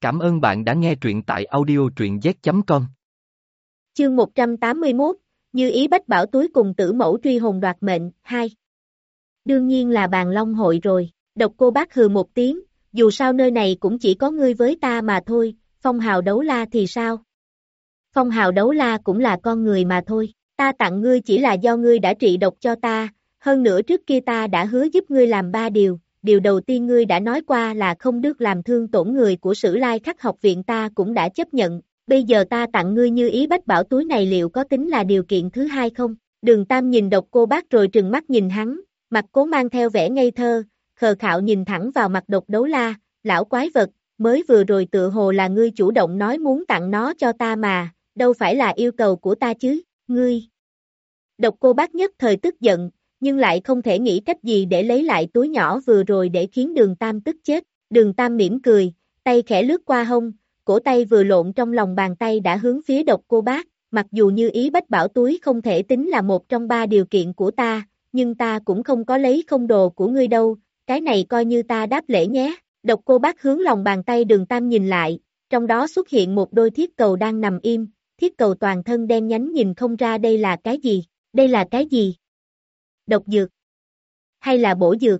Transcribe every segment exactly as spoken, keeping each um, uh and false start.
Cảm ơn bạn đã nghe truyện tại audio truyện z chấm com. Chương một trăm tám mươi mốt, Như ý bách bảo túi cùng tử mẫu truy hồn đoạt mệnh, hai. Đương nhiên là bàn long hội rồi, Độc Cô Bác hừ một tiếng, dù sao nơi này cũng chỉ có ngươi với ta mà thôi, Phong Hào Đấu La thì sao? Phong Hào Đấu La cũng là con người mà thôi, ta tặng ngươi chỉ là do ngươi đã trị độc cho ta, hơn nữa trước kia ta đã hứa giúp ngươi làm ba điều, điều đầu tiên ngươi đã nói qua là không được làm thương tổn người của Sử Lai Khắc học viện, ta cũng đã chấp nhận, bây giờ ta tặng ngươi Như ý bách bảo túi này liệu có tính là điều kiện thứ hai không? Đường Tam nhìn Độc Cô Bác rồi trừng mắt nhìn hắn, mặt cố mang theo vẻ ngây thơ, khờ khạo nhìn thẳng vào mặt Độc Đấu La, lão quái vật, mới vừa rồi tựa hồ là ngươi chủ động nói muốn tặng nó cho ta mà, đâu phải là yêu cầu của ta chứ, ngươi. Độc Cô Bác nhất thời tức giận, nhưng lại không thể nghĩ cách gì để lấy lại túi nhỏ vừa rồi để khiến Đường Tam tức chết. Đường Tam mỉm cười, tay khẽ lướt qua hông, cổ tay vừa lộn trong lòng bàn tay đã hướng phía Độc Cô Bác, mặc dù Như ý bách bảo túi không thể tính là một trong ba điều kiện của ta, nhưng ta cũng không có lấy không đồ của ngươi đâu, cái này coi như ta đáp lễ nhé. Độc Cô Bác hướng lòng bàn tay Đường Tam nhìn lại, trong đó xuất hiện một đôi thiết cầu đang nằm im, thiết cầu toàn thân đen nhánh nhìn không ra đây là cái gì, đây là cái gì? Độc dược? Hay là bổ dược?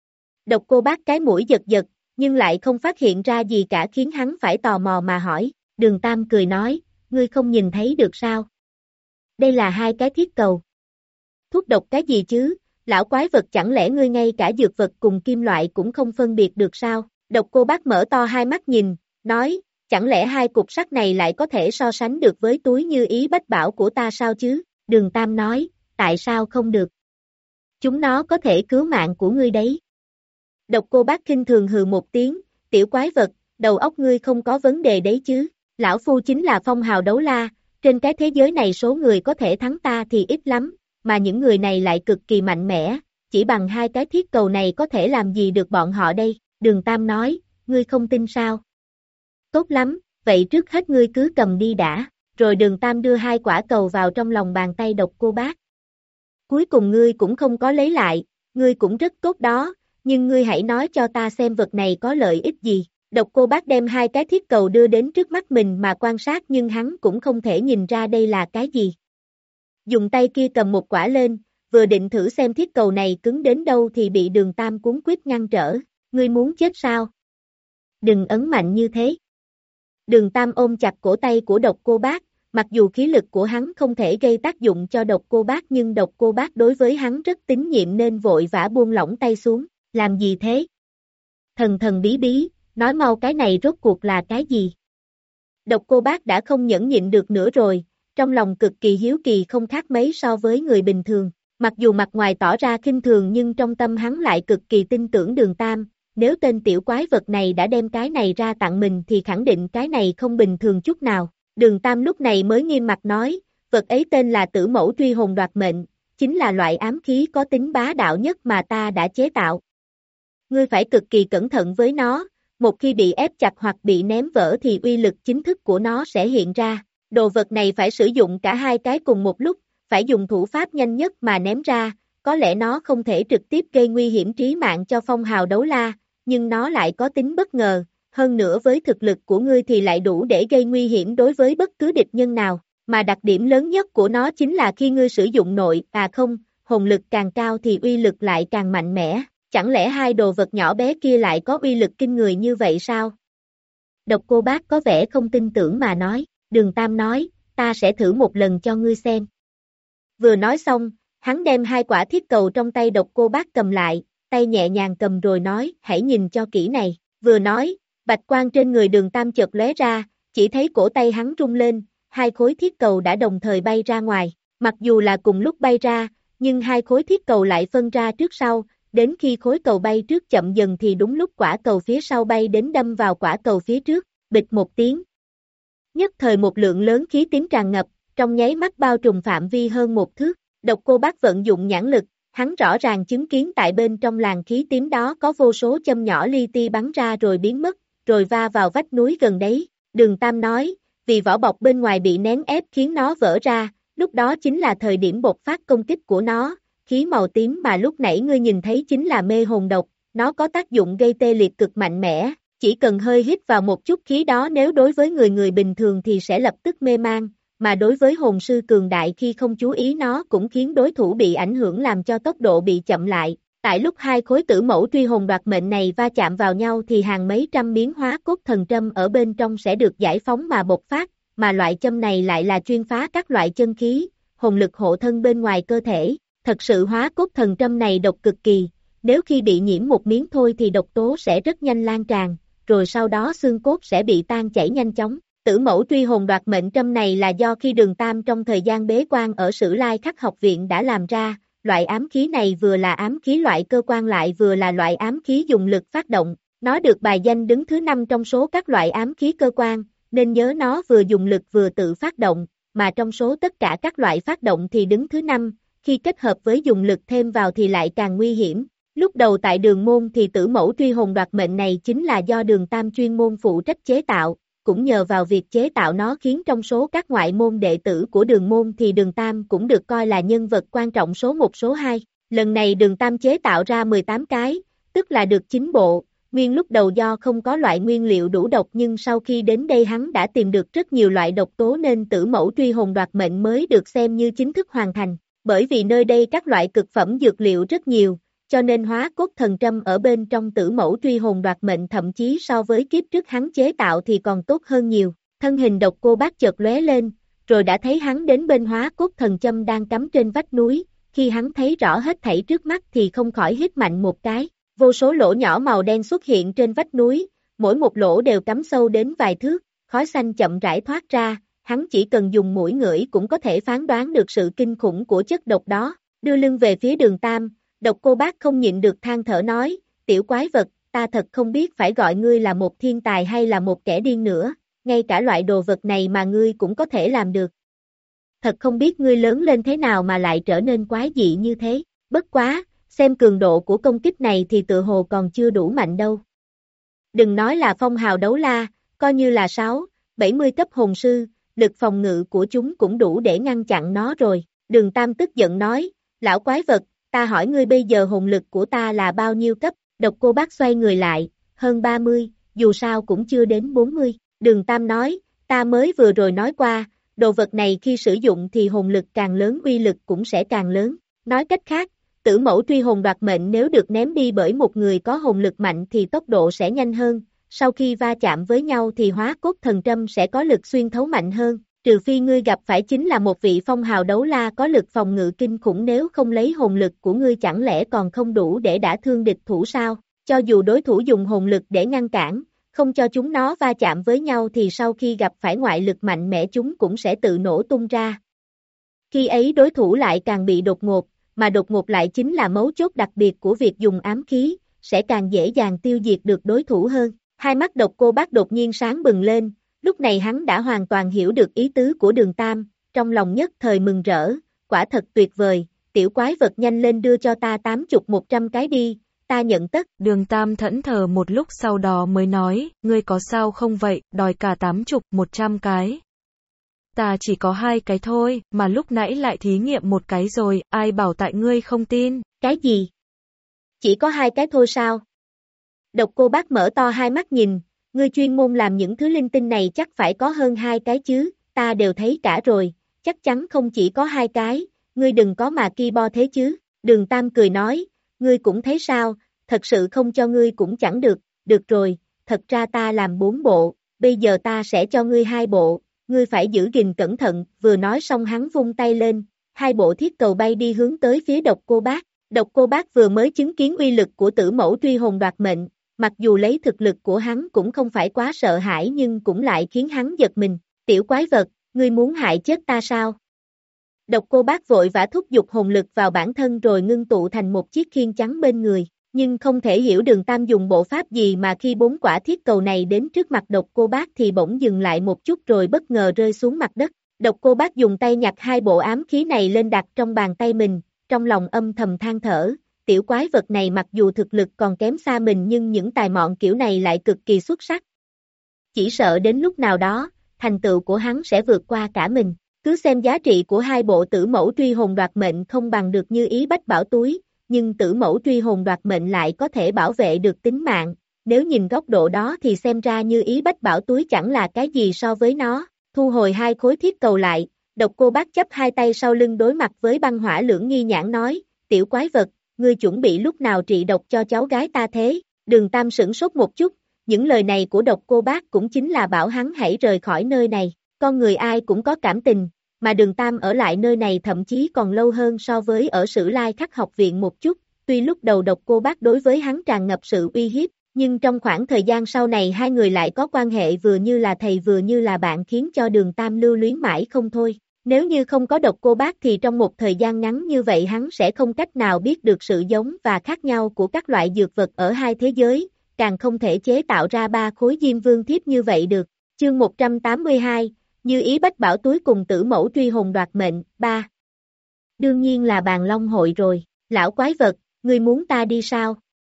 Độc Cô Bác cái mũi giật giật, nhưng lại không phát hiện ra gì cả khiến hắn phải tò mò mà hỏi, Đường Tam cười nói, ngươi không nhìn thấy được sao? Đây là hai cái thiết cầu. Thuốc độc cái gì chứ, lão quái vật, chẳng lẽ ngươi ngay cả dược vật cùng kim loại cũng không phân biệt được sao? Độc Cô Bác mở to hai mắt nhìn, nói, chẳng lẽ hai cục sắt này lại có thể so sánh được với túi Như ý bách bảo của ta sao chứ? Đường Tam nói, tại sao không được? Chúng nó có thể cứu mạng của ngươi đấy. Độc Cô Bác khinh thường hừ một tiếng, tiểu quái vật, đầu óc ngươi không có vấn đề đấy chứ, lão phu chính là Phong Hào Đấu La, trên cái thế giới này số người có thể thắng ta thì ít lắm, mà những người này lại cực kỳ mạnh mẽ, chỉ bằng hai cái thiết cầu này có thể làm gì được bọn họ đây? Đường Tam nói, ngươi không tin sao? Tốt lắm, vậy trước hết ngươi cứ cầm đi đã, rồi Đường Tam đưa hai quả cầu vào trong lòng bàn tay Độc Cô Bác. Cuối cùng ngươi cũng không có lấy lại, ngươi cũng rất tốt đó, nhưng ngươi hãy nói cho ta xem vật này có lợi ích gì. Độc Cô Bác đem hai cái thiết cầu đưa đến trước mắt mình mà quan sát, nhưng hắn cũng không thể nhìn ra đây là cái gì. Dùng tay kia cầm một quả lên, vừa định thử xem thiết cầu này cứng đến đâu thì bị Đường Tam cuống quýt ngăn trở, ngươi muốn chết sao? Đừng ấn mạnh như thế. Đường Tam ôm chặt cổ tay của Độc Cô Bác, mặc dù khí lực của hắn không thể gây tác dụng cho Độc Cô Bác nhưng Độc Cô Bác đối với hắn rất tín nhiệm nên vội vã buông lỏng tay xuống, làm gì thế? Thần thần bí bí, nói mau cái này rốt cuộc là cái gì? Độc Cô Bác đã không nhẫn nhịn được nữa rồi, trong lòng cực kỳ hiếu kỳ không khác mấy so với người bình thường, mặc dù mặt ngoài tỏ ra khinh thường nhưng trong tâm hắn lại cực kỳ tin tưởng Đường Tam, nếu tên tiểu quái vật này đã đem cái này ra tặng mình thì khẳng định cái này không bình thường chút nào. Đường Tam lúc này mới nghiêm mặt nói, vật ấy tên là tử mẫu truy hồn đoạt mệnh, chính là loại ám khí có tính bá đạo nhất mà ta đã chế tạo. Ngươi phải cực kỳ cẩn thận với nó, một khi bị ép chặt hoặc bị ném vỡ thì uy lực chính thức của nó sẽ hiện ra. Đồ vật này phải sử dụng cả hai cái cùng một lúc, phải dùng thủ pháp nhanh nhất mà ném ra, có lẽ nó không thể trực tiếp gây nguy hiểm trí mạng cho Phong Hào Đấu La, nhưng nó lại có tính bất ngờ, hơn nữa với thực lực của ngươi thì lại đủ để gây nguy hiểm đối với bất cứ địch nhân nào, mà đặc điểm lớn nhất của nó chính là khi ngươi sử dụng nội, à không, hồn lực càng cao thì uy lực lại càng mạnh mẽ, chẳng lẽ hai đồ vật nhỏ bé kia lại có uy lực kinh người như vậy sao? Độc Cô Bác có vẻ không tin tưởng mà nói, Đường Tam nói, ta sẽ thử một lần cho ngươi xem. Vừa nói xong, hắn đem hai quả thiết cầu trong tay Độc Cô Bác cầm lại, tay nhẹ nhàng cầm rồi nói, hãy nhìn cho kỹ này, vừa nói, bạch quang trên người Đường Tam chợt lóe ra, chỉ thấy cổ tay hắn rung lên, hai khối thiết cầu đã đồng thời bay ra ngoài, mặc dù là cùng lúc bay ra, nhưng hai khối thiết cầu lại phân ra trước sau, đến khi khối cầu bay trước chậm dần thì đúng lúc quả cầu phía sau bay đến đâm vào quả cầu phía trước, bịch một tiếng. Nhất thời một lượng lớn khí tím tràn ngập, trong nháy mắt bao trùm phạm vi hơn một thước, Độc Cô Bác vận dụng nhãn lực, hắn rõ ràng chứng kiến tại bên trong làn khí tím đó có vô số châm nhỏ li ti bắn ra rồi biến mất, rồi va vào vách núi gần đấy. Đường Tam nói, vì vỏ bọc bên ngoài bị nén ép khiến nó vỡ ra, lúc đó chính là thời điểm bộc phát công kích của nó, khí màu tím mà lúc nãy ngươi nhìn thấy chính là mê hồn độc, nó có tác dụng gây tê liệt cực mạnh mẽ, Chỉ cần hơi hít vào một chút khí đó nếu đối với người người bình thường thì sẽ lập tức mê man, mà đối với hồn sư cường đại khi không chú ý nó cũng khiến đối thủ bị ảnh hưởng làm cho tốc độ bị chậm lại. Tại lúc hai khối tử mẫu truy hồn đoạt mệnh này va chạm vào nhau thì hàng mấy trăm miếng hóa cốt thần trâm ở bên trong sẽ được giải phóng mà bộc phát, mà loại châm này lại là chuyên phá các loại chân khí, hồn lực hộ thân bên ngoài cơ thể. Thật sự hóa cốt thần trâm này độc cực kỳ, nếu khi bị nhiễm một miếng thôi thì độc tố sẽ rất nhanh lan tràn, rồi sau đó xương cốt sẽ bị tan chảy nhanh chóng. Tử mẫu truy hồn đoạt mệnh trâm này là do khi Đường Tam trong thời gian bế quan ở Sử Lai Khắc học viện đã làm ra, loại ám khí này vừa là ám khí loại cơ quan lại vừa là loại ám khí dùng lực phát động, nó được bài danh đứng thứ năm trong số các loại ám khí cơ quan, nên nhớ nó vừa dùng lực vừa tự phát động, mà trong số tất cả các loại phát động thì đứng thứ năm, khi kết hợp với dùng lực thêm vào thì lại càng nguy hiểm. Lúc đầu tại Đường môn thì tử mẫu truy hồn đoạt mệnh này chính là do Đường Tam chuyên môn phụ trách chế tạo, cũng nhờ vào việc chế tạo nó khiến trong số các ngoại môn đệ tử của Đường môn thì Đường Tam cũng được coi là nhân vật quan trọng số một số hai. Lần này Đường Tam chế tạo ra mười tám cái, tức là được chín bộ, nguyên lúc đầu do không có loại nguyên liệu đủ độc nhưng sau khi đến đây hắn đã tìm được rất nhiều loại độc tố nên tử mẫu truy hồn đoạt mệnh mới được xem như chính thức hoàn thành. Bởi vì nơi đây các loại cực phẩm dược liệu rất nhiều, cho nên hóa cốt thần trâm ở bên trong tử mẫu truy hồn đoạt mệnh thậm chí so với kiếp trước hắn chế tạo thì còn tốt hơn nhiều. Thân hình Độc Cô Bác chợt lóe lên, rồi đã thấy hắn đến bên hóa cốt thần châm đang cắm trên vách núi, khi hắn thấy rõ hết thảy trước mắt thì không khỏi hít mạnh một cái. Vô số lỗ nhỏ màu đen xuất hiện trên vách núi, mỗi một lỗ đều cắm sâu đến vài thước, khói xanh chậm rãi thoát ra, hắn chỉ cần dùng mũi ngửi cũng có thể phán đoán được sự kinh khủng của chất độc đó. Đưa lưng về phía Đường Tam, Độc Cô Bác không nhịn được than thở nói, tiểu quái vật, ta thật không biết phải gọi ngươi là một thiên tài hay là một kẻ điên nữa, ngay cả loại đồ vật này mà ngươi cũng có thể làm được. Thật không biết ngươi lớn lên thế nào mà lại trở nên quái dị như thế, bất quá, xem cường độ của công kích này thì tự hồ còn chưa đủ mạnh đâu. Đừng nói là phong hào đấu la, coi như là sáu, bảy mươi cấp hồn sư, lực phòng ngự của chúng cũng đủ để ngăn chặn nó rồi. Đường Tam tức giận nói, lão quái vật, ta hỏi ngươi bây giờ hồn lực của ta là bao nhiêu cấp? Độc Cô Bác xoay người lại, hơn ba mươi, dù sao cũng chưa đến bốn mươi. Đường Tam nói, ta mới vừa rồi nói qua, đồ vật này khi sử dụng thì hồn lực càng lớn uy lực cũng sẽ càng lớn. Nói cách khác, tử mẫu truy hồn đoạt mệnh nếu được ném đi bởi một người có hồn lực mạnh thì tốc độ sẽ nhanh hơn, sau khi va chạm với nhau thì hóa cốt thần trâm sẽ có lực xuyên thấu mạnh hơn, trừ phi ngươi gặp phải chính là một vị phong hào đấu la có lực phòng ngự kinh khủng, nếu không lấy hồn lực của ngươi chẳng lẽ còn không đủ để đả thương địch thủ sao? Cho dù đối thủ dùng hồn lực để ngăn cản, không cho chúng nó va chạm với nhau thì sau khi gặp phải ngoại lực mạnh mẽ chúng cũng sẽ tự nổ tung ra. Khi ấy đối thủ lại càng bị đột ngột, mà đột ngột lại chính là mấu chốt đặc biệt của việc dùng ám khí, sẽ càng dễ dàng tiêu diệt được đối thủ hơn. Hai mắt Độc Cô Bác đột nhiên sáng bừng lên, lúc này hắn đã hoàn toàn hiểu được ý tứ của Đường Tam, trong lòng nhất thời mừng rỡ, quả thật tuyệt vời, tiểu quái vật nhanh lên đưa cho ta tám chục một trăm cái đi, ta nhận tất. Đường Tam thẫn thờ một lúc sau đó mới nói, ngươi có sao không vậy, đòi cả tám chục một trăm cái. Ta chỉ có hai cái thôi, mà lúc nãy lại thí nghiệm một cái rồi, ai bảo tại ngươi không tin. Cái gì? Chỉ có hai cái thôi sao? Độc Cô Bác mở to hai mắt nhìn, ngươi chuyên môn làm những thứ linh tinh này chắc phải có hơn hai cái chứ, ta đều thấy cả rồi, chắc chắn không chỉ có hai cái, ngươi đừng có mà ki bo thế chứ. Đường Tam cười nói, ngươi cũng thấy sao, thật sự không cho ngươi cũng chẳng được, được rồi, thật ra ta làm bốn bộ, bây giờ ta sẽ cho ngươi hai bộ, ngươi phải giữ gìn cẩn thận. Vừa nói xong hắn vung tay lên, hai bộ thiết cầu bay đi hướng tới phía Độc Cô Bác. Độc Cô Bác vừa mới chứng kiến uy lực của tử mẫu truy hồn đoạt mệnh, mặc dù lấy thực lực của hắn cũng không phải quá sợ hãi nhưng cũng lại khiến hắn giật mình. Tiểu quái vật, ngươi muốn hại chết ta sao? Độc Cô Bác vội vã thúc giục hồn lực vào bản thân rồi ngưng tụ thành một chiếc khiên trắng bên người, nhưng không thể hiểu Đường Tam dùng bộ pháp gì mà khi bốn quả thiết cầu này đến trước mặt Độc Cô Bác thì bỗng dừng lại một chút rồi bất ngờ rơi xuống mặt đất. Độc Cô Bác dùng tay nhặt hai bộ ám khí này lên đặt trong bàn tay mình, trong lòng âm thầm than thở, tiểu quái vật này mặc dù thực lực còn kém xa mình nhưng những tài mọn kiểu này lại cực kỳ xuất sắc. Chỉ sợ đến lúc nào đó, thành tựu của hắn sẽ vượt qua cả mình. Cứ xem giá trị của hai bộ tử mẫu truy hồn đoạt mệnh không bằng được Như Ý Bách Bảo túi, nhưng tử mẫu truy hồn đoạt mệnh lại có thể bảo vệ được tính mạng, nếu nhìn góc độ đó thì xem ra Như Ý Bách Bảo túi chẳng là cái gì so với nó, thu hồi hai khối thiết cầu lại, Độc Cô Bác chấp hai tay sau lưng đối mặt với Băng Hỏa Lưỡng Nghi Nhãn nói, tiểu quái vật, ngươi chuẩn bị lúc nào trị độc cho cháu gái ta thế, Đường Tam sửng sốt một chút, những lời này của Độc Cô Bác cũng chính là bảo hắn hãy rời khỏi nơi này, con người ai cũng có cảm tình, mà Đường Tam ở lại nơi này thậm chí còn lâu hơn so với ở Sử Lai Khắc học viện một chút, tuy lúc đầu Độc Cô Bác đối với hắn tràn ngập sự uy hiếp, nhưng trong khoảng thời gian sau này hai người lại có quan hệ vừa như là thầy vừa như là bạn khiến cho Đường Tam lưu luyến mãi không thôi. Nếu như không có Độc Cô Bác thì trong một thời gian ngắn như vậy hắn sẽ không cách nào biết được sự giống và khác nhau của các loại dược vật ở hai thế giới, càng không thể chế tạo ra ba khối Diêm Vương thiếp như vậy được. Chương một trăm tám mươi hai, Như Ý Bách Bảo túi cùng Tử Mẫu truy hồn đoạt mệnh, ba. Đương nhiên là Bàn Long hội rồi, lão quái vật, ngươi muốn ta đi sao?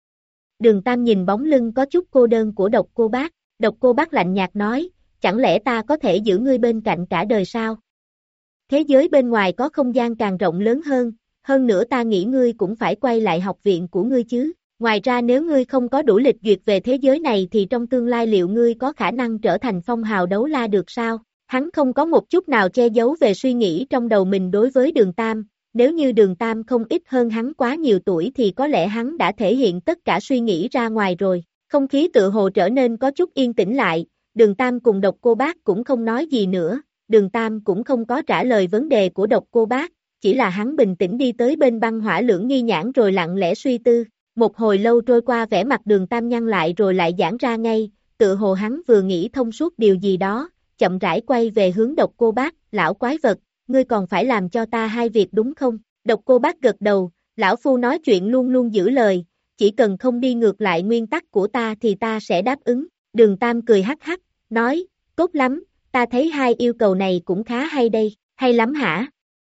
Đường Tam nhìn bóng lưng có chút cô đơn của Độc Cô Bác, Độc Cô Bác lạnh nhạt nói, chẳng lẽ ta có thể giữ ngươi bên cạnh cả đời sao? Thế giới bên ngoài có không gian càng rộng lớn hơn, hơn nữa ta nghĩ ngươi cũng phải quay lại học viện của ngươi chứ. Ngoài ra nếu ngươi không có đủ lịch duyệt về thế giới này thì trong tương lai liệu ngươi có khả năng trở thành phong hào đấu la được sao? Hắn không có một chút nào che giấu về suy nghĩ trong đầu mình đối với Đường Tam, nếu như Đường Tam không ít hơn hắn quá nhiều tuổi thì có lẽ hắn đã thể hiện tất cả suy nghĩ ra ngoài rồi. Không khí tự hồ trở nên có chút yên tĩnh lại, Đường Tam cùng Độc Cô Bác cũng không nói gì nữa, Đường Tam cũng không có trả lời vấn đề của Độc Cô Bác, chỉ là hắn bình tĩnh đi tới bên Băng Hỏa Lưỡng Nghi Nhãn rồi lặng lẽ suy tư. Một hồi lâu trôi qua vẻ mặt Đường Tam nhăn lại rồi lại giãn ra ngay, tự hồ hắn vừa nghĩ thông suốt điều gì đó, chậm rãi quay về hướng Độc Cô Bác, lão quái vật, ngươi còn phải làm cho ta hai việc đúng không? Độc Cô Bác gật đầu, lão phu nói chuyện luôn luôn giữ lời, chỉ cần không đi ngược lại nguyên tắc của ta thì ta sẽ đáp ứng. Đường Tam cười hắc hắc, nói, tốt lắm, ta thấy hai yêu cầu này cũng khá hay đây, hay lắm hả?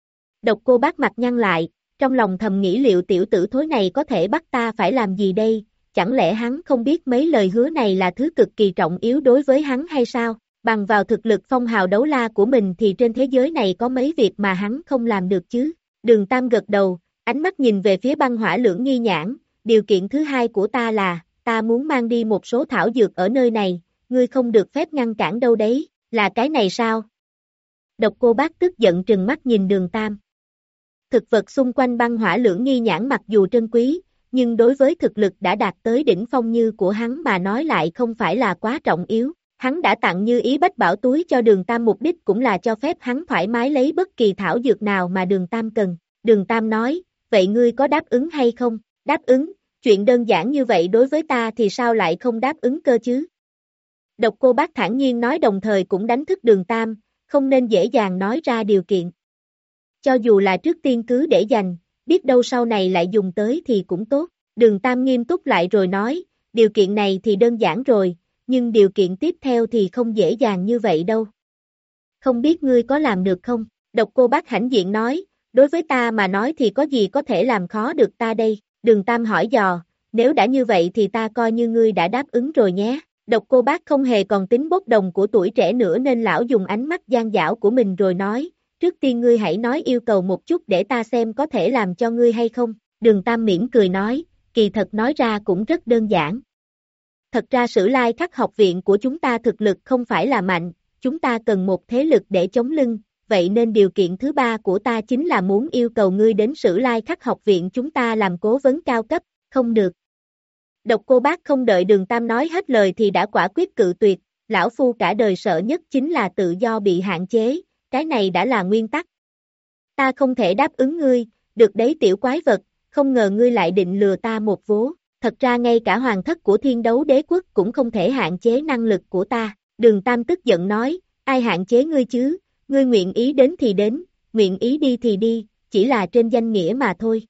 Độc Cô Bác mặt nhăn lại, trong lòng thầm nghĩ liệu tiểu tử thối này có thể bắt ta phải làm gì đây, chẳng lẽ hắn không biết mấy lời hứa này là thứ cực kỳ trọng yếu đối với hắn hay sao? Bằng vào thực lực phong hào đấu la của mình thì trên thế giới này có mấy việc mà hắn không làm được chứ. Đường Tam gật đầu, ánh mắt nhìn về phía Băng Hỏa Lưỡng Nghi Nhãn, điều kiện thứ hai của ta là, ta muốn mang đi một số thảo dược ở nơi này, ngươi không được phép ngăn cản đâu đấy, là cái này sao? Độc Cô Bác tức giận trừng mắt nhìn Đường Tam. Thực vật xung quanh Băng Hỏa Lưỡng Nghi Nhãn mặc dù trân quý, nhưng đối với thực lực đã đạt tới đỉnh phong như của hắn mà nói lại không phải là quá trọng yếu. Hắn đã tặng Như Ý Bách Bảo túi cho Đường Tam mục đích cũng là cho phép hắn thoải mái lấy bất kỳ thảo dược nào mà Đường Tam cần. Đường Tam nói, vậy ngươi có đáp ứng hay không? Đáp ứng, chuyện đơn giản như vậy đối với ta thì sao lại không đáp ứng cơ chứ? Độc Cô Bác thản nhiên nói đồng thời cũng đánh thức Đường Tam, không nên dễ dàng nói ra điều kiện. Cho dù là trước tiên cứ để dành, biết đâu sau này lại dùng tới thì cũng tốt. Đường Tam nghiêm túc lại rồi nói, điều kiện này thì đơn giản rồi, nhưng điều kiện tiếp theo thì không dễ dàng như vậy đâu. Không biết ngươi có làm được không? Độc Cô Bác hãnh diện nói, đối với ta mà nói thì có gì có thể làm khó được ta đây? Đường Tam hỏi dò, nếu đã như vậy thì ta coi như ngươi đã đáp ứng rồi nhé. Độc Cô Bác không hề còn tính bốc đồng của tuổi trẻ nữa nên lão dùng ánh mắt gian dảo của mình rồi nói, trước tiên ngươi hãy nói yêu cầu một chút để ta xem có thể làm cho ngươi hay không. Đường Tam mỉm cười nói, kỳ thật nói ra cũng rất đơn giản. Thật ra Sử Lai Khắc học viện của chúng ta thực lực không phải là mạnh, chúng ta cần một thế lực để chống lưng, vậy nên điều kiện thứ ba của ta chính là muốn yêu cầu ngươi đến Sử Lai Khắc học viện chúng ta làm cố vấn cao cấp, không được. Độc Cô Bác không đợi Đường Tam nói hết lời thì đã quả quyết cự tuyệt, lão phu cả đời sợ nhất chính là tự do bị hạn chế, cái này đã là nguyên tắc. Ta không thể đáp ứng ngươi, được đấy tiểu quái vật, không ngờ ngươi lại định lừa ta một vố. Thật ra ngay cả hoàng thất của Thiên Đấu Đế quốc cũng không thể hạn chế năng lực của ta. Đường Tam tức giận nói, ai hạn chế ngươi chứ, ngươi nguyện ý đến thì đến, nguyện ý đi thì đi, chỉ là trên danh nghĩa mà thôi.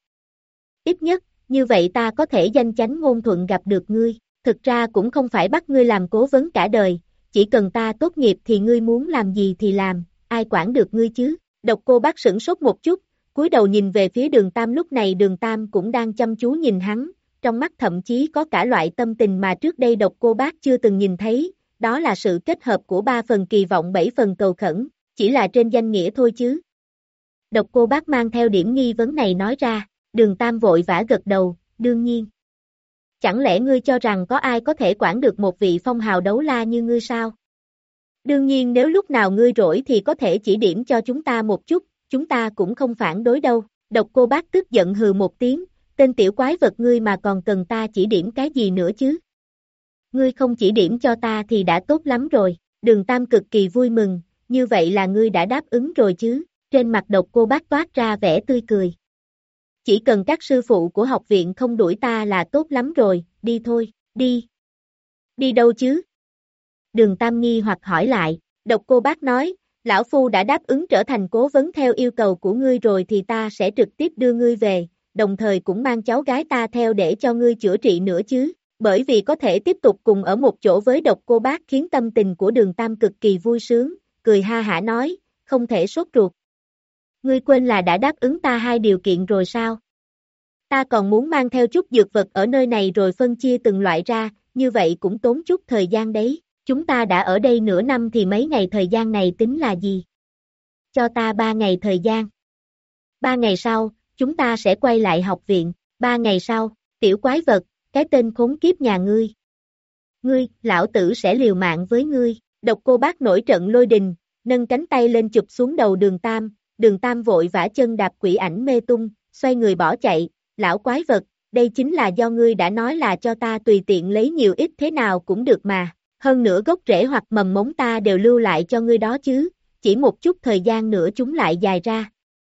Ít nhất, như vậy ta có thể danh chánh ngôn thuận gặp được ngươi, thực ra cũng không phải bắt ngươi làm cố vấn cả đời, chỉ cần ta tốt nghiệp thì ngươi muốn làm gì thì làm, ai quản được ngươi chứ. Độc Cô Bác sửng sốt một chút, cúi đầu nhìn về phía Đường Tam lúc này Đường Tam cũng đang chăm chú nhìn hắn. Trong mắt thậm chí có cả loại tâm tình mà trước đây Độc Cô Bác chưa từng nhìn thấy, đó là sự kết hợp của ba phần kỳ vọng bảy phần cầu khẩn, chỉ là trên danh nghĩa thôi chứ. Độc Cô Bác mang theo điểm nghi vấn này nói ra, Đường Tam vội vã gật đầu, đương nhiên. Chẳng lẽ ngươi cho rằng có ai có thể quản được một vị phong hào đấu la như ngươi sao? Đương nhiên nếu lúc nào ngươi rỗi thì có thể chỉ điểm cho chúng ta một chút, chúng ta cũng không phản đối đâu. Độc Cô Bác tức giận hừ một tiếng, tên tiểu quái vật ngươi mà còn cần ta chỉ điểm cái gì nữa chứ? Ngươi không chỉ điểm cho ta thì đã tốt lắm rồi. Đường Tam cực kỳ vui mừng, như vậy là ngươi đã đáp ứng rồi chứ? Trên mặt Độc Cô Bác toát ra vẻ tươi cười. Chỉ cần các sư phụ của học viện không đuổi ta là tốt lắm rồi, đi thôi, đi. Đi đâu chứ? Đường Tam nghi hoặc hỏi lại, Độc Cô Bác nói, lão phu đã đáp ứng trở thành cố vấn theo yêu cầu của ngươi rồi thì ta sẽ trực tiếp đưa ngươi về, đồng thời cũng mang cháu gái ta theo để cho ngươi chữa trị nữa chứ, bởi vì có thể tiếp tục cùng ở một chỗ với Độc Cô Bác khiến tâm tình của Đường Tam cực kỳ vui sướng, cười ha hả nói, không thể sốt ruột. Ngươi quên là đã đáp ứng ta hai điều kiện rồi sao? Ta còn muốn mang theo chút dược vật ở nơi này rồi phân chia từng loại ra, như vậy cũng tốn chút thời gian đấy. Chúng ta đã ở đây nửa năm thì mấy ngày thời gian này tính là gì? Cho ta ba ngày thời gian. Ba ngày sau, chúng ta sẽ quay lại học viện. Ba ngày sau, tiểu quái vật, cái tên khốn kiếp nhà ngươi. Ngươi, lão tử sẽ liều mạng với ngươi. Độc Cô Bác nổi trận lôi đình, nâng cánh tay lên chụp xuống đầu Đường Tam. Đường Tam vội vã chân đạp quỷ ảnh mê tung, xoay người bỏ chạy. Lão quái vật, đây chính là do ngươi đã nói là cho ta tùy tiện lấy nhiều ít thế nào cũng được mà. Hơn nữa gốc rễ hoặc mầm mống ta đều lưu lại cho ngươi đó chứ, chỉ một chút thời gian nữa chúng lại dài ra.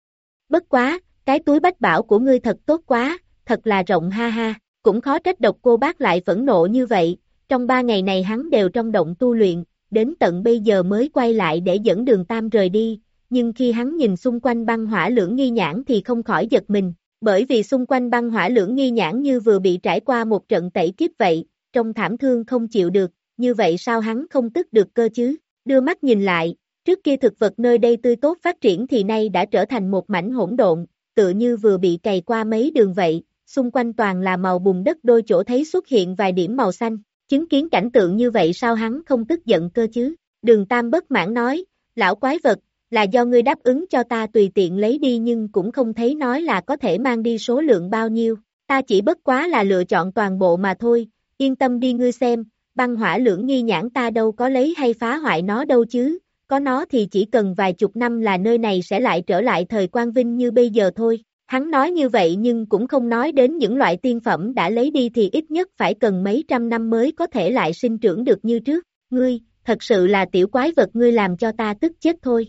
Bất quá, cái túi bách bảo của ngươi thật tốt quá, thật là rộng ha ha, cũng khó trách Độc Cô Bác lại phẫn nộ như vậy, trong ba ngày này hắn đều trong động tu luyện, đến tận bây giờ mới quay lại để dẫn Đường Tam rời đi, nhưng khi hắn nhìn xung quanh băng hỏa lưỡng nghi nhãn thì không khỏi giật mình, bởi vì xung quanh băng hỏa lưỡng nghi nhãn như vừa bị trải qua một trận tẩy kiếp vậy, trông thảm thương không chịu được. Như vậy sao hắn không tức được cơ chứ? Đưa mắt nhìn lại, trước kia thực vật nơi đây tươi tốt phát triển thì nay đã trở thành một mảnh hỗn độn, tựa như vừa bị cày qua mấy đường vậy, xung quanh toàn là màu bùn đất, đôi chỗ thấy xuất hiện vài điểm màu xanh, chứng kiến cảnh tượng như vậy sao hắn không tức giận cơ chứ? Đường Tam bất mãn nói, lão quái vật, là do ngươi đáp ứng cho ta tùy tiện lấy đi nhưng cũng không thấy nói là có thể mang đi số lượng bao nhiêu, ta chỉ bất quá là lựa chọn toàn bộ mà thôi, yên tâm đi ngươi xem. Băng hỏa lưỡng nghi nhãn ta đâu có lấy hay phá hoại nó đâu chứ, có nó thì chỉ cần vài chục năm là nơi này sẽ lại trở lại thời quang vinh như bây giờ thôi. Hắn nói như vậy nhưng cũng không nói đến những loại tiên phẩm đã lấy đi thì ít nhất phải cần mấy trăm năm mới có thể lại sinh trưởng được như trước. Ngươi, thật sự là tiểu quái vật, ngươi làm cho ta tức chết thôi.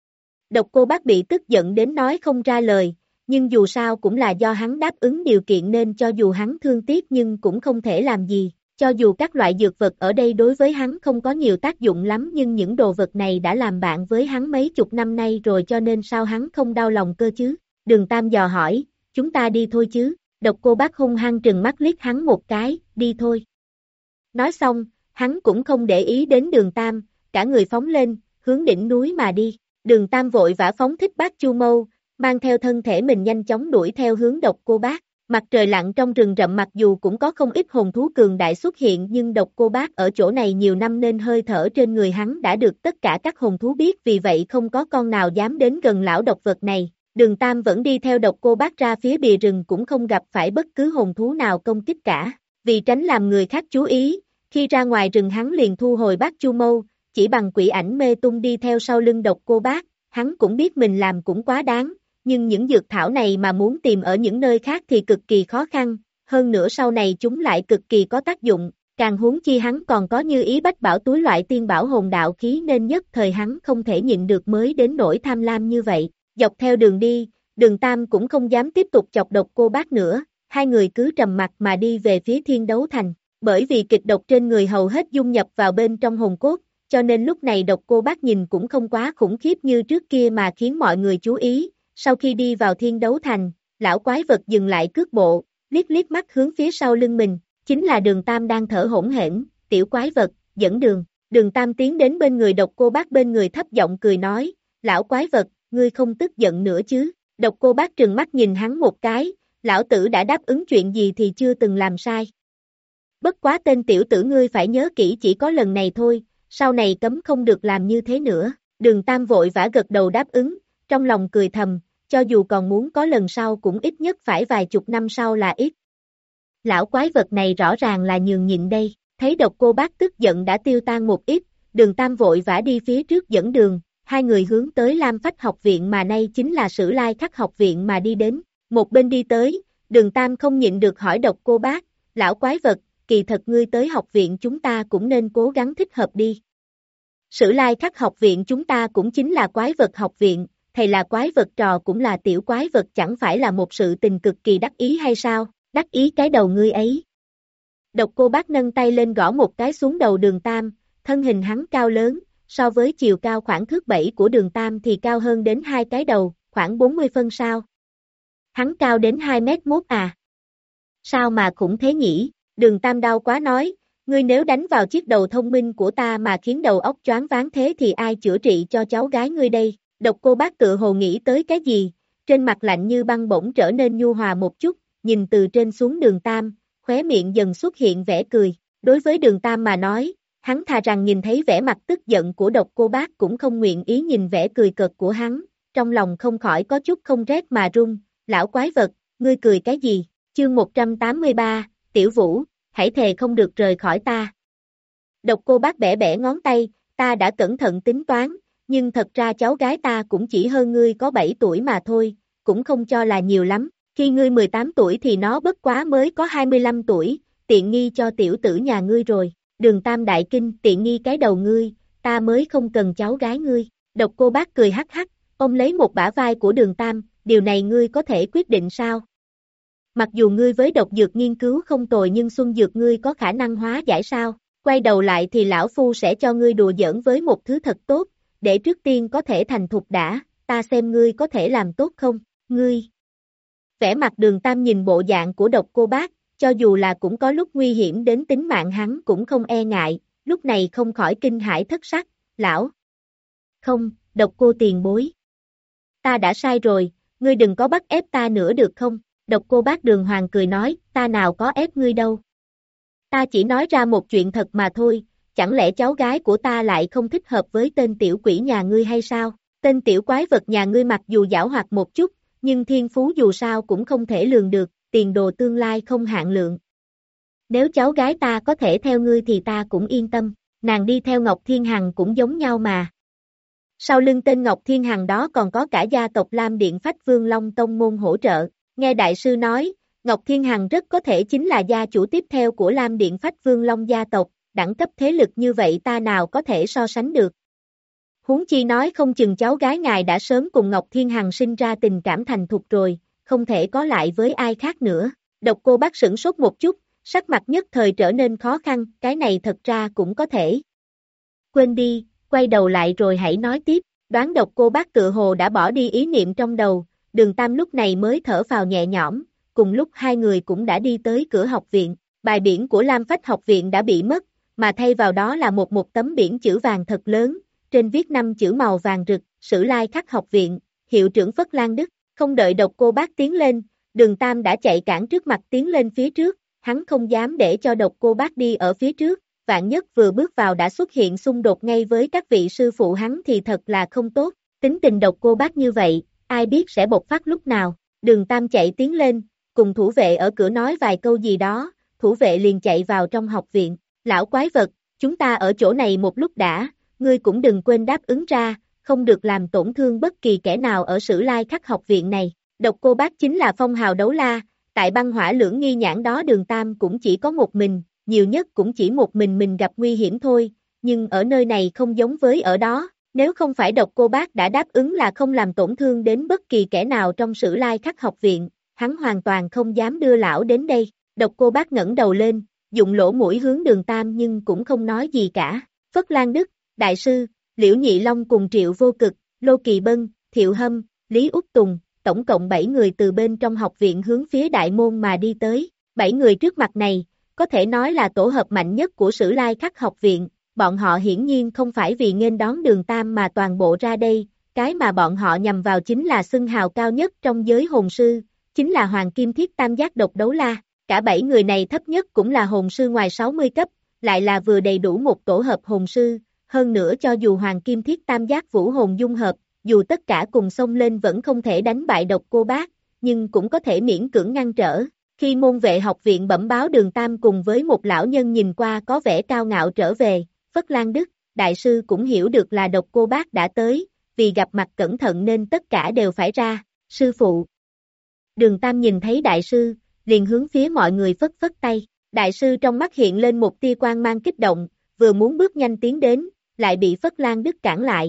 Độc Cô Bác bị tức giận đến nói không ra lời, nhưng dù sao cũng là do hắn đáp ứng điều kiện nên cho dù hắn thương tiếc nhưng cũng không thể làm gì. Cho dù các loại dược vật ở đây đối với hắn không có nhiều tác dụng lắm nhưng những đồ vật này đã làm bạn với hắn mấy chục năm nay rồi cho nên sao hắn không đau lòng cơ chứ? Đường Tam dò hỏi, chúng ta đi thôi chứ? Độc Cô Bác hung hăng trừng mắt liếc hắn một cái, đi thôi. Nói xong, hắn cũng không để ý đến Đường Tam, cả người phóng lên, hướng đỉnh núi mà đi. Đường Tam vội vã phóng thích Bát Chu Mâu, mang theo thân thể mình nhanh chóng đuổi theo hướng Độc Cô Bác. Mặt trời lặn trong rừng rậm, mặc dù cũng có không ít hồn thú cường đại xuất hiện nhưng Độc Cô Bác ở chỗ này nhiều năm nên hơi thở trên người hắn đã được tất cả các hồn thú biết, vì vậy không có con nào dám đến gần lão độc vật này. Đường Tam vẫn đi theo Độc Cô Bác ra phía bìa rừng cũng không gặp phải bất cứ hồn thú nào công kích cả. Vì tránh làm người khác chú ý, khi ra ngoài rừng hắn liền thu hồi Bát Chu Mâu, chỉ bằng quỷ ảnh mê tung đi theo sau lưng Độc Cô Bác. Hắn cũng biết mình làm cũng quá đáng. Nhưng những dược thảo này mà muốn tìm ở những nơi khác thì cực kỳ khó khăn, hơn nữa sau này chúng lại cực kỳ có tác dụng, càng huống chi hắn còn có Như Ý Bách Bảo túi loại tiên bảo hồn đạo khí nên nhất thời hắn không thể nhịn được mới đến nỗi tham lam như vậy. Dọc theo đường đi, Đường Tam cũng không dám tiếp tục chọc Độc Cô Bác nữa, hai người cứ trầm mặc mà đi về phía Thiên Đấu Thành, bởi vì kịch độc trên người hầu hết dung nhập vào bên trong hồn cốt, cho nên lúc này Độc Cô Bác nhìn cũng không quá khủng khiếp như trước kia mà khiến mọi người chú ý. Sau khi đi vào Thiên Đấu Thành, lão quái vật dừng lại cước bộ, liếc liếc mắt hướng phía sau lưng mình, chính là Đường Tam đang thở hổn hển, tiểu quái vật, dẫn đường. Đường Tam tiến đến bên người Độc Cô Bác bên người thấp giọng cười nói, lão quái vật, ngươi không tức giận nữa chứ? Độc Cô Bác trừng mắt nhìn hắn một cái, lão tử đã đáp ứng chuyện gì thì chưa từng làm sai. Bất quá tên tiểu tử ngươi phải nhớ kỹ, chỉ có lần này thôi, sau này cấm không được làm như thế nữa. Đường Tam vội vã gật đầu đáp ứng, trong lòng cười thầm, cho dù còn muốn có lần sau cũng ít nhất phải vài chục năm sau là ít. lão quái vật này rõ ràng là nhường nhịn đây, thấy Độc Cô Bác tức giận đã tiêu tan một ít, Đường Tam vội vã đi phía trước dẫn đường, hai người hướng tới Lam Phách học viện mà nay chính là Sử Lai Khắc học viện mà đi đến, một bên đi tới, Đường Tam không nhịn được hỏi Độc Cô Bác, lão quái vật, kỳ thật ngươi tới học viện chúng ta cũng nên cố gắng thích hợp đi. Sử Lai Khắc học viện chúng ta cũng chính là quái vật học viện, thầy là quái vật trò cũng là tiểu quái vật chẳng phải là một sự tình cực kỳ đắc ý hay sao, đắc ý cái đầu ngươi ấy. Độc Cô Bác nâng tay lên gõ một cái xuống đầu Đường Tam, thân hình hắn cao lớn, so với chiều cao khoảng thước bảy của Đường Tam thì cao hơn đến hai cái đầu, khoảng bốn mươi phân sao. Hắn cao đến hai mét mốt à. Sao mà khủng thế nhỉ, Đường Tam đau quá nói, ngươi nếu đánh vào chiếc đầu thông minh của ta mà khiến đầu óc choáng váng thế thì ai chữa trị cho cháu gái ngươi đây, Độc Cô Bác tự hồ nghĩ tới cái gì, trên mặt lạnh như băng bỗng trở nên nhu hòa một chút, nhìn từ trên xuống Đường Tam, khóe miệng dần xuất hiện vẻ cười, đối với Đường Tam mà nói, hắn thà rằng nhìn thấy vẻ mặt tức giận của Độc Cô Bác cũng không nguyện ý nhìn vẻ cười cợt của hắn, trong lòng không khỏi có chút không rét mà run, lão quái vật, ngươi cười cái gì, chương một trăm tám mươi ba, Tiểu Vũ, hãy thề không được rời khỏi ta. Độc Cô Bác bẻ bẻ ngón tay, ta đã cẩn thận tính toán, nhưng thật ra cháu gái ta cũng chỉ hơn ngươi có bảy tuổi mà thôi, cũng không cho là nhiều lắm, khi ngươi mười tám tuổi thì nó bất quá mới có hai mươi lăm tuổi, tiện nghi cho tiểu tử nhà ngươi rồi. Đường Tam đại kinh, tiện nghi cái đầu ngươi, ta mới không cần cháu gái ngươi. Độc Cô Bác cười hắc hắc, ôm lấy một bả vai của Đường Tam, điều này ngươi có thể quyết định sao? Mặc dù ngươi với độc dược nghiên cứu không tồi nhưng xuân dược ngươi có khả năng hóa giải sao? Quay đầu lại thì lão phu sẽ cho ngươi đùa giỡn với một thứ thật tốt, để trước tiên có thể thành thục đã, ta xem ngươi có thể làm tốt không? Ngươi. Vẻ mặt Đường Tam nhìn bộ dạng của Độc Cô Bác, cho dù là cũng có lúc nguy hiểm đến tính mạng hắn cũng không e ngại, lúc này không khỏi kinh hãi thất sắc, lão. Không, Độc Cô tiền bối. Ta đã sai rồi, ngươi đừng có bắt ép ta nữa được không? Độc Cô Bác Đường Hoàng cười nói, ta nào có ép ngươi đâu. Ta chỉ nói ra một chuyện thật mà thôi, chẳng lẽ cháu gái của ta lại không thích hợp với tên tiểu quỷ nhà ngươi hay sao? Tên tiểu quái vật nhà ngươi mặc dù giảo hoạt một chút, nhưng thiên phú dù sao cũng không thể lường được, tiền đồ tương lai không hạn lượng. Nếu cháu gái ta có thể theo ngươi thì ta cũng yên tâm, nàng đi theo Ngọc Thiên Hằng cũng giống nhau mà. Sau lưng tên Ngọc Thiên Hằng đó còn có cả gia tộc Lam Điện Phách Vương Long Tông môn hỗ trợ, nghe đại sư nói, Ngọc Thiên Hằng rất có thể chính là gia chủ tiếp theo của Lam Điện Phách Vương Long gia tộc, đẳng cấp thế lực như vậy ta nào có thể so sánh được. Huống chi nói không chừng cháu gái ngài đã sớm cùng Ngọc Thiên Hằng sinh ra tình cảm thành thục rồi, không thể có lại với ai khác nữa. Độc Cô Bác sửng sốt một chút, sắc mặt nhất thời trở nên khó khăn, cái này thật ra cũng có thể. Quên đi, quay đầu lại rồi hãy nói tiếp, đoán Độc Cô Bác tự hồ đã bỏ đi ý niệm trong đầu, Đường Tam lúc này mới thở phào nhẹ nhõm, cùng lúc hai người cũng đã đi tới cửa học viện, bài biển của Lam Phách học viện đã bị mất, mà thay vào đó là một một tấm biển chữ vàng thật lớn, trên viết năm chữ màu vàng rực, Sử Lai Khắc học viện, hiệu trưởng Phất Lan Đức, không đợi Độc Cô Bác tiến lên, Đường Tam đã chạy cản trước mặt tiến lên phía trước, hắn không dám để cho Độc Cô Bác đi ở phía trước, vạn nhất vừa bước vào đã xuất hiện xung đột ngay với các vị sư phụ hắn thì thật là không tốt, tính tình Độc Cô Bác như vậy, ai biết sẽ bộc phát lúc nào, Đường Tam chạy tiến lên, cùng thủ vệ ở cửa nói vài câu gì đó, thủ vệ liền chạy vào trong học viện, lão quái vật, chúng ta ở chỗ này một lúc đã, ngươi cũng đừng quên đáp ứng ra, không được làm tổn thương bất kỳ kẻ nào ở Sử Lai Khắc học viện này, Độc Cô Bác chính là phong hào đấu la, tại băng hỏa lưỡng nghi nhãn đó Đường Tam cũng chỉ có một mình, nhiều nhất cũng chỉ một mình mình gặp nguy hiểm thôi, nhưng ở nơi này không giống với ở đó, nếu không phải Độc Cô Bác đã đáp ứng là không làm tổn thương đến bất kỳ kẻ nào trong Sử Lai Khắc học viện, hắn hoàn toàn không dám đưa lão đến đây, Độc Cô Bác ngẩng đầu lên, dụng lỗ mũi hướng Đường Tam nhưng cũng không nói gì cả, Phất Lan Đức, đại sư, Liễu Nhị Long cùng Triệu Vô Cực, Lô Kỳ Bân, Thiệu Hâm, Lý Úc Tùng, tổng cộng bảy người từ bên trong học viện hướng phía đại môn mà đi tới, bảy người trước mặt này, có thể nói là tổ hợp mạnh nhất của Sử Lai Khắc học viện, bọn họ hiển nhiên không phải vì nghênh đón Đường Tam mà toàn bộ ra đây, cái mà bọn họ nhằm vào chính là xưng hào cao nhất trong giới hồn sư, chính là Hoàng Kim Thiết Tam Giác Độc Đấu La, cả bảy người này thấp nhất cũng là hồn sư ngoài sáu mươi cấp, lại là vừa đầy đủ một tổ hợp hồn sư, hơn nữa cho dù Hoàng Kim Thiết Tam Giác Vũ Hồn dung hợp, dù tất cả cùng xông lên vẫn không thể đánh bại Độc Cô Bác, nhưng cũng có thể miễn cưỡng ngăn trở, Khi môn vệ học viện bẩm báo Đường Tam cùng với một lão nhân nhìn qua có vẻ cao ngạo trở về, Phất Lan Đức, đại sư cũng hiểu được là Độc Cô Bác đã tới, vì gặp mặt cẩn thận nên tất cả đều phải ra, sư phụ. Đường Tam nhìn thấy đại sư, liền hướng phía mọi người phất phất tay, đại sư trong mắt hiện lên một tia quang mang kích động, vừa muốn bước nhanh tiến đến, lại bị Phất Lan Đức cản lại.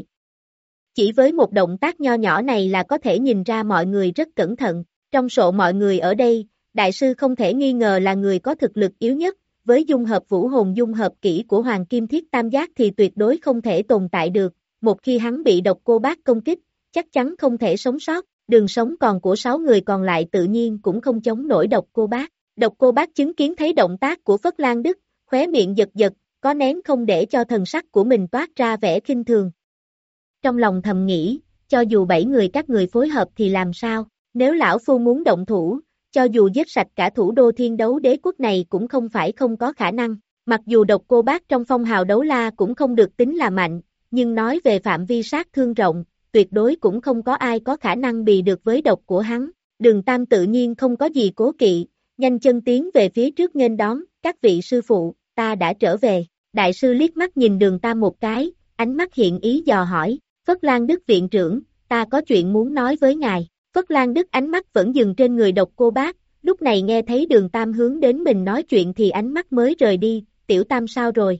Chỉ với một động tác nho nhỏ này là có thể nhìn ra mọi người rất cẩn thận, trong số mọi người ở đây, đại sư không thể nghi ngờ là người có thực lực yếu nhất, với dung hợp vũ hồn dung hợp kỹ của Hoàng Kim Thiết Tam Giác thì tuyệt đối không thể tồn tại được, một khi hắn bị Độc Cô Bác công kích, chắc chắn không thể sống sót, đường sống còn của sáu người còn lại tự nhiên cũng không chống nổi Độc Cô Bác. Độc Cô Bác chứng kiến thấy động tác của Phất Lan Đức, khóe miệng giật giật, có nén không để cho thần sắc của mình toát ra vẻ khinh thường. Trong lòng thầm nghĩ, cho dù bảy người các người phối hợp thì làm sao, nếu lão phu muốn động thủ, cho dù giết sạch cả thủ đô Thiên Đấu Đế quốc này cũng không phải không có khả năng, mặc dù Độc Cô Bác trong phong hào đấu la cũng không được tính là mạnh, nhưng nói về phạm vi sát thương rộng, tuyệt đối cũng không có ai có khả năng bì được với độc của hắn. Đường Tam tự nhiên không có gì cố kỵ, nhanh chân tiến về phía trước nghênh đón, các vị sư phụ, ta đã trở về. Đại sư liếc mắt nhìn Đường Tam một cái, ánh mắt hiện ý dò hỏi, Phất Lan Đức viện trưởng, ta có chuyện muốn nói với ngài. Phất Lan Đức ánh mắt vẫn dừng trên người Độc Cô Bác, lúc này nghe thấy Đường Tam hướng đến mình nói chuyện thì ánh mắt mới rời đi, tiểu Tam sao rồi?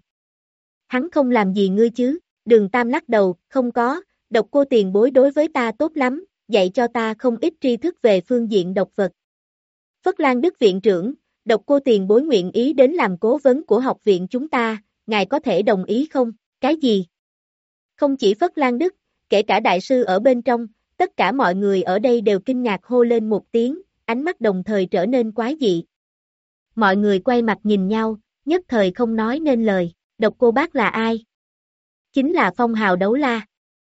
Hắn không làm gì ngươi chứ? Đường Tam lắc đầu, không có, Độc Cô tiền bối đối với ta tốt lắm, dạy cho ta không ít tri thức về phương diện độc vật. Phất Lan Đức viện trưởng, Độc Cô tiền bối nguyện ý đến làm cố vấn của học viện chúng ta, ngài có thể đồng ý không? Cái gì? Không chỉ Phất Lan Đức, kể cả đại sư ở bên trong, tất cả mọi người ở đây đều kinh ngạc hô lên một tiếng, ánh mắt đồng thời trở nên quái dị. Mọi người quay mặt nhìn nhau, nhất thời không nói nên lời, Độc Cô Bác là ai? Chính là phong hào đấu la.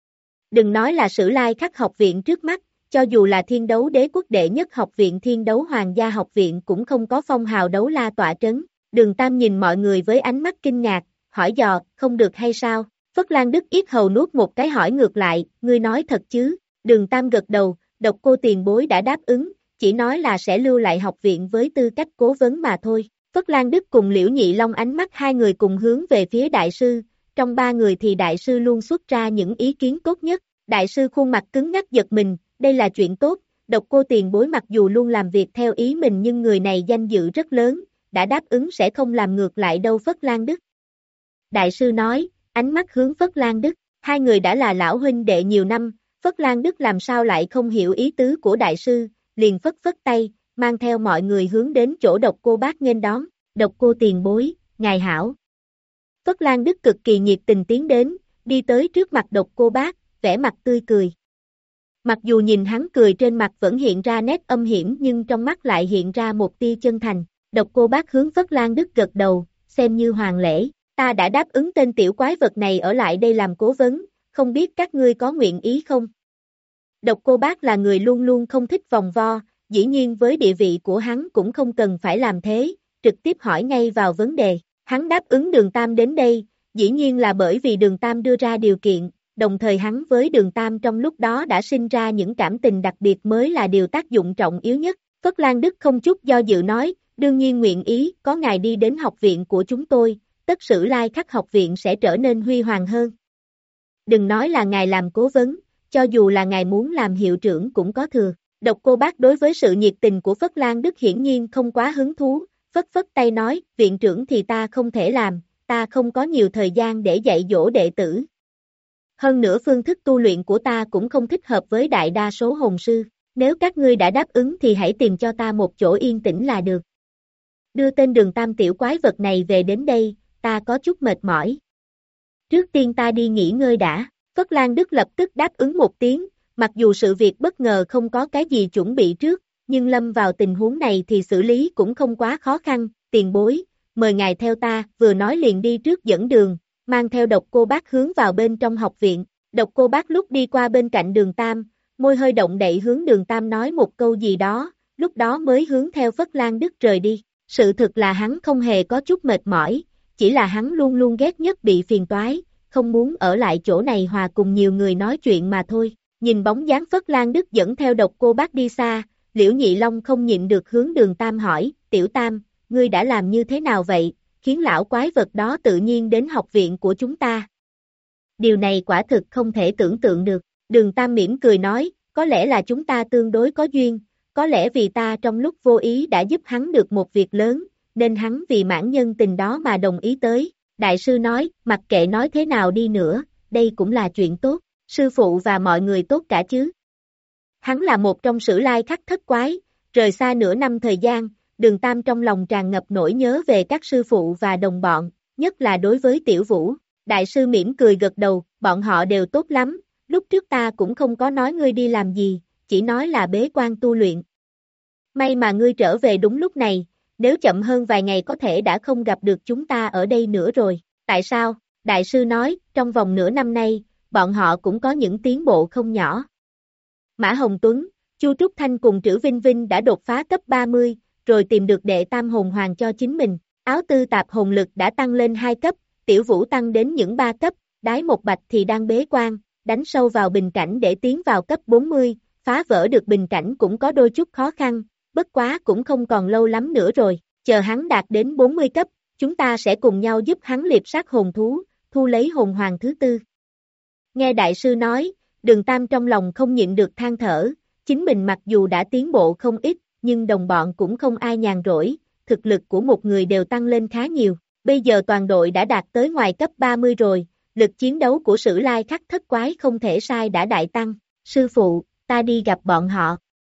Đừng nói là Sử Lai Khắc học viện trước mắt, cho dù là Thiên Đấu Đế quốc đệ nhất học viện Thiên Đấu Hoàng gia học viện cũng không có phong hào đấu la tọa trấn. Đường Tam nhìn mọi người với ánh mắt kinh ngạc, hỏi dò, không được hay sao? Phất Lan Đức yết hầu nuốt một cái hỏi ngược lại, ngươi nói thật chứ? Đường Tam gật đầu, Độc Cô tiền bối đã đáp ứng, chỉ nói là sẽ lưu lại học viện với tư cách cố vấn mà thôi. Phất Lan Đức cùng Liễu Nhị Long ánh mắt hai người cùng hướng về phía đại sư, trong ba người thì đại sư luôn xuất ra những ý kiến tốt nhất. Đại sư khuôn mặt cứng ngắc giật mình, đây là chuyện tốt, Độc Cô tiền bối mặc dù luôn làm việc theo ý mình nhưng người này danh dự rất lớn, đã đáp ứng sẽ không làm ngược lại đâu Phất Lan Đức. Đại sư nói, ánh mắt hướng Phất Lan Đức, hai người đã là lão huynh đệ nhiều năm, Phất Lan Đức làm sao lại không hiểu ý tứ của đại sư, liền phất phất tay, mang theo mọi người hướng đến chỗ Độc Cô Bác nghênh đón, Độc Cô tiền bối, ngài hảo. Phất Lan Đức cực kỳ nhiệt tình tiến đến, đi tới trước mặt Độc Cô Bác, vẻ mặt tươi cười. Mặc dù nhìn hắn cười trên mặt vẫn hiện ra nét âm hiểm nhưng trong mắt lại hiện ra một tia chân thành. Độc Cô Bác hướng Phất Lan Đức gật đầu, xem như hoàng lễ, ta đã đáp ứng tên tiểu quái vật này ở lại đây làm cố vấn, không biết các ngươi có nguyện ý không? Độc Cô Bác là người luôn luôn không thích vòng vo, dĩ nhiên với địa vị của hắn cũng không cần phải làm thế, trực tiếp hỏi ngay vào vấn đề. Hắn đáp ứng Đường Tam đến đây, dĩ nhiên là bởi vì Đường Tam đưa ra điều kiện, đồng thời hắn với Đường Tam trong lúc đó đã sinh ra những cảm tình đặc biệt mới là điều tác dụng trọng yếu nhất. Phất Lan Đức không chút do dự nói, đương nhiên nguyện ý, có ngài đi đến học viện của chúng tôi, tất Sử Lai Khắc học viện sẽ trở nên huy hoàng hơn. Đừng nói là ngài làm cố vấn, cho dù là ngài muốn làm hiệu trưởng cũng có thừa. Độc Cô Bác đối với sự nhiệt tình của Phất Lan Đức hiển nhiên không quá hứng thú, phất phất tay nói, viện trưởng thì ta không thể làm, ta không có nhiều thời gian để dạy dỗ đệ tử. Hơn nữa phương thức tu luyện của ta cũng không thích hợp với đại đa số hồn sư, nếu các ngươi đã đáp ứng thì hãy tìm cho ta một chỗ yên tĩnh là được. Đưa tên Đường Tam tiểu quái vật này về đến đây, ta có chút mệt mỏi. Trước tiên ta đi nghỉ ngơi đã, Phất Lan Đức lập tức đáp ứng một tiếng, mặc dù sự việc bất ngờ không có cái gì chuẩn bị trước, nhưng lâm vào tình huống này thì xử lý cũng không quá khó khăn, tiền bối, mời ngài theo ta, vừa nói liền đi trước dẫn đường, mang theo Độc Cô Bác hướng vào bên trong học viện. Độc Cô Bác lúc đi qua bên cạnh Đường Tam, môi hơi động đậy hướng Đường Tam nói một câu gì đó, lúc đó mới hướng theo Phất Lan Đức rời đi. Sự thực là hắn không hề có chút mệt mỏi, chỉ là hắn luôn luôn ghét nhất bị phiền toái, không muốn ở lại chỗ này hòa cùng nhiều người nói chuyện mà thôi. Nhìn bóng dáng Phất Lan Đức dẫn theo Độc Cô Bác đi xa, Liễu Nhị Long không nhịn được hướng Đường Tam hỏi, Tiểu Tam, ngươi đã làm như thế nào vậy, khiến lão quái vật đó tự nhiên đến học viện của chúng ta. Điều này quả thực không thể tưởng tượng được. Đường Tam mỉm cười nói, có lẽ là chúng ta tương đối có duyên, có lẽ vì ta trong lúc vô ý đã giúp hắn được một việc lớn, nên hắn vì mãn nhân tình đó mà đồng ý tới. Đại sư nói, mặc kệ nói thế nào đi nữa, đây cũng là chuyện tốt, sư phụ và mọi người tốt cả chứ. Hắn là một trong sử lai khắc thất quái, rời xa nửa năm thời gian, Đường Tam trong lòng tràn ngập nỗi nhớ về các sư phụ và đồng bọn, nhất là đối với Tiểu Vũ. Đại sư mỉm cười gật đầu, bọn họ đều tốt lắm, lúc trước ta cũng không có nói ngươi đi làm gì, chỉ nói là bế quan tu luyện. May mà ngươi trở về đúng lúc này, nếu chậm hơn vài ngày có thể đã không gặp được chúng ta ở đây nữa rồi. Tại sao? Đại sư nói, trong vòng nửa năm nay, bọn họ cũng có những tiến bộ không nhỏ. Mã Hồng Tuấn, Chu Trúc Thanh cùng Trữ Vinh Vinh đã đột phá cấp ba mươi, rồi tìm được đệ tam hồn hoàng cho chính mình. Áo tư tạp hồn lực đã tăng lên hai cấp, Tiểu Vũ tăng đến những ba cấp, Đái Một Bạch thì đang bế quan, đánh sâu vào bình cảnh để tiến vào cấp bốn mươi, phá vỡ được bình cảnh cũng có đôi chút khó khăn, bất quá cũng không còn lâu lắm nữa rồi, chờ hắn đạt đến bốn mươi cấp, chúng ta sẽ cùng nhau giúp hắn liệp sát hồn thú, thu lấy hồn hoàng thứ tư. Nghe đại sư nói, Đường Tam trong lòng không nhịn được than thở, chính mình mặc dù đã tiến bộ không ít, nhưng đồng bọn cũng không ai nhàn rỗi, thực lực của một người đều tăng lên khá nhiều, bây giờ toàn đội đã đạt tới ngoài cấp ba mươi rồi, lực chiến đấu của sử lai khắc thất quái không thể sai đã đại tăng, sư phụ, ta đi gặp bọn họ.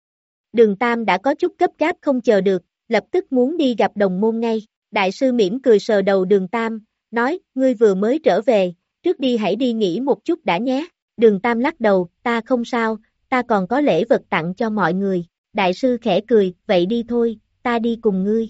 Đường Tam đã có chút gấp gáp không chờ được, lập tức muốn đi gặp đồng môn ngay, đại sư mỉm cười sờ đầu Đường Tam, nói, ngươi vừa mới trở về, trước đi hãy đi nghỉ một chút đã nhé. Đường Tam lắc đầu, ta không sao, ta còn có lễ vật tặng cho mọi người. Đại sư khẽ cười, vậy đi thôi, ta đi cùng ngươi.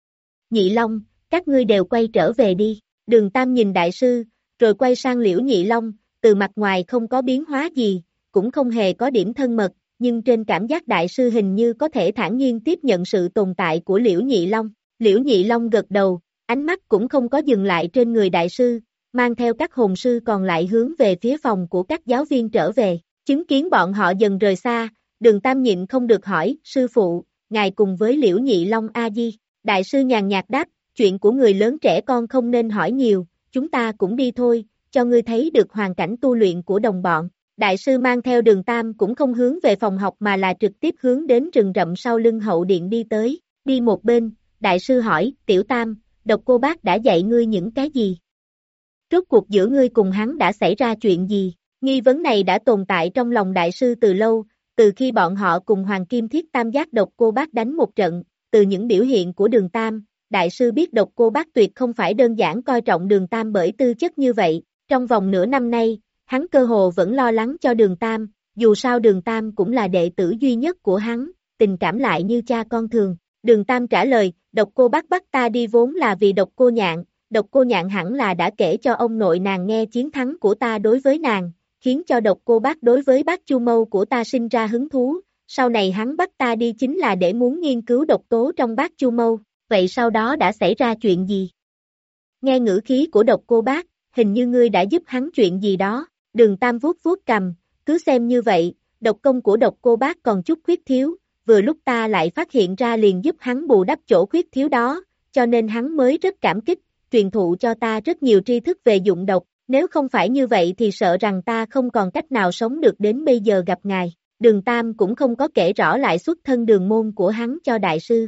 Nhị Long, các ngươi đều quay trở về đi. Đường Tam nhìn đại sư, rồi quay sang Liễu Nhị Long, từ mặt ngoài không có biến hóa gì, cũng không hề có điểm thân mật, nhưng trên cảm giác đại sư hình như có thể thản nhiên tiếp nhận sự tồn tại của Liễu Nhị Long. Liễu Nhị Long gật đầu, ánh mắt cũng không có dừng lại trên người đại sư, mang theo các hồn sư còn lại hướng về phía phòng của các giáo viên trở về, chứng kiến bọn họ dần rời xa, Đường Tam nhịn không được hỏi, sư phụ, ngài cùng với Liễu Nhị Long A-di, đại sư nhàn nhạt đáp, chuyện của người lớn trẻ con không nên hỏi nhiều, chúng ta cũng đi thôi, cho ngươi thấy được hoàn cảnh tu luyện của đồng bọn. Đại sư mang theo Đường Tam cũng không hướng về phòng học mà là trực tiếp hướng đến rừng rậm sau lưng hậu điện đi tới, đi một bên, đại sư hỏi, Tiểu Tam, Độc Cô Bác đã dạy ngươi những cái gì? Rốt cuộc giữa ngươi cùng hắn đã xảy ra chuyện gì? Nghi vấn này đã tồn tại trong lòng đại sư từ lâu, từ khi bọn họ cùng Hoàng Kim Thiết Tam Giác Độc Cô Bác đánh một trận, từ những biểu hiện của Đường Tam, đại sư biết Độc Cô Bác tuyệt không phải đơn giản coi trọng Đường Tam bởi tư chất như vậy, trong vòng nửa năm nay, hắn cơ hồ vẫn lo lắng cho Đường Tam, dù sao Đường Tam cũng là đệ tử duy nhất của hắn, tình cảm lại như cha con thường. Đường Tam trả lời, Độc Cô Bác bắt ta đi vốn là vì Độc Cô Nhạn, Độc Cô Nhạn hẳn là đã kể cho ông nội nàng nghe chiến thắng của ta đối với nàng, khiến cho Độc Cô Bác đối với Bác Chu Mâu của ta sinh ra hứng thú, sau này hắn bắt ta đi chính là để muốn nghiên cứu độc tố trong Bác Chu Mâu, vậy sau đó đã xảy ra chuyện gì? Nghe ngữ khí của Độc Cô Bác, hình như ngươi đã giúp hắn chuyện gì đó, Đường Tam vuốt vuốt cầm, cứ xem như vậy, độc công của Độc Cô Bác còn chút khuyết thiếu, vừa lúc ta lại phát hiện ra liền giúp hắn bù đắp chỗ khuyết thiếu đó, cho nên hắn mới rất cảm kích, truyền thụ cho ta rất nhiều tri thức về dụng độc, nếu không phải như vậy thì sợ rằng ta không còn cách nào sống được đến bây giờ gặp ngài. Đường Tam cũng không có kể rõ lại xuất thân đường môn của hắn cho đại sư.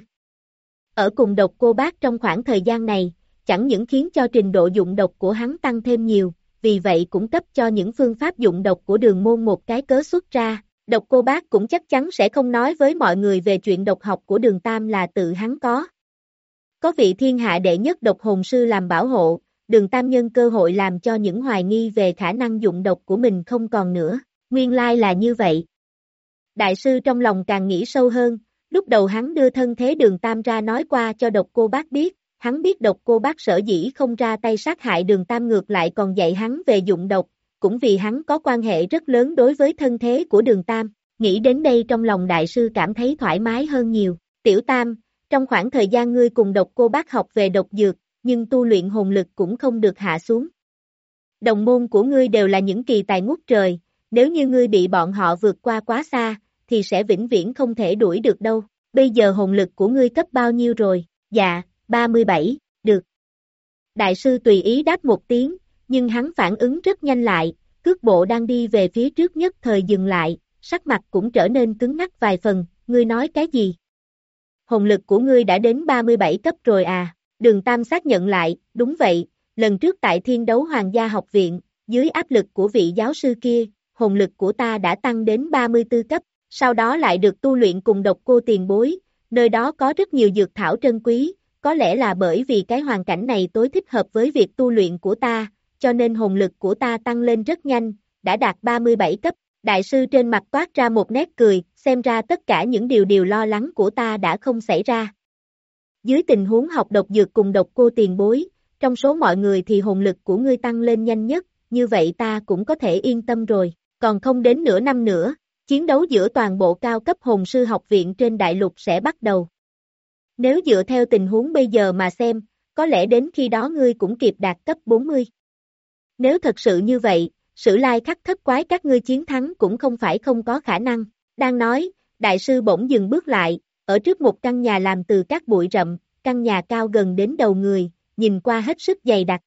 Ở cùng Độc Cô Bác trong khoảng thời gian này, chẳng những khiến cho trình độ dụng độc của hắn tăng thêm nhiều, vì vậy cũng cấp cho những phương pháp dụng độc của đường môn một cái cớ xuất ra. Độc Cô Bác cũng chắc chắn sẽ không nói với mọi người về chuyện độc học của Đường Tam là tự hắn có. Có vị thiên hạ đệ nhất độc hồn sư làm bảo hộ, Đường Tam nhân cơ hội làm cho những hoài nghi về khả năng dụng độc của mình không còn nữa. Nguyên lai là như vậy. Đại sư trong lòng càng nghĩ sâu hơn, lúc đầu hắn đưa thân thế Đường Tam ra nói qua cho Độc Cô Bác biết, hắn biết Độc Cô Bác sở dĩ không ra tay sát hại Đường Tam ngược lại còn dạy hắn về dụng độc, cũng vì hắn có quan hệ rất lớn đối với thân thế của Đường Tam. Nghĩ đến đây trong lòng đại sư cảm thấy thoải mái hơn nhiều. Tiểu Tam, trong khoảng thời gian ngươi cùng Độc Cô Bác học về độc dược, nhưng tu luyện hồn lực cũng không được hạ xuống. Đồng môn của ngươi đều là những kỳ tài ngút trời, nếu như ngươi bị bọn họ vượt qua quá xa, thì sẽ vĩnh viễn không thể đuổi được đâu. Bây giờ hồn lực của ngươi cấp bao nhiêu rồi? Dạ, ba mươi bảy, được. Đại sư tùy ý đáp một tiếng, nhưng hắn phản ứng rất nhanh lại, cước bộ đang đi về phía trước nhất thời dừng lại, sắc mặt cũng trở nên cứng ngắc vài phần, ngươi nói cái gì? Hồn lực của ngươi đã đến ba mươi bảy cấp rồi à? Đường Tam xác nhận lại, đúng vậy, lần trước tại Thiên Đấu Hoàng gia học viện, dưới áp lực của vị giáo sư kia, hồn lực của ta đã tăng đến ba mươi tư cấp, sau đó lại được tu luyện cùng độc cô tiền bối, nơi đó có rất nhiều dược thảo trân quý, có lẽ là bởi vì cái hoàn cảnh này tối thích hợp với việc tu luyện của ta, cho nên hồn lực của ta tăng lên rất nhanh, đã đạt ba mươi bảy cấp. Đại sư trên mặt toát ra một nét cười, xem ra tất cả những điều điều lo lắng của ta đã không xảy ra. Dưới tình huống học độc dược cùng độc cô tiền bối, trong số mọi người thì hồn lực của ngươi tăng lên nhanh nhất, như vậy ta cũng có thể yên tâm rồi, còn không đến nửa năm nữa, chiến đấu giữa toàn bộ cao cấp hồn sư học viện trên đại lục sẽ bắt đầu. Nếu dựa theo tình huống bây giờ mà xem, có lẽ đến khi đó ngươi cũng kịp đạt cấp bốn mươi. Nếu thật sự như vậy, Sử Lai Khắc thất quái các ngươi chiến thắng cũng không phải không có khả năng. Đang nói, đại sư bỗng dừng bước lại, ở trước một căn nhà làm từ các bụi rậm, căn nhà cao gần đến đầu người, nhìn qua hết sức dày đặc.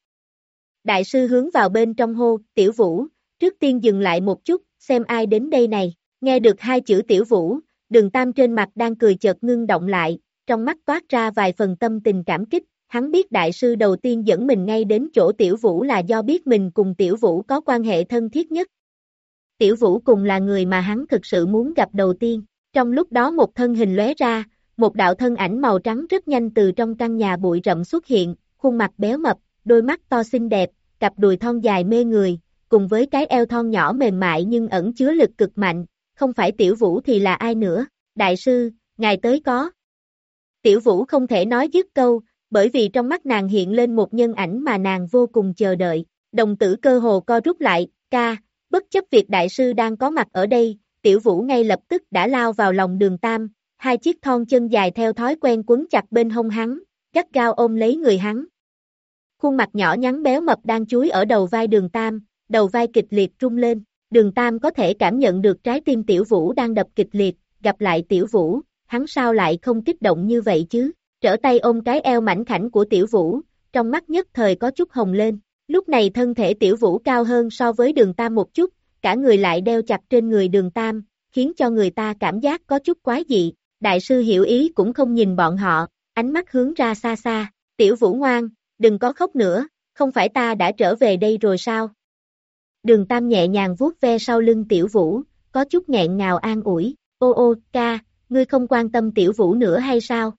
Đại sư hướng vào bên trong hô, Tiểu Vũ, trước tiên dừng lại một chút, xem ai đến đây này. Nghe được hai chữ Tiểu Vũ, Đường Tam trên mặt đang cười chợt ngưng động lại, trong mắt toát ra vài phần tâm tình cảm kích. Hắn biết đại sư đầu tiên dẫn mình ngay đến chỗ Tiểu Vũ là do biết mình cùng Tiểu Vũ có quan hệ thân thiết nhất. Tiểu Vũ cùng là người mà hắn thực sự muốn gặp đầu tiên. Trong lúc đó một thân hình lóe ra, một đạo thân ảnh màu trắng rất nhanh từ trong căn nhà bụi rậm xuất hiện, khuôn mặt béo mập, đôi mắt to xinh đẹp, cặp đùi thon dài mê người, cùng với cái eo thon nhỏ mềm mại nhưng ẩn chứa lực cực mạnh, không phải Tiểu Vũ thì là ai nữa? Đại sư, ngài tới có. Tiểu Vũ không thể nói dứt câu, bởi vì trong mắt nàng hiện lên một nhân ảnh mà nàng vô cùng chờ đợi. Đồng tử cơ hồ co rút lại, ca, bất chấp việc đại sư đang có mặt ở đây, Tiểu Vũ ngay lập tức đã lao vào lòng Đường Tam, hai chiếc thon chân dài theo thói quen quấn chặt bên hông hắn, gắt gao ôm lấy người hắn. Khuôn mặt nhỏ nhắn béo mập đang chúi ở đầu vai Đường Tam, đầu vai kịch liệt rung lên, Đường Tam có thể cảm nhận được trái tim Tiểu Vũ đang đập kịch liệt, gặp lại Tiểu Vũ, hắn sao lại không kích động như vậy chứ? Trở tay ôm cái eo mảnh khảnh của Tiểu Vũ, trong mắt nhất thời có chút hồng lên. Lúc này thân thể Tiểu Vũ cao hơn so với Đường Tam một chút, cả người lại đeo chặt trên người Đường Tam, khiến cho người ta cảm giác có chút quái dị. Đại sư hiểu ý cũng không nhìn bọn họ, ánh mắt hướng ra xa xa. Tiểu Vũ ngoan, đừng có khóc nữa, không phải ta đã trở về đây rồi sao? Đường Tam nhẹ nhàng vuốt ve sau lưng Tiểu Vũ, có chút nghẹn ngào an ủi. Ô ô, ca, ngươi không quan tâm Tiểu Vũ nữa hay sao?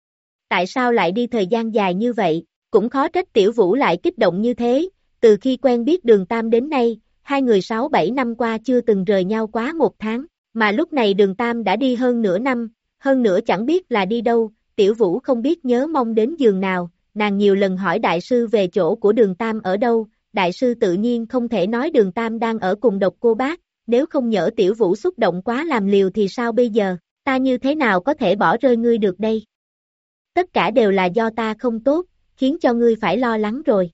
Tại sao lại đi thời gian dài như vậy, cũng khó trách Tiểu Vũ lại kích động như thế, từ khi quen biết Đường Tam đến nay, hai người sáu bảy năm qua chưa từng rời nhau quá một tháng, mà lúc này Đường Tam đã đi hơn nửa năm, hơn nữa chẳng biết là đi đâu, Tiểu Vũ không biết nhớ mong đến giường nào, nàng nhiều lần hỏi đại sư về chỗ của Đường Tam ở đâu, đại sư tự nhiên không thể nói Đường Tam đang ở cùng độc cô bác, nếu không nhỡ Tiểu Vũ xúc động quá làm liều thì sao bây giờ, ta như thế nào có thể bỏ rơi ngươi được đây? Tất cả đều là do ta không tốt, khiến cho ngươi phải lo lắng rồi.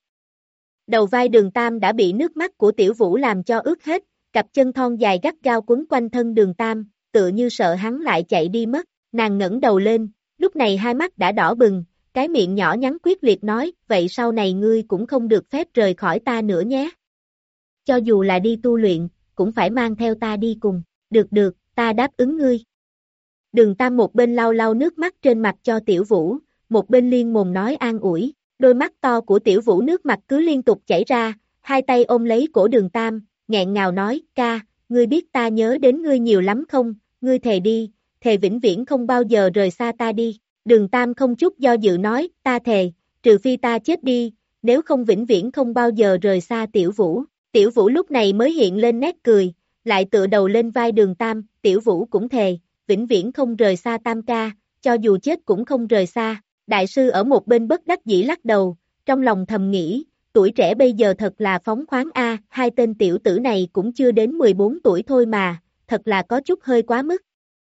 Đầu vai Đường Tam đã bị nước mắt của Tiểu Vũ làm cho ướt hết, cặp chân thon dài gắt gao quấn quanh thân Đường Tam, tựa như sợ hắn lại chạy đi mất, nàng ngẩng đầu lên, lúc này hai mắt đã đỏ bừng, cái miệng nhỏ nhắn quyết liệt nói, vậy sau này ngươi cũng không được phép rời khỏi ta nữa nhé. Cho dù là đi tu luyện, cũng phải mang theo ta đi cùng, được được, ta đáp ứng ngươi. Đường Tam một bên lau lau nước mắt trên mặt cho Tiểu Vũ, một bên liên mồm nói an ủi, đôi mắt to của Tiểu Vũ nước mặt cứ liên tục chảy ra, hai tay ôm lấy cổ Đường Tam, nghẹn ngào nói, ca, ngươi biết ta nhớ đến ngươi nhiều lắm không, ngươi thề đi, thề vĩnh viễn không bao giờ rời xa ta đi. Đường Tam không chút do dự nói, ta thề, trừ phi ta chết đi, nếu không vĩnh viễn không bao giờ rời xa Tiểu Vũ. Tiểu Vũ lúc này mới hiện lên nét cười, lại tựa đầu lên vai Đường Tam, Tiểu Vũ cũng thề, vĩnh viễn không rời xa Tam ca, cho dù chết cũng không rời xa. Đại sư ở một bên bất đắc dĩ lắc đầu, trong lòng thầm nghĩ, tuổi trẻ bây giờ thật là phóng khoáng a, hai tên tiểu tử này cũng chưa đến mười bốn tuổi thôi mà, thật là có chút hơi quá mức.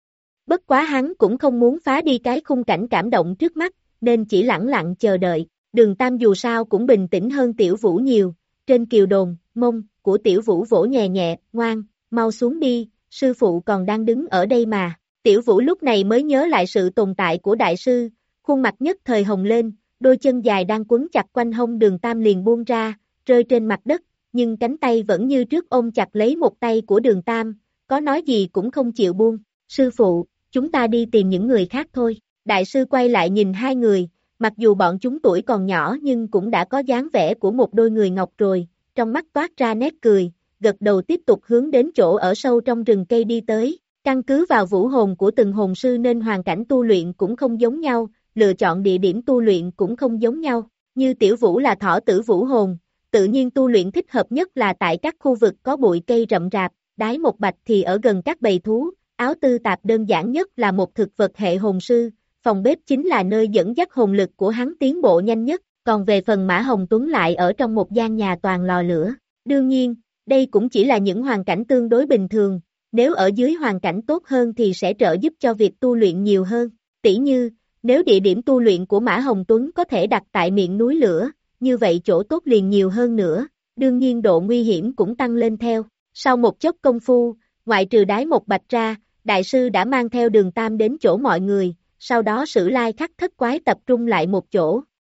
Bất quá hắn cũng không muốn phá đi cái khung cảnh cảm động trước mắt, nên chỉ lẳng lặng chờ đợi. Đường Tam dù sao cũng bình tĩnh hơn Tiểu Vũ nhiều, trên kiều đồn, mông của Tiểu Vũ vỗ nhẹ nhẹ, ngoan, mau xuống đi, sư phụ còn đang đứng ở đây mà. Tiểu Vũ lúc này mới nhớ lại sự tồn tại của đại sư, khuôn mặt nhất thời hồng lên, đôi chân dài đang quấn chặt quanh hông Đường Tam liền buông ra, rơi trên mặt đất, nhưng cánh tay vẫn như trước ôm chặt lấy một tay của Đường Tam, có nói gì cũng không chịu buông. Sư phụ, chúng ta đi tìm những người khác thôi. Đại sư quay lại nhìn hai người, mặc dù bọn chúng tuổi còn nhỏ nhưng cũng đã có dáng vẻ của một đôi người ngọc rồi, trong mắt toát ra nét cười, gật đầu tiếp tục hướng đến chỗ ở sâu trong rừng cây đi tới. Căn cứ vào vũ hồn của từng hồn sư nên hoàn cảnh tu luyện cũng không giống nhau, lựa chọn địa điểm tu luyện cũng không giống nhau. Như Tiểu Vũ là thỏ tử vũ hồn, tự nhiên tu luyện thích hợp nhất là tại các khu vực có bụi cây rậm rạp, Đái Một Bạch thì ở gần các bầy thú. Áo Tư Tạp đơn giản nhất là một thực vật hệ hồn sư, phòng bếp chính là nơi dẫn dắt hồn lực của hắn tiến bộ nhanh nhất, còn về phần Mã Hồng Tuấn lại ở trong một gian nhà toàn lò lửa. Đương nhiên, đây cũng chỉ là những hoàn cảnh tương đối bình thường, nếu ở dưới hoàn cảnh tốt hơn thì sẽ trợ giúp cho việc tu luyện nhiều hơn. Tỉ như, nếu địa điểm tu luyện của Mã Hồng Tuấn có thể đặt tại miệng núi lửa, như vậy chỗ tốt liền nhiều hơn nữa, đương nhiên độ nguy hiểm cũng tăng lên theo. Sau một chốc công phu, ngoại trừ Đái Một Bạch ra, đại sư đã mang theo Đường Tam đến chỗ mọi người, sau đó Sử Lai Khắc thất quái tập trung lại một chỗ.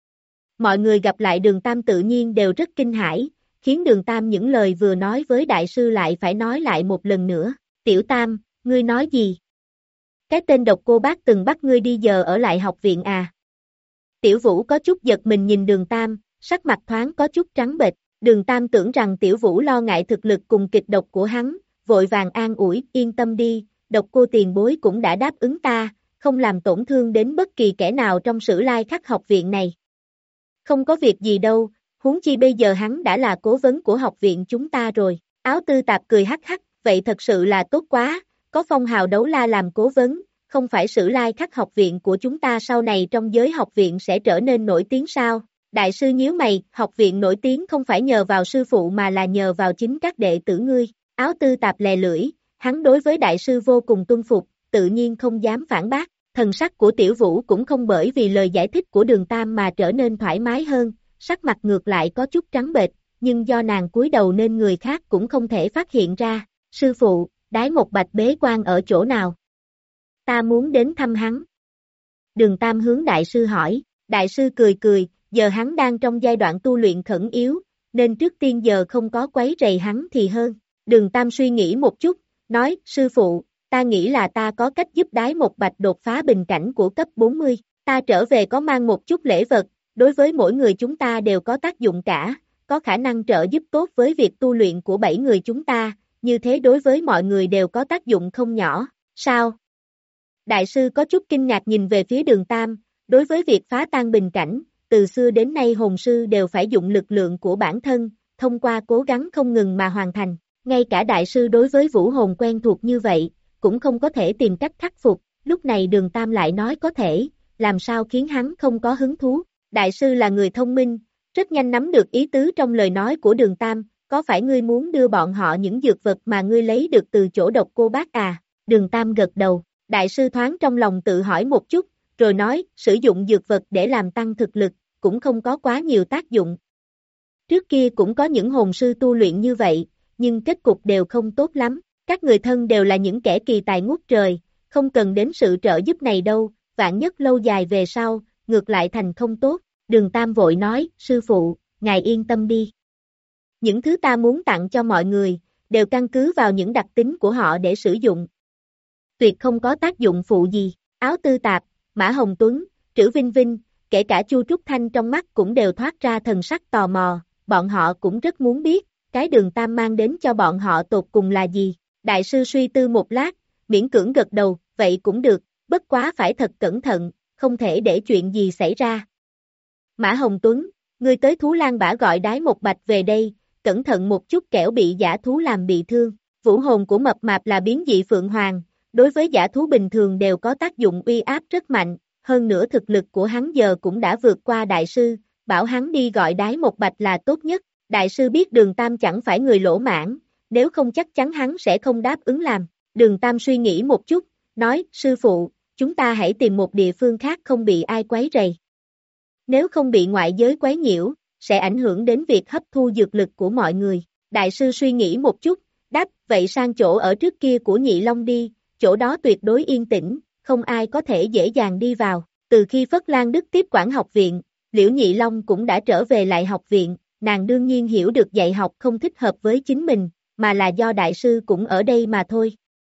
Mọi người gặp lại Đường Tam tự nhiên đều rất kinh hãi, khiến Đường Tam những lời vừa nói với đại sư lại phải nói lại một lần nữa. Tiểu Tam, ngươi nói gì? Cái tên độc cô bác từng bắt ngươi đi giờ ở lại học viện à? Tiểu Vũ có chút giật mình nhìn Đường Tam, sắc mặt thoáng có chút trắng bệch. Đường Tam tưởng rằng Tiểu Vũ lo ngại thực lực cùng kịch độc của hắn, vội vàng an ủi, yên tâm đi, độc cô tiền bối cũng đã đáp ứng ta, không làm tổn thương đến bất kỳ kẻ nào trong Sử Lai Khắc học viện này. Không có việc gì đâu, huống chi bây giờ hắn đã là cố vấn của học viện chúng ta rồi. Áo Tư Tạp cười hắc hắc, vậy thật sự là tốt quá, có phong hào đấu la làm cố vấn, không phải Sử Lai Khắc học viện của chúng ta sau này trong giới học viện sẽ trở nên nổi tiếng sao? Đại sư nhíu mày, học viện nổi tiếng không phải nhờ vào sư phụ mà là nhờ vào chính các đệ tử ngươi. Áo Tư Tạp lè lưỡi, hắn đối với đại sư vô cùng tuân phục, tự nhiên không dám phản bác. Thần sắc của Tiểu Vũ cũng không bởi vì lời giải thích của Đường Tam mà trở nên thoải mái hơn, sắc mặt ngược lại có chút trắng bệch, nhưng do nàng cúi đầu nên người khác cũng không thể phát hiện ra. Sư phụ, Đái Một Bạch bế quan ở chỗ nào? Ta muốn đến thăm hắn. Đường Tam hướng đại sư hỏi, đại sư cười cười, giờ hắn đang trong giai đoạn tu luyện khẩn yếu, nên trước tiên giờ không có quấy rầy hắn thì hơn. Đường Tam suy nghĩ một chút, nói, sư phụ, ta nghĩ là ta có cách giúp Đái Một Bạch đột phá bình cảnh của cấp bốn mươi, ta trở về có mang một chút lễ vật, đối với mỗi người chúng ta đều có tác dụng cả, có khả năng trợ giúp tốt với việc tu luyện của bảy người chúng ta, như thế đối với mọi người đều có tác dụng không nhỏ, sao? Đại sư có chút kinh ngạc nhìn về phía Đường Tam, đối với việc phá tan bình cảnh, từ xưa đến nay hồn sư đều phải dụng lực lượng của bản thân, thông qua cố gắng không ngừng mà hoàn thành, ngay cả đại sư đối với vũ hồn quen thuộc như vậy, cũng không có thể tìm cách khắc phục, lúc này Đường Tam lại nói có thể, làm sao khiến hắn không có hứng thú. Đại sư là người thông minh, rất nhanh nắm được ý tứ trong lời nói của Đường Tam, có phải ngươi muốn đưa bọn họ những dược vật mà ngươi lấy được từ chỗ độc cô bác à? Đường Tam gật đầu, đại sư thoáng trong lòng tự hỏi một chút, rồi nói, sử dụng dược vật để làm tăng thực lực, cũng không có quá nhiều tác dụng. Trước kia cũng có những hồn sư tu luyện như vậy, nhưng kết cục đều không tốt lắm, các người thân đều là những kẻ kỳ tài ngút trời, không cần đến sự trợ giúp này đâu, vạn nhất lâu dài về sau, ngược lại thành không tốt. Đường Tam vội nói, sư phụ, ngài yên tâm đi. Những thứ ta muốn tặng cho mọi người, đều căn cứ vào những đặc tính của họ để sử dụng. Tuyệt không có tác dụng phụ gì. Áo Tư Tạp, Mã Hồng Tuấn, Trữ Vinh Vinh, kể cả Chu Trúc Thanh trong mắt cũng đều thoát ra thần sắc tò mò, bọn họ cũng rất muốn biết, cái Đường Tam mang đến cho bọn họ tột cùng là gì. Đại sư suy tư một lát, miễn cưỡng gật đầu, vậy cũng được, bất quá phải thật cẩn thận, không thể để chuyện gì xảy ra. Mã Hồng Tuấn, ngươi tới Thú Lang Bả gọi Đái Một Bạch về đây, cẩn thận một chút kẻo bị giả thú làm bị thương. Vũ hồn của mập mạp là biến dị Phượng Hoàng, đối với giả thú bình thường đều có tác dụng uy áp rất mạnh, hơn nữa thực lực của hắn giờ cũng đã vượt qua đại sư, bảo hắn đi gọi Đái Một Bạch là tốt nhất. Đại sư biết Đường Tam chẳng phải người lỗ mãn, nếu không chắc chắn hắn sẽ không đáp ứng làm. Đường Tam suy nghĩ một chút, nói, sư phụ, chúng ta hãy tìm một địa phương khác không bị ai quấy rầy. Nếu không bị ngoại giới quấy nhiễu, sẽ ảnh hưởng đến việc hấp thu dược lực của mọi người. Đại sư suy nghĩ một chút, đáp, vậy sang chỗ ở trước kia của Nhị Long đi, chỗ đó tuyệt đối yên tĩnh, không ai có thể dễ dàng đi vào. Từ khi Phất Lan Đức tiếp quản học viện, Liễu Nhị Long cũng đã trở về lại học viện, nàng đương nhiên hiểu được dạy học không thích hợp với chính mình, mà là do đại sư cũng ở đây mà thôi.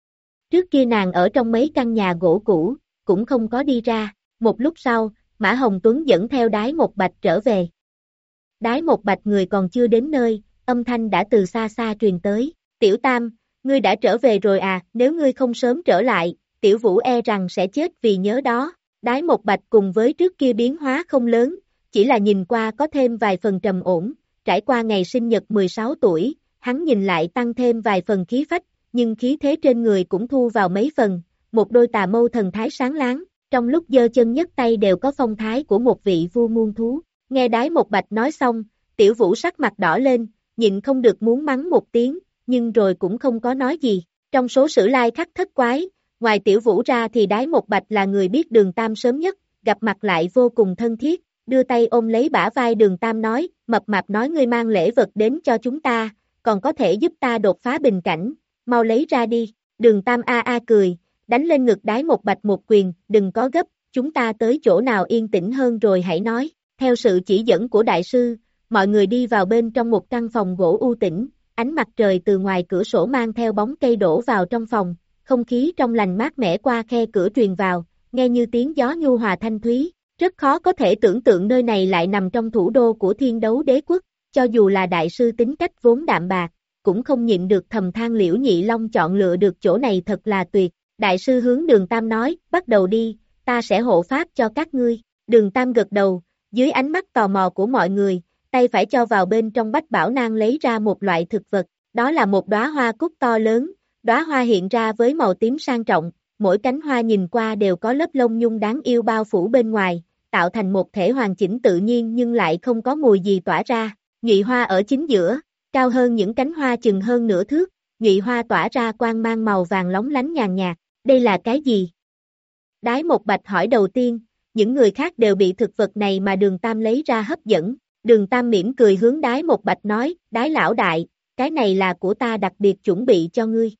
Trước kia nàng ở trong mấy căn nhà gỗ cũ, cũng không có đi ra, một lúc sau, Mã Hồng Tuấn dẫn theo Đái Một Bạch trở về. Đái Một Bạch người còn chưa đến nơi, âm thanh đã từ xa xa truyền tới, Tiểu Tam, ngươi đã trở về rồi à, nếu ngươi không sớm trở lại, Tiểu Vũ e rằng sẽ chết vì nhớ đó. Đái Một Bạch cùng với trước kia biến hóa không lớn, chỉ là nhìn qua có thêm vài phần trầm ổn, trải qua ngày sinh nhật mười sáu tuổi, hắn nhìn lại tăng thêm vài phần khí phách, nhưng khí thế trên người cũng thu vào mấy phần, một đôi tà mâu thần thái sáng láng, trong lúc giơ chân nhấc tay đều có phong thái của một vị vua muôn thú. Nghe Đái Một Bạch nói xong, Tiểu Vũ sắc mặt đỏ lên, nhịn không được muốn mắng một tiếng, nhưng rồi cũng không có nói gì. Trong số sử lai khắc thất quái, ngoài Tiểu Vũ ra thì Đái Một Bạch là người biết Đường Tam sớm nhất, gặp mặt lại vô cùng thân thiết, đưa tay ôm lấy bả vai Đường Tam nói, mập mạp nói ngươi mang lễ vật đến cho chúng ta, còn có thể giúp ta đột phá bình cảnh, mau lấy ra đi. Đường Tam a a cười, đánh lên ngực Đái Một Bạch một quyền, đừng có gấp, chúng ta tới chỗ nào yên tĩnh hơn rồi hãy nói. Theo sự chỉ dẫn của đại sư, mọi người đi vào bên trong một căn phòng gỗ u tĩnh, ánh mặt trời từ ngoài cửa sổ mang theo bóng cây đổ vào trong phòng, không khí trong lành mát mẻ qua khe cửa truyền vào, nghe như tiếng gió nhu hòa thanh thúy, rất khó có thể tưởng tượng nơi này lại nằm trong thủ đô của Thiên Đấu Đế quốc, cho dù là đại sư tính cách vốn đạm bạc, cũng không nhịn được thầm than Liễu Nhị Long chọn lựa được chỗ này thật là tuyệt. Đại sư hướng Đường Tam nói, bắt đầu đi, ta sẽ hộ pháp cho các ngươi. Đường Tam gật đầu, dưới ánh mắt tò mò của mọi người, tay phải cho vào bên trong bách bảo nang lấy ra một loại thực vật, đó là một đóa hoa cúc to lớn, đóa hoa hiện ra với màu tím sang trọng, mỗi cánh hoa nhìn qua đều có lớp lông nhung đáng yêu bao phủ bên ngoài, tạo thành một thể hoàn chỉnh tự nhiên nhưng lại không có mùi gì tỏa ra. Nhụy hoa ở chính giữa, cao hơn những cánh hoa chừng hơn nửa thước, nhụy hoa tỏa ra quang mang màu vàng lóng lánh nhàn nhạt, đây là cái gì? Đái Một Bạch hỏi đầu tiên, những người khác đều bị thực vật này mà Đường Tam lấy ra hấp dẫn, Đường Tam mỉm cười hướng Đái Một Bạch nói, Đái lão đại, cái này là của ta đặc biệt chuẩn bị cho ngươi.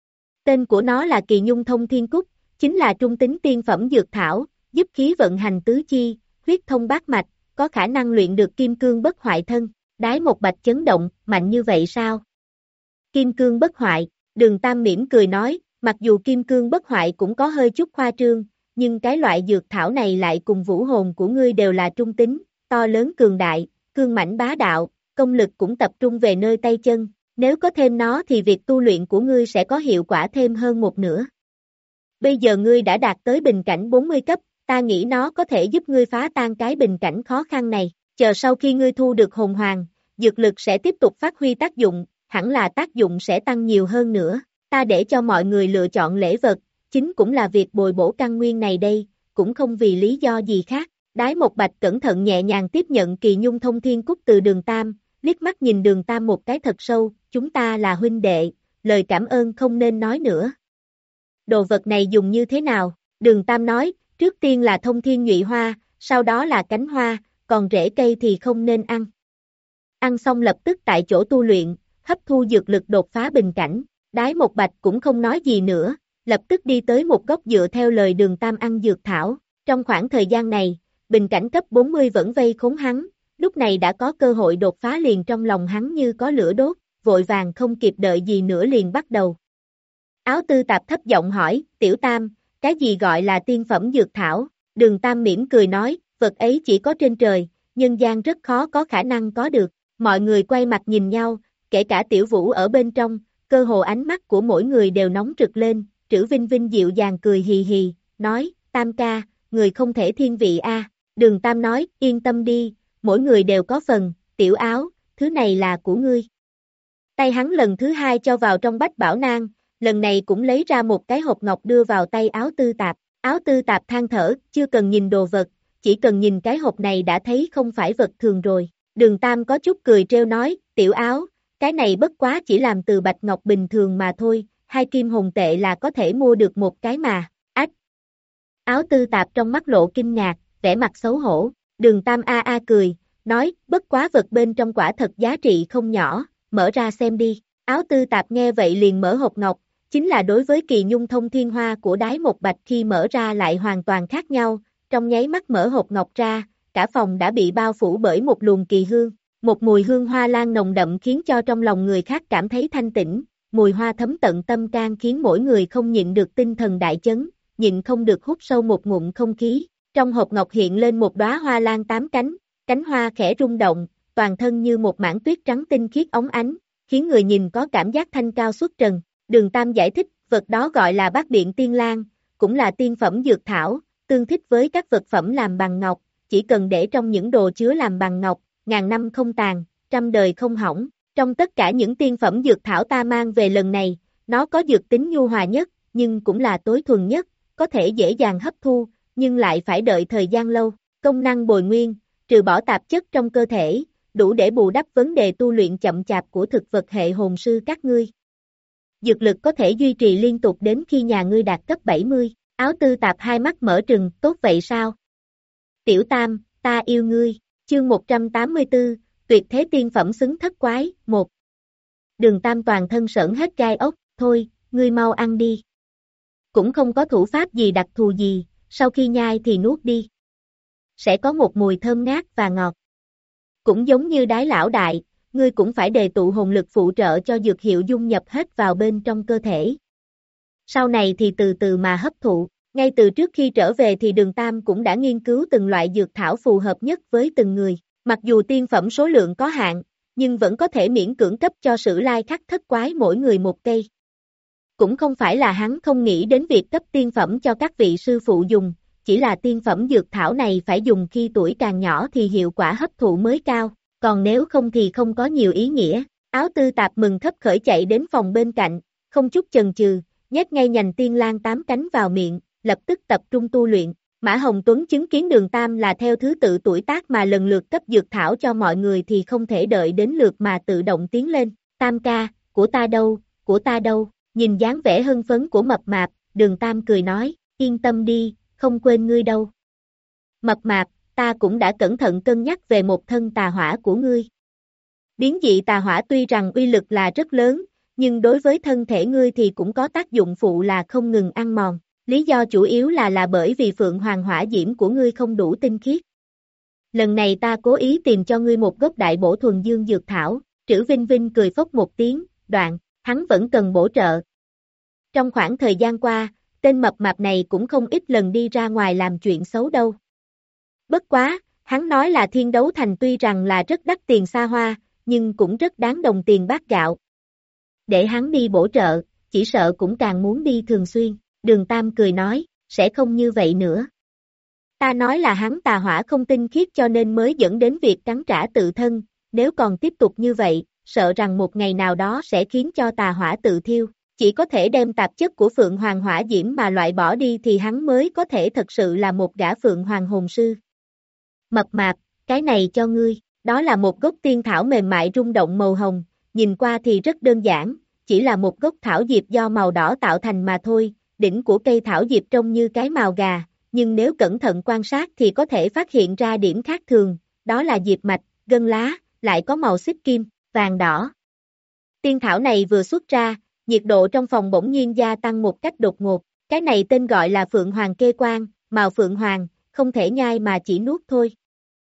Tên của nó là Kỳ Nhung Thông Thiên Cúc, chính là trung tính tiên phẩm dược thảo, giúp khí vận hành tứ chi, huyết thông bát mạch, có khả năng luyện được kim cương bất hoại thân. Đái Một Bạch chấn động, mạnh như vậy sao? Kim cương bất hoại, Đường Tam mỉm cười nói, mặc dù kim cương bất hoại cũng có hơi chút khoa trương, nhưng cái loại dược thảo này lại cùng vũ hồn của ngươi đều là trung tính, to lớn cường đại, cương mãnh bá đạo, công lực cũng tập trung về nơi tay chân, nếu có thêm nó thì việc tu luyện của ngươi sẽ có hiệu quả thêm hơn một nửa. Bây giờ ngươi đã đạt tới bình cảnh bốn mươi cấp, ta nghĩ nó có thể giúp ngươi phá tan cái bình cảnh khó khăn này, chờ sau khi ngươi thu được hồn hoàng, dược lực sẽ tiếp tục phát huy tác dụng, hẳn là tác dụng sẽ tăng nhiều hơn nữa, ta để cho mọi người lựa chọn lễ vật, chính cũng là việc bồi bổ căn nguyên này đây, cũng không vì lý do gì khác. Đái Một Bạch cẩn thận nhẹ nhàng tiếp nhận Kỳ Nhung Thông Thiên Cúc từ Đường Tam, liếc mắt nhìn Đường Tam một cái thật sâu, chúng ta là huynh đệ, lời cảm ơn không nên nói nữa. Đồ vật này dùng như thế nào? Đường Tam nói, trước tiên là thông thiên nhụy hoa, sau đó là cánh hoa, còn rễ cây thì không nên ăn. Ăn xong lập tức tại chỗ tu luyện, hấp thu dược lực đột phá bình cảnh. Đái Một Bạch cũng không nói gì nữa, lập tức đi tới một góc dựa theo lời Đường Tam ăn dược thảo. Trong khoảng thời gian này, bình cảnh cấp bốn mươi vẫn vây khốn hắn, lúc này đã có cơ hội đột phá liền trong lòng hắn như có lửa đốt, vội vàng không kịp đợi gì nữa liền bắt đầu. Áo Tư Tạp thấp giọng hỏi, Tiểu Tam, cái gì gọi là tiên phẩm dược thảo? Đường Tam mỉm cười nói, vật ấy chỉ có trên trời, nhân gian rất khó có khả năng có được. Mọi người quay mặt nhìn nhau, kể cả Tiểu Vũ ở bên trong, cơ hồ ánh mắt của mỗi người đều nóng rực lên. Trữ Vinh Vinh dịu dàng cười hì hì, nói, Tam ca, người không thể thiên vị a. Đường Tam nói, yên tâm đi, mỗi người đều có phần, Tiểu Áo, thứ này là của ngươi. Tay hắn lần thứ hai cho vào trong bách bảo nang, lần này cũng lấy ra một cái hộp ngọc đưa vào tay Áo Tư Tạp. Áo Tư Tạp than thở, chưa cần nhìn đồ vật, chỉ cần nhìn cái hộp này đã thấy không phải vật thường rồi. Đường Tam có chút cười trêu nói, Tiểu Áo, cái này bất quá chỉ làm từ bạch ngọc bình thường mà thôi, hai kim hồn tệ là có thể mua được một cái mà. Ách! Áo Tư Tạp trong mắt lộ kinh ngạc, vẻ mặt xấu hổ. Đường Tam a a cười, nói, bất quá vật bên trong quả thật giá trị không nhỏ, mở ra xem đi. Áo Tư Tạp nghe vậy liền mở hộp ngọc, chính là đối với kỳ nhung thông thiên hoa của Đái Một Bạch khi mở ra lại hoàn toàn khác nhau, trong nháy mắt mở hộp ngọc ra, cả phòng đã bị bao phủ bởi một luồng kỳ hương, một mùi hương hoa lan nồng đậm khiến cho trong lòng người khác cảm thấy thanh tĩnh, mùi hoa thấm tận tâm can khiến mỗi người không nhịn được tinh thần đại chấn, nhịn không được hút sâu một ngụm không khí. Trong hộp ngọc hiện lên một đóa hoa lan tám cánh, cánh hoa khẽ rung động, toàn thân như một mảng tuyết trắng tinh khiết óng ánh, khiến người nhìn có cảm giác thanh cao xuất trần. Đường Tam giải thích, vật đó gọi là Bát Biện Tiên Lan, cũng là tiên phẩm dược thảo, tương thích với các vật phẩm làm bằng ngọc, chỉ cần để trong những đồ chứa làm bằng ngọc, ngàn năm không tàn, trăm đời không hỏng. Trong tất cả những tiên phẩm dược thảo ta mang về lần này, nó có dược tính nhu hòa nhất, nhưng cũng là tối thuần nhất, có thể dễ dàng hấp thu, nhưng lại phải đợi thời gian lâu. Công năng bồi nguyên, trừ bỏ tạp chất trong cơ thể, đủ để bù đắp vấn đề tu luyện chậm chạp của thực vật hệ hồn sư các ngươi. Dược lực có thể duy trì liên tục đến khi nhà ngươi đạt cấp bảy mươi. Áo Tư Tạp hai mắt mở trừng, tốt vậy sao? Tiểu Tam, ta yêu ngươi. Chương một trăm tám mươi tư, tuyệt thế tiên phẩm xứng thất quái, một. Đường Tam toàn thân sởn hết gai ốc, thôi, ngươi mau ăn đi. Cũng không có thủ pháp gì đặc thù gì, sau khi nhai thì nuốt đi. Sẽ có một mùi thơm ngát và ngọt. Cũng giống như Đái lão đại, ngươi cũng phải đề tụ hồn lực phụ trợ cho dược hiệu dung nhập hết vào bên trong cơ thể. Sau này thì từ từ mà hấp thụ, ngay từ trước khi trở về thì Đường Tam cũng đã nghiên cứu từng loại dược thảo phù hợp nhất với từng người. Mặc dù tiên phẩm số lượng có hạn, nhưng vẫn có thể miễn cưỡng cấp cho Sử Lai Khắc thất quái mỗi người một cây. Cũng không phải là hắn không nghĩ đến việc cấp tiên phẩm cho các vị sư phụ dùng, chỉ là tiên phẩm dược thảo này phải dùng khi tuổi càng nhỏ thì hiệu quả hấp thụ mới cao, còn nếu không thì không có nhiều ý nghĩa. Áo Tư Tạp mừng khấp khởi chạy đến phòng bên cạnh, không chút chần chừ, nhét ngay nhành tiên lan tám cánh vào miệng, lập tức tập trung tu luyện. Mã Hồng Tuấn chứng kiến Đường Tam là theo thứ tự tuổi tác mà lần lượt cấp dược thảo cho mọi người thì không thể đợi đến lượt mà tự động tiến lên. Tam ca, của ta đâu, của ta đâu, nhìn dáng vẻ hưng phấn của Mập Mạp, Đường Tam cười nói, yên tâm đi, không quên ngươi đâu. Mập Mạp, ta cũng đã cẩn thận cân nhắc về một thân tà hỏa của ngươi. Biến dị tà hỏa tuy rằng uy lực là rất lớn, nhưng đối với thân thể ngươi thì cũng có tác dụng phụ là không ngừng ăn mòn. Lý do chủ yếu là là bởi vì Phượng Hoàng hỏa diễm của ngươi không đủ tinh khiết. Lần này ta cố ý tìm cho ngươi một gốc đại bổ thuần dương dược thảo, Trữ Vinh Vinh cười phốc một tiếng, đoạn, hắn vẫn cần bổ trợ. Trong khoảng thời gian qua, tên Mập Mạp này cũng không ít lần đi ra ngoài làm chuyện xấu đâu. Bất quá, hắn nói là Thiên Đấu Thành tuy rằng là rất đắt tiền xa hoa, nhưng cũng rất đáng đồng tiền bát gạo. Để hắn đi bổ trợ, chỉ sợ cũng càng muốn đi thường xuyên. Đường Tam cười nói, sẽ không như vậy nữa. Ta nói là hắn tà hỏa không tinh khiết cho nên mới dẫn đến việc cắn trả tự thân, nếu còn tiếp tục như vậy, sợ rằng một ngày nào đó sẽ khiến cho tà hỏa tự thiêu, chỉ có thể đem tạp chất của Phượng Hoàng hỏa diễm mà loại bỏ đi thì hắn mới có thể thật sự là một gã Phượng Hoàng hồn sư. Mập Mạp, cái này cho ngươi, đó là một gốc tiên thảo mềm mại rung động màu hồng, nhìn qua thì rất đơn giản, chỉ là một gốc thảo diệp do màu đỏ tạo thành mà thôi. Đỉnh của cây thảo diệp trông như cái mào gà, nhưng nếu cẩn thận quan sát thì có thể phát hiện ra điểm khác thường, đó là diệp mạch, gân lá, lại có màu xích kim, vàng đỏ. Tiên thảo này vừa xuất ra, nhiệt độ trong phòng bỗng nhiên gia tăng một cách đột ngột, cái này tên gọi là Phượng Hoàng kê quan, màu Phượng Hoàng, không thể nhai mà chỉ nuốt thôi.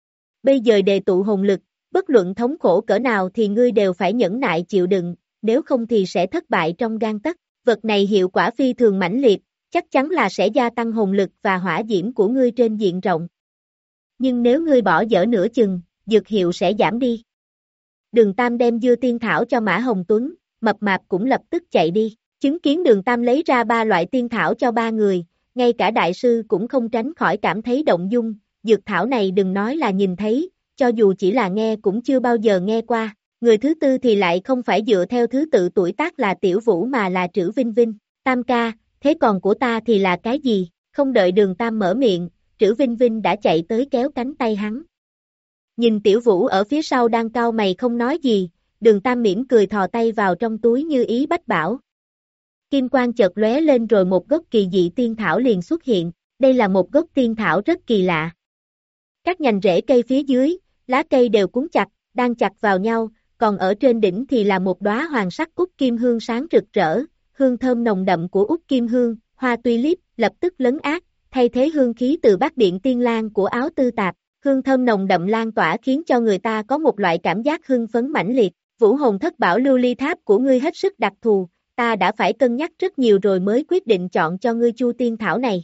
Bây giờ đề tụ hồn lực, bất luận thống khổ cỡ nào thì ngươi đều phải nhẫn nại chịu đựng, nếu không thì sẽ thất bại trong gang tấc. Vật này hiệu quả phi thường mãnh liệt, chắc chắn là sẽ gia tăng hồn lực và hỏa diễm của ngươi trên diện rộng. Nhưng nếu ngươi bỏ dở nửa chừng, dược hiệu sẽ giảm đi. Đường Tam đem dưa tiên thảo cho Mã Hồng Tuấn, Mập Mạp cũng lập tức chạy đi. Chứng kiến Đường Tam lấy ra ba loại tiên thảo cho ba người, ngay cả đại sư cũng không tránh khỏi cảm thấy động dung, dược thảo này đừng nói là nhìn thấy, cho dù chỉ là nghe cũng chưa bao giờ nghe qua. Người thứ tư thì lại không phải dựa theo thứ tự tuổi tác là Tiểu Vũ mà là Trữ Vinh Vinh. Tam ca, thế còn của ta thì là cái gì? Không đợi Đường Tam mở miệng, Trữ Vinh Vinh đã chạy tới kéo cánh tay hắn. Nhìn Tiểu Vũ ở phía sau đang cau mày không nói gì, Đường Tam mỉm cười thò tay vào trong túi như ý bách bảo. Kim quang chợt lóe lên rồi một gốc kỳ dị tiên thảo liền xuất hiện, đây là một gốc tiên thảo rất kỳ lạ. Các nhành rễ cây phía dưới, lá cây đều cuốn chặt, đang chặt vào nhau, còn ở trên đỉnh thì là một đóa hoàng sắc út kim hương sáng rực rỡ, hương thơm nồng đậm của út kim hương, hoa tulip lập tức lấn át, thay thế hương khí từ bát điện tiên lan của áo tư tạp, hương thơm nồng đậm lan tỏa khiến cho người ta có một loại cảm giác hưng phấn mãnh liệt. Vũ hồn thất bảo lưu ly tháp của ngươi hết sức đặc thù, ta đã phải cân nhắc rất nhiều rồi mới quyết định chọn cho ngươi chu tiên thảo này.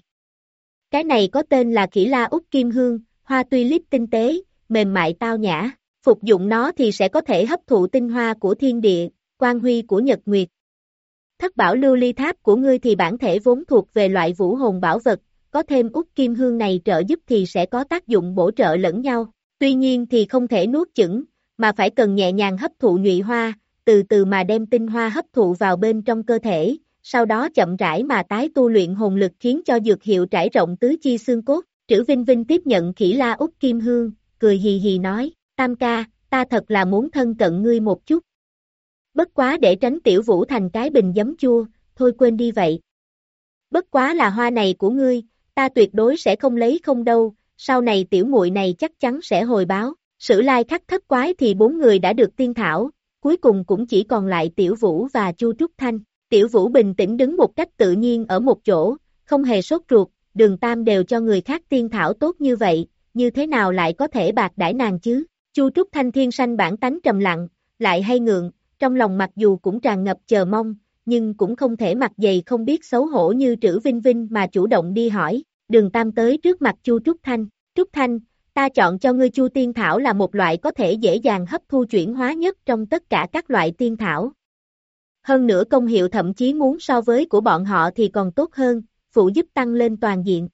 Cái này có tên là Khỉ La út kim hương, hoa tulip tinh tế, mềm mại tao nhã, phục dụng nó thì sẽ có thể hấp thụ tinh hoa của thiên địa, quang huy của nhật nguyệt. Thất bảo lưu ly tháp của ngươi thì bản thể vốn thuộc về loại vũ hồn bảo vật, có thêm út kim hương này trợ giúp thì sẽ có tác dụng bổ trợ lẫn nhau, tuy nhiên thì không thể nuốt chửng, mà phải cần nhẹ nhàng hấp thụ nhụy hoa, từ từ mà đem tinh hoa hấp thụ vào bên trong cơ thể, sau đó chậm rãi mà tái tu luyện hồn lực khiến cho dược hiệu trải rộng tứ chi xương cốt. Trữ Vinh Vinh tiếp nhận Khỉ La út kim hương, cười hì hì nói, Tam ca, ta thật là muốn thân cận ngươi một chút. Bất quá để tránh tiểu vũ thành cái bình giấm chua, thôi quên đi vậy. Bất quá là hoa này của ngươi, ta tuyệt đối sẽ không lấy không đâu, sau này tiểu muội này chắc chắn sẽ hồi báo. Sử lai khắc thất quái thì bốn người đã được tiên thảo, cuối cùng cũng chỉ còn lại Tiểu Vũ và Chu Trúc Thanh. Tiểu Vũ bình tĩnh đứng một cách tự nhiên ở một chỗ, không hề sốt ruột, Đường Tam đều cho người khác tiên thảo tốt như vậy, như thế nào lại có thể bạc đãi nàng chứ? Chu Trúc Thanh thiên sanh bản tánh trầm lặng, lại hay ngượng, trong lòng mặc dù cũng tràn ngập chờ mong, nhưng cũng không thể mặt dày không biết xấu hổ như Trữ Vinh Vinh mà chủ động đi hỏi. Đường Tam tới trước mặt Chu Trúc Thanh, Trúc Thanh, ta chọn cho ngươi Chu Tiên Thảo là một loại có thể dễ dàng hấp thu chuyển hóa nhất trong tất cả các loại tiên thảo. Hơn nữa công hiệu thậm chí muốn so với của bọn họ thì còn tốt hơn, phụ giúp tăng lên toàn diện.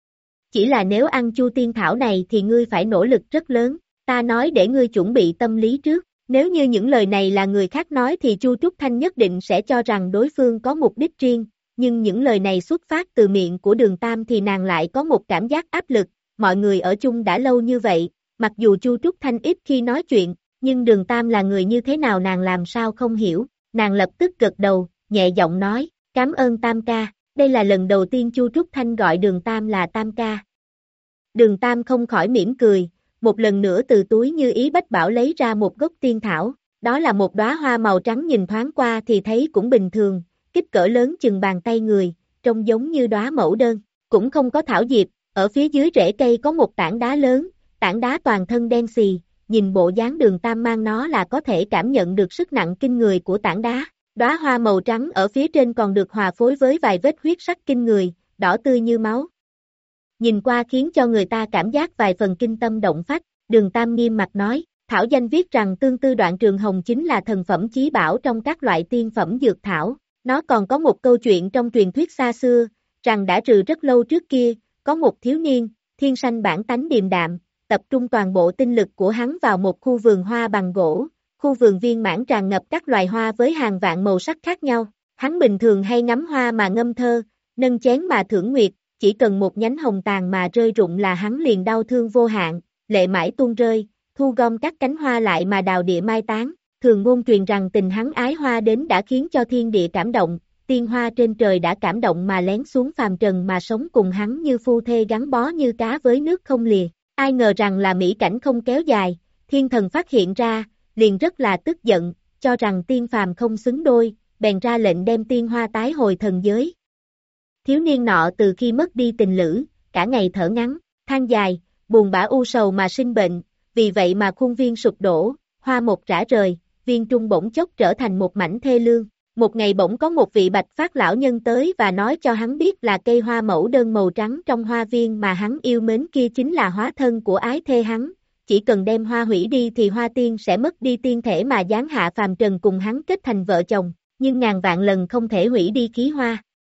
Chỉ là nếu ăn Chu Tiên Thảo này thì ngươi phải nỗ lực rất lớn, ta nói để ngươi chuẩn bị tâm lý trước. Nếu như những lời này là người khác nói thì Chu Trúc Thanh nhất định sẽ cho rằng đối phương có mục đích riêng, nhưng những lời này xuất phát từ miệng của Đường Tam thì nàng lại có một cảm giác áp lực. Mọi người ở chung đã lâu như vậy, mặc dù Chu Trúc Thanh ít khi nói chuyện, nhưng Đường Tam là người như thế nào nàng làm sao không hiểu, nàng lập tức gật đầu, nhẹ giọng nói, cảm ơn Tam ca, đây là lần đầu tiên Chu Trúc Thanh gọi Đường Tam là Tam ca. Đường Tam không khỏi mỉm cười, một lần nữa từ túi Như Ý Bách Bảo lấy ra một gốc tiên thảo, đó là một đóa hoa màu trắng nhìn thoáng qua thì thấy cũng bình thường, kích cỡ lớn chừng bàn tay người, trông giống như đóa mẫu đơn, cũng không có thảo diệp. Ở phía dưới rễ cây có một tảng đá lớn, tảng đá toàn thân đen xì, nhìn bộ dáng Đường Tam mang nó là có thể cảm nhận được sức nặng kinh người của tảng đá. Đóa hoa màu trắng ở phía trên còn được hòa phối với vài vết huyết sắc kinh người, đỏ tươi như máu. Nhìn qua khiến cho người ta cảm giác vài phần kinh tâm động phách, Đường Tam nghiêm mặt nói, thảo danh viết rằng tương tư đoạn trường hồng chính là thần phẩm chí bảo trong các loại tiên phẩm dược thảo. Nó còn có một câu chuyện trong truyền thuyết xa xưa, rằng đã trừ rất lâu trước kia, có một thiếu niên, thiên sanh bản tánh điềm đạm, tập trung toàn bộ tinh lực của hắn vào một khu vườn hoa bằng gỗ, khu vườn viên mãn tràn ngập các loài hoa với hàng vạn màu sắc khác nhau. Hắn bình thường hay ngắm hoa mà ngâm thơ, nâng chén mà thưởng nguyệt, chỉ cần một nhánh hồng tàn mà rơi rụng là hắn liền đau thương vô hạn, lệ mãi tuôn rơi, thu gom các cánh hoa lại mà đào địa mai táng. Thường ngôn truyền rằng tình hắn ái hoa đến đã khiến cho thiên địa cảm động, tiên hoa trên trời đã cảm động mà lén xuống phàm trần mà sống cùng hắn như phu thê gắn bó như cá với nước không lìa. Ai ngờ rằng là mỹ cảnh không kéo dài, thiên thần phát hiện ra, liền rất là tức giận, cho rằng tiên phàm không xứng đôi, bèn ra lệnh đem tiên hoa tái hồi thần giới. Thiếu niên nọ từ khi mất đi tình lữ, cả ngày thở ngắn, than dài, buồn bã u sầu mà sinh bệnh, vì vậy mà khuôn viên sụp đổ, hoa một rã rời, viên trung bỗng chốc trở thành một mảnh thê lương. Một ngày bỗng có một vị bạch phát lão nhân tới và nói cho hắn biết là cây hoa mẫu đơn màu trắng trong hoa viên mà hắn yêu mến kia chính là hóa thân của ái thê hắn, chỉ cần đem hoa hủy đi thì hoa tiên sẽ mất đi tiên thể mà giáng hạ phàm trần cùng hắn kết thành vợ chồng, nhưng ngàn vạn lần không thể hủy đi khí hoa.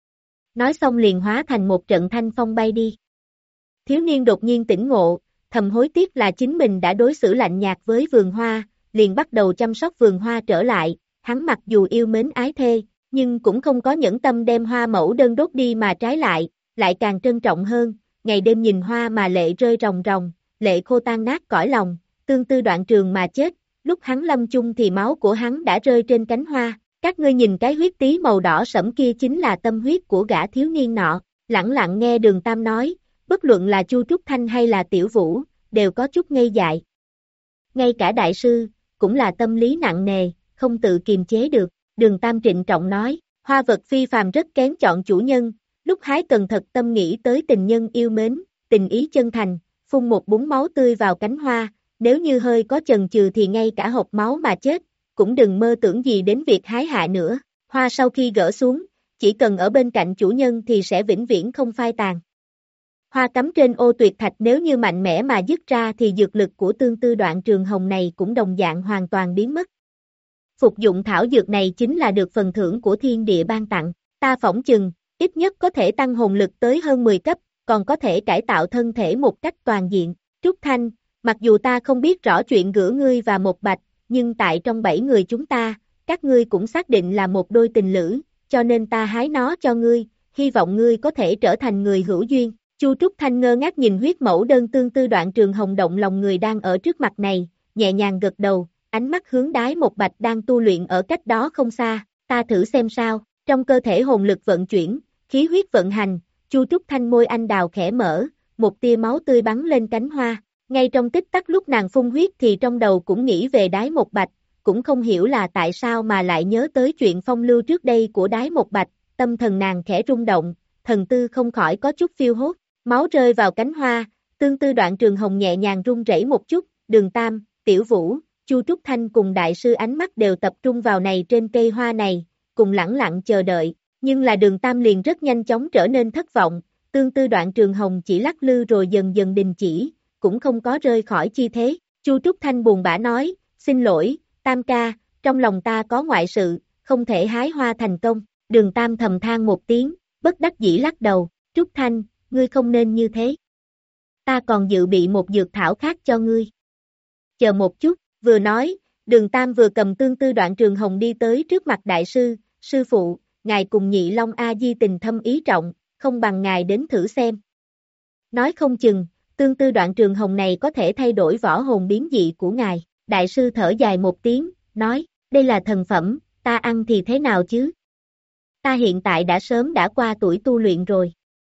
Nói xong liền hóa thành một trận thanh phong bay đi. Thiếu niên đột nhiên tỉnh ngộ, thầm hối tiếc là chính mình đã đối xử lạnh nhạt với vườn hoa, liền bắt đầu chăm sóc vườn hoa trở lại. Hắn mặc dù yêu mến ái thê, nhưng cũng không có nhẫn tâm đem hoa mẫu đơn đốt đi mà trái lại, lại càng trân trọng hơn, ngày đêm nhìn hoa mà lệ rơi ròng ròng, lệ khô tan nát cõi lòng, tương tư đoạn trường mà chết, lúc hắn lâm chung thì máu của hắn đã rơi trên cánh hoa, các ngươi nhìn cái huyết tí màu đỏ sẫm kia chính là tâm huyết của gã thiếu niên nọ, lẳng lặng nghe Đường Tam nói, bất luận là Chu Trúc Thanh hay là Tiểu Vũ, đều có chút ngây dại. Ngay cả đại sư, cũng là tâm lý nặng nề, không tự kiềm chế được. Đường Tam trịnh trọng nói, hoa vật phi phàm rất kén chọn chủ nhân, lúc hái cần thật tâm nghĩ tới tình nhân yêu mến, tình ý chân thành, phun một búng máu tươi vào cánh hoa, nếu như hơi có chần chừ thì ngay cả hộc máu mà chết, cũng đừng mơ tưởng gì đến việc hái hạ nữa. Hoa sau khi gỡ xuống, chỉ cần ở bên cạnh chủ nhân thì sẽ vĩnh viễn không phai tàn. Hoa cắm trên ô tuyệt thạch nếu như mạnh mẽ mà dứt ra thì dược lực của tương tư đoạn trường hồng này cũng đồng dạng hoàn toàn biến mất. Phục dụng thảo dược này chính là được phần thưởng của thiên địa ban tặng, ta phỏng chừng, ít nhất có thể tăng hồn lực tới hơn mười cấp, còn có thể cải tạo thân thể một cách toàn diện. Trúc Thanh, mặc dù ta không biết rõ chuyện giữa ngươi và Một Bạch, nhưng tại trong bảy người chúng ta, các ngươi cũng xác định là một đôi tình lữ, cho nên ta hái nó cho ngươi, hy vọng ngươi có thể trở thành người hữu duyên. Chu Trúc Thanh ngơ ngác nhìn huyết mẫu đơn tương tư đoạn trường hồng động lòng người đang ở trước mặt này, nhẹ nhàng gật đầu, ánh mắt hướng đái Một Bạch đang tu luyện ở cách đó không xa, ta thử xem sao. Trong cơ thể hồn lực vận chuyển, khí huyết vận hành, Chu Trúc Thanh môi anh đào khẽ mở, một tia máu tươi bắn lên cánh hoa. Ngay trong tích tắc lúc nàng phun huyết thì trong đầu cũng nghĩ về đái Một Bạch, cũng không hiểu là tại sao mà lại nhớ tới chuyện phong lưu trước đây của đái Một Bạch, tâm thần nàng khẽ rung động, thần tư không khỏi có chút phiêu hốt, máu rơi vào cánh hoa, tương tư đoạn trường hồng nhẹ nhàng rung rẩy một chút, Đường Tam, Tiểu Vũ, Chu Trúc Thanh cùng đại sư ánh mắt đều tập trung vào này trên cây hoa này, cùng lẳng lặng chờ đợi, nhưng là Đường Tam liền rất nhanh chóng trở nên thất vọng, tương tư đoạn trường hồng chỉ lắc lư rồi dần dần đình chỉ, cũng không có rơi khỏi chi thế. Chu Trúc Thanh buồn bã nói, xin lỗi, Tam ca, trong lòng ta có ngoại sự, không thể hái hoa thành công. Đường Tam thầm than một tiếng, bất đắc dĩ lắc đầu, Trúc Thanh, ngươi không nên như thế. Ta còn dự bị một dược thảo khác cho ngươi. Chờ một chút, vừa nói, Đường Tam vừa cầm tương tư đoạn trường hồng đi tới trước mặt đại sư, sư phụ, ngài cùng Nhị Long A Di tình thâm ý trọng, không bằng ngài đến thử xem. Nói không chừng, tương tư đoạn trường hồng này có thể thay đổi võ hồn biến dị của ngài. Đại sư thở dài một tiếng, nói, đây là thần phẩm, ta ăn thì thế nào chứ? Ta hiện tại đã sớm đã qua tuổi tu luyện rồi.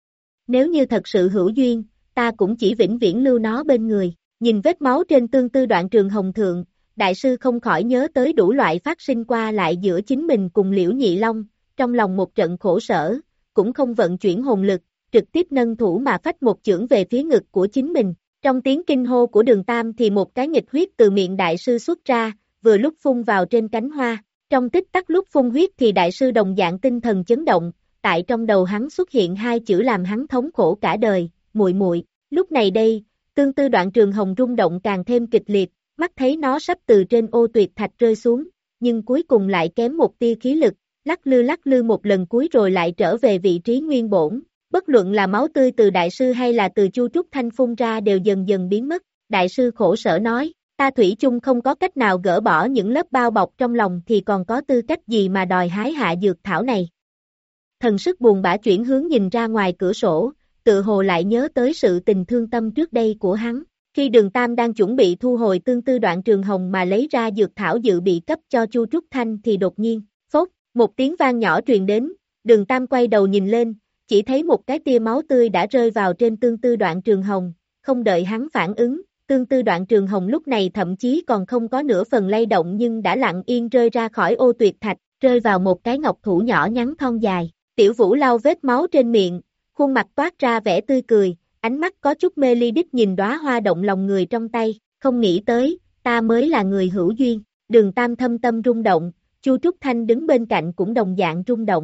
Nếu như thật sự hữu duyên, ta cũng chỉ vĩnh viễn lưu nó bên người. Nhìn vết máu trên tương tư đoạn trường hồng thượng, đại sư không khỏi nhớ tới đủ loại phát sinh qua lại giữa chính mình cùng Liễu Nhị Long, trong lòng một trận khổ sở, cũng không vận chuyển hồn lực, trực tiếp nâng thủ mà phách một chưởng về phía ngực của chính mình. Trong tiếng kinh hô của Đường Tam thì một cái nghịch huyết từ miệng đại sư xuất ra, vừa lúc phun vào trên cánh hoa. Trong tích tắc lúc phun huyết thì đại sư đồng dạng tinh thần chấn động, tại trong đầu hắn xuất hiện hai chữ làm hắn thống khổ cả đời, muội muội. Lúc này đây, tương tư đoạn trường hồng rung động càng thêm kịch liệt, mắt thấy nó sắp từ trên ô tuyệt thạch rơi xuống, nhưng cuối cùng lại kém một tia khí lực, lắc lư lắc lư một lần cuối rồi lại trở về vị trí nguyên bổn. Bất luận là máu tươi từ đại sư hay là từ Chu Trúc Thanh phun ra đều dần dần biến mất. Đại sư khổ sở nói, ta thủy chung không có cách nào gỡ bỏ những lớp bao bọc trong lòng thì còn có tư cách gì mà đòi hái hạ dược thảo này. Thần sức buồn bã chuyển hướng nhìn ra ngoài cửa sổ, tự hồ lại nhớ tới sự tình thương tâm trước đây của hắn. Khi Đường Tam đang chuẩn bị thu hồi tương tư đoạn trường hồng mà lấy ra dược thảo dự bị cấp cho Chu Trúc Thanh thì đột nhiên, phốt, một tiếng vang nhỏ truyền đến, Đường Tam quay đầu nhìn lên, chỉ thấy một cái tia máu tươi đã rơi vào trên tương tư đoạn trường hồng, không đợi hắn phản ứng, tương tư đoạn trường hồng lúc này thậm chí còn không có nửa phần lay động nhưng đã lặng yên rơi ra khỏi ô tuyệt thạch, rơi vào một cái ngọc thủ nhỏ nhắn thon dài. Tiểu Vũ lau vết máu trên miệng, khuôn mặt toát ra vẻ tươi cười, ánh mắt có chút mê ly đích nhìn đóa hoa động lòng người trong tay, không nghĩ tới, ta mới là người hữu duyên. Đường Tam thâm tâm rung động, Chu Trúc Thanh đứng bên cạnh cũng đồng dạng rung động.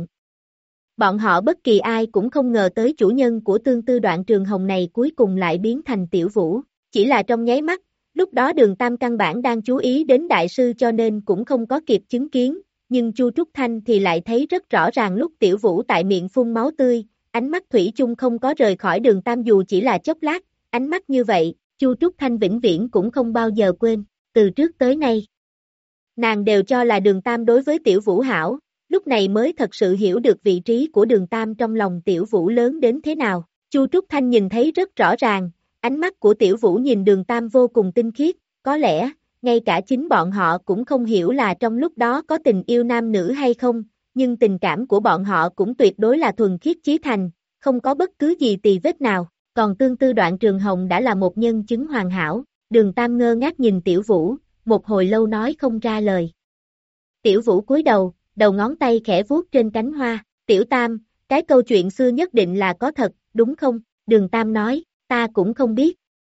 Bọn họ bất kỳ ai cũng không ngờ tới chủ nhân của tương tư đoạn trường hồng này cuối cùng lại biến thành Tiểu Vũ. Chỉ là trong nháy mắt, lúc đó Đường Tam căn bản đang chú ý đến đại sư cho nên cũng không có kịp chứng kiến, nhưng Chu Trúc Thanh thì lại thấy rất rõ ràng lúc Tiểu Vũ tại miệng phun máu tươi, ánh mắt thủy chung không có rời khỏi Đường Tam dù chỉ là chốc lát, ánh mắt như vậy, Chu Trúc Thanh vĩnh viễn cũng không bao giờ quên, từ trước tới nay. Nàng đều cho là Đường Tam đối với Tiểu Vũ hảo, lúc này mới thật sự hiểu được vị trí của Đường Tam trong lòng Tiểu Vũ lớn đến thế nào. Chu Trúc Thanh nhìn thấy rất rõ ràng, ánh mắt của Tiểu Vũ nhìn Đường Tam vô cùng tinh khiết, có lẽ, ngay cả chính bọn họ cũng không hiểu là trong lúc đó có tình yêu nam nữ hay không, nhưng tình cảm của bọn họ cũng tuyệt đối là thuần khiết chí thành, không có bất cứ gì tì vết nào, còn tương tư đoạn trường hồng đã là một nhân chứng hoàn hảo. Đường Tam ngơ ngác nhìn Tiểu Vũ, một hồi lâu nói không ra lời. Tiểu Vũ cúi đầu, đầu ngón tay khẽ vuốt trên cánh hoa, Tiểu Tam, cái câu chuyện xưa nhất định là có thật, đúng không? Đường Tam nói, ta cũng không biết.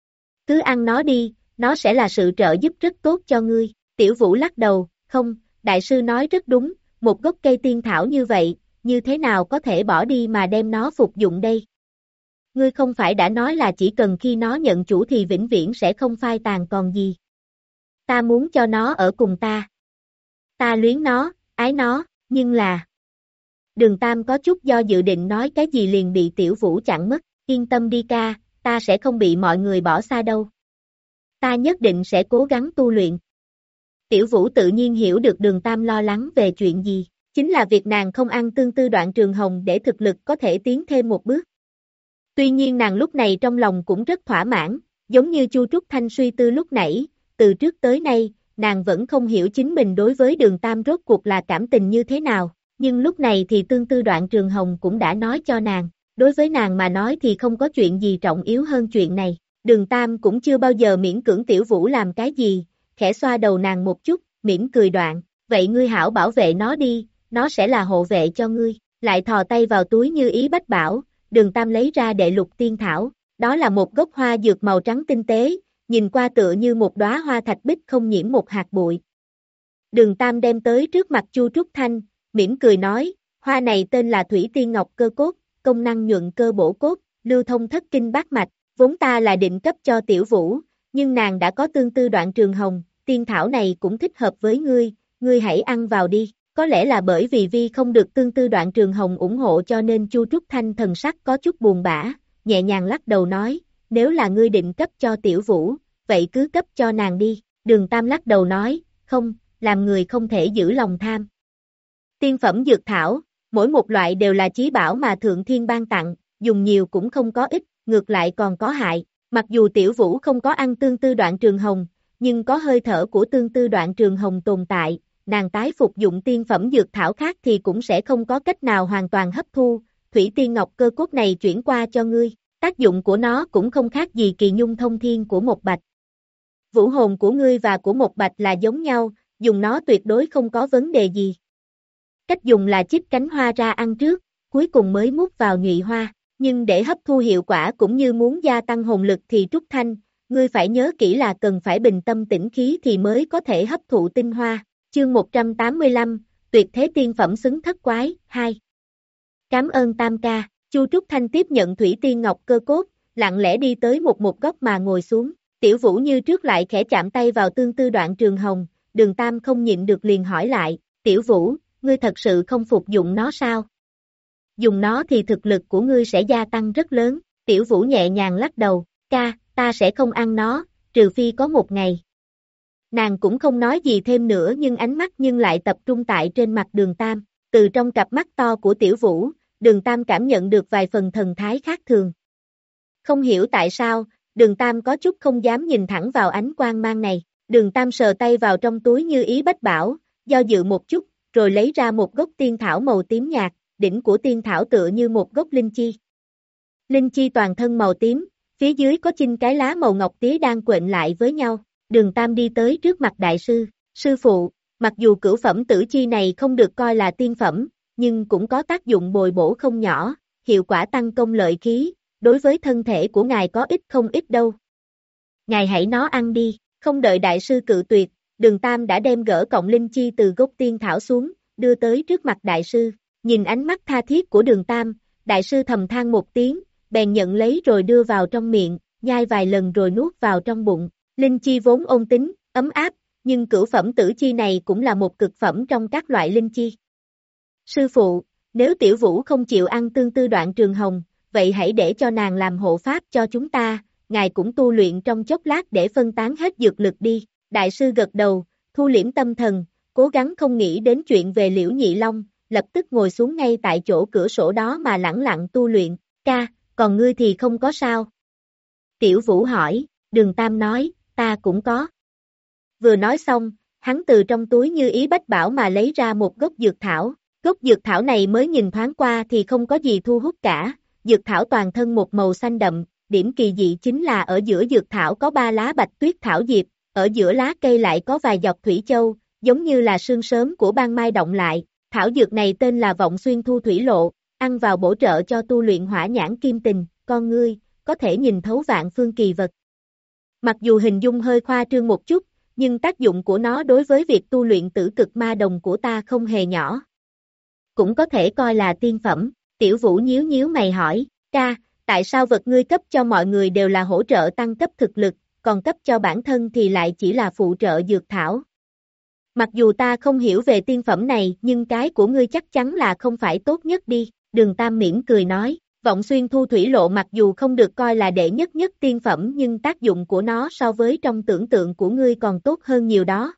Cứ ăn nó đi, nó sẽ là sự trợ giúp rất tốt cho ngươi. Tiểu Vũ lắc đầu, không, đại sư nói rất đúng, một gốc cây tiên thảo như vậy, như thế nào có thể bỏ đi mà đem nó phục dụng đây? Ngươi không phải đã nói là chỉ cần khi nó nhận chủ thì vĩnh viễn sẽ không phai tàn còn gì. Ta muốn cho nó ở cùng ta. Ta luyến nó, ái nó, nhưng là... Đường Tam có chút do dự định nói cái gì liền bị Tiểu Vũ chặn mất, yên tâm đi ca, ta sẽ không bị mọi người bỏ xa đâu. Ta nhất định sẽ cố gắng tu luyện. Tiểu Vũ tự nhiên hiểu được Đường Tam lo lắng về chuyện gì, chính là việc nàng không ăn tương tư đoạn trường hồng để thực lực có thể tiến thêm một bước. Tuy nhiên nàng lúc này trong lòng cũng rất thỏa mãn, giống như Chu Trúc Thanh suy tư lúc nãy, từ trước tới nay, nàng vẫn không hiểu chính mình đối với Đường Tam rốt cuộc là cảm tình như thế nào, nhưng lúc này thì tương tư đoạn trường hồng cũng đã nói cho nàng, đối với nàng mà nói thì không có chuyện gì trọng yếu hơn chuyện này. Đường Tam cũng chưa bao giờ miễn cưỡng Tiểu Vũ làm cái gì, khẽ xoa đầu nàng một chút, mỉm cười đoạn, vậy ngươi hảo bảo vệ nó đi, nó sẽ là hộ vệ cho ngươi, lại thò tay vào túi như ý bách bảo, Đường Tam lấy ra đệ lục tiên thảo, đó là một gốc hoa dược màu trắng tinh tế, nhìn qua tựa như một đóa hoa thạch bích không nhiễm một hạt bụi. Đường Tam đem tới trước mặt Chu Trúc Thanh, mỉm cười nói, hoa này tên là Thủy Tiên Ngọc Cơ Cốt, công năng nhuận cơ bổ cốt, lưu thông thất kinh bát mạch, vốn ta là định cấp cho Tiểu Vũ, nhưng nàng đã có tương tư đoạn trường hồng, tiên thảo này cũng thích hợp với ngươi, ngươi hãy ăn vào đi. Có lẽ là bởi vì Vi không được tương tư đoạn trường hồng ủng hộ cho nên Chu Trúc Thanh thần sắc có chút buồn bã, nhẹ nhàng lắc đầu nói, nếu là ngươi định cấp cho Tiểu Vũ, vậy cứ cấp cho nàng đi. Đường Tam lắc đầu nói, không, làm người không thể giữ lòng tham. Tiên phẩm dược thảo, mỗi một loại đều là chí bảo mà Thượng Thiên ban tặng, dùng nhiều cũng không có ích, ngược lại còn có hại. Mặc dù Tiểu Vũ không có ăn tương tư đoạn trường hồng, nhưng có hơi thở của tương tư đoạn trường hồng tồn tại, nàng tái phục dụng tiên phẩm dược thảo khác thì cũng sẽ không có cách nào hoàn toàn hấp thu, Thủy Tiên Ngọc Cơ Cốt này chuyển qua cho ngươi, tác dụng của nó cũng không khác gì kỳ nhung thông thiên của một bạch. Vũ hồn của ngươi và của một bạch là giống nhau, dùng nó tuyệt đối không có vấn đề gì. Cách dùng là chích cánh hoa ra ăn trước, cuối cùng mới mút vào nhụy hoa, nhưng để hấp thu hiệu quả cũng như muốn gia tăng hồn lực thì Trúc Thanh, ngươi phải nhớ kỹ là cần phải bình tâm tĩnh khí thì mới có thể hấp thụ tinh hoa. Chương một trăm tám mươi lăm, tuyệt thế tiên phẩm xứng thất quái, hai. Cảm ơn Tam ca, Chu Trúc Thanh tiếp nhận Thủy Tiên Ngọc Cơ Cốt, lặng lẽ đi tới một một góc mà ngồi xuống, Tiểu Vũ như trước lại khẽ chạm tay vào tương tư đoạn trường hồng, Đường Tam không nhịn được liền hỏi lại, Tiểu Vũ, ngươi thật sự không phục dụng nó sao? Dùng nó thì thực lực của ngươi sẽ gia tăng rất lớn, Tiểu Vũ nhẹ nhàng lắc đầu, ca, ta sẽ không ăn nó, trừ phi có một ngày. Nàng cũng không nói gì thêm nữa nhưng ánh mắt nhưng lại tập trung tại trên mặt Đường Tam, từ trong cặp mắt to của Tiểu Vũ, Đường Tam cảm nhận được vài phần thần thái khác thường. Không hiểu tại sao, Đường Tam có chút không dám nhìn thẳng vào ánh quang mang này, Đường Tam sờ tay vào trong túi như ý bách bảo, do dự một chút, rồi lấy ra một gốc tiên thảo màu tím nhạt, đỉnh của tiên thảo tựa như một gốc linh chi. Linh chi toàn thân màu tím, phía dưới có chinh cái lá màu ngọc tía đang quện lại với nhau. Đường Tam đi tới trước mặt đại sư, sư phụ, mặc dù cửu phẩm tử chi này không được coi là tiên phẩm, nhưng cũng có tác dụng bồi bổ không nhỏ, hiệu quả tăng công lợi khí, đối với thân thể của ngài có ích không ít đâu. Ngài hãy nó ăn đi, không đợi đại sư cự tuyệt, Đường Tam đã đem gỡ cọng linh chi từ gốc tiên thảo xuống, đưa tới trước mặt đại sư, nhìn ánh mắt tha thiết của Đường Tam, đại sư thầm than một tiếng, bèn nhận lấy rồi đưa vào trong miệng, nhai vài lần rồi nuốt vào trong bụng. Linh chi vốn ôn tính, ấm áp, nhưng cửu phẩm tử chi này cũng là một cực phẩm trong các loại linh chi. Sư phụ, nếu Tiểu Vũ không chịu ăn tương tư đoạn trường hồng, vậy hãy để cho nàng làm hộ pháp cho chúng ta, ngài cũng tu luyện trong chốc lát để phân tán hết dược lực đi. Đại sư gật đầu, thu liễm tâm thần, cố gắng không nghĩ đến chuyện về Liễu Nhị Long, lập tức ngồi xuống ngay tại chỗ cửa sổ đó mà lẳng lặng tu luyện. Ca, còn ngươi thì không có sao? Tiểu Vũ hỏi, Đường Tam nói, ta cũng có. Vừa nói xong, hắn từ trong túi như ý bách bảo mà lấy ra một gốc dược thảo. Gốc dược thảo này mới nhìn thoáng qua thì không có gì thu hút cả, dược thảo toàn thân một màu xanh đậm, điểm kỳ dị chính là ở giữa dược thảo có ba lá bạch tuyết thảo diệp, ở giữa lá cây lại có vài giọt thủy châu, giống như là sương sớm của ban mai động lại. Thảo dược này tên là Vọng Xuyên Thu Thủy Lộ, ăn vào bổ trợ cho tu luyện hỏa nhãn kim tình, con ngươi, có thể nhìn thấu vạn phương kỳ vật. Mặc dù hình dung hơi khoa trương một chút, nhưng tác dụng của nó đối với việc tu luyện tử cực ma đồng của ta không hề nhỏ. Cũng có thể coi là tiên phẩm. Tiểu Vũ nhíu nhíu mày hỏi, ca, tại sao vật ngươi cấp cho mọi người đều là hỗ trợ tăng cấp thực lực, còn cấp cho bản thân thì lại chỉ là phụ trợ dược thảo? Mặc dù ta không hiểu về tiên phẩm này, nhưng cái của ngươi chắc chắn là không phải tốt nhất đi. Đường Tam mỉm cười nói, Vọng Xuyên Thu Thủy Lộ mặc dù không được coi là đệ nhất nhất tiên phẩm nhưng tác dụng của nó so với trong tưởng tượng của ngươi còn tốt hơn nhiều đó.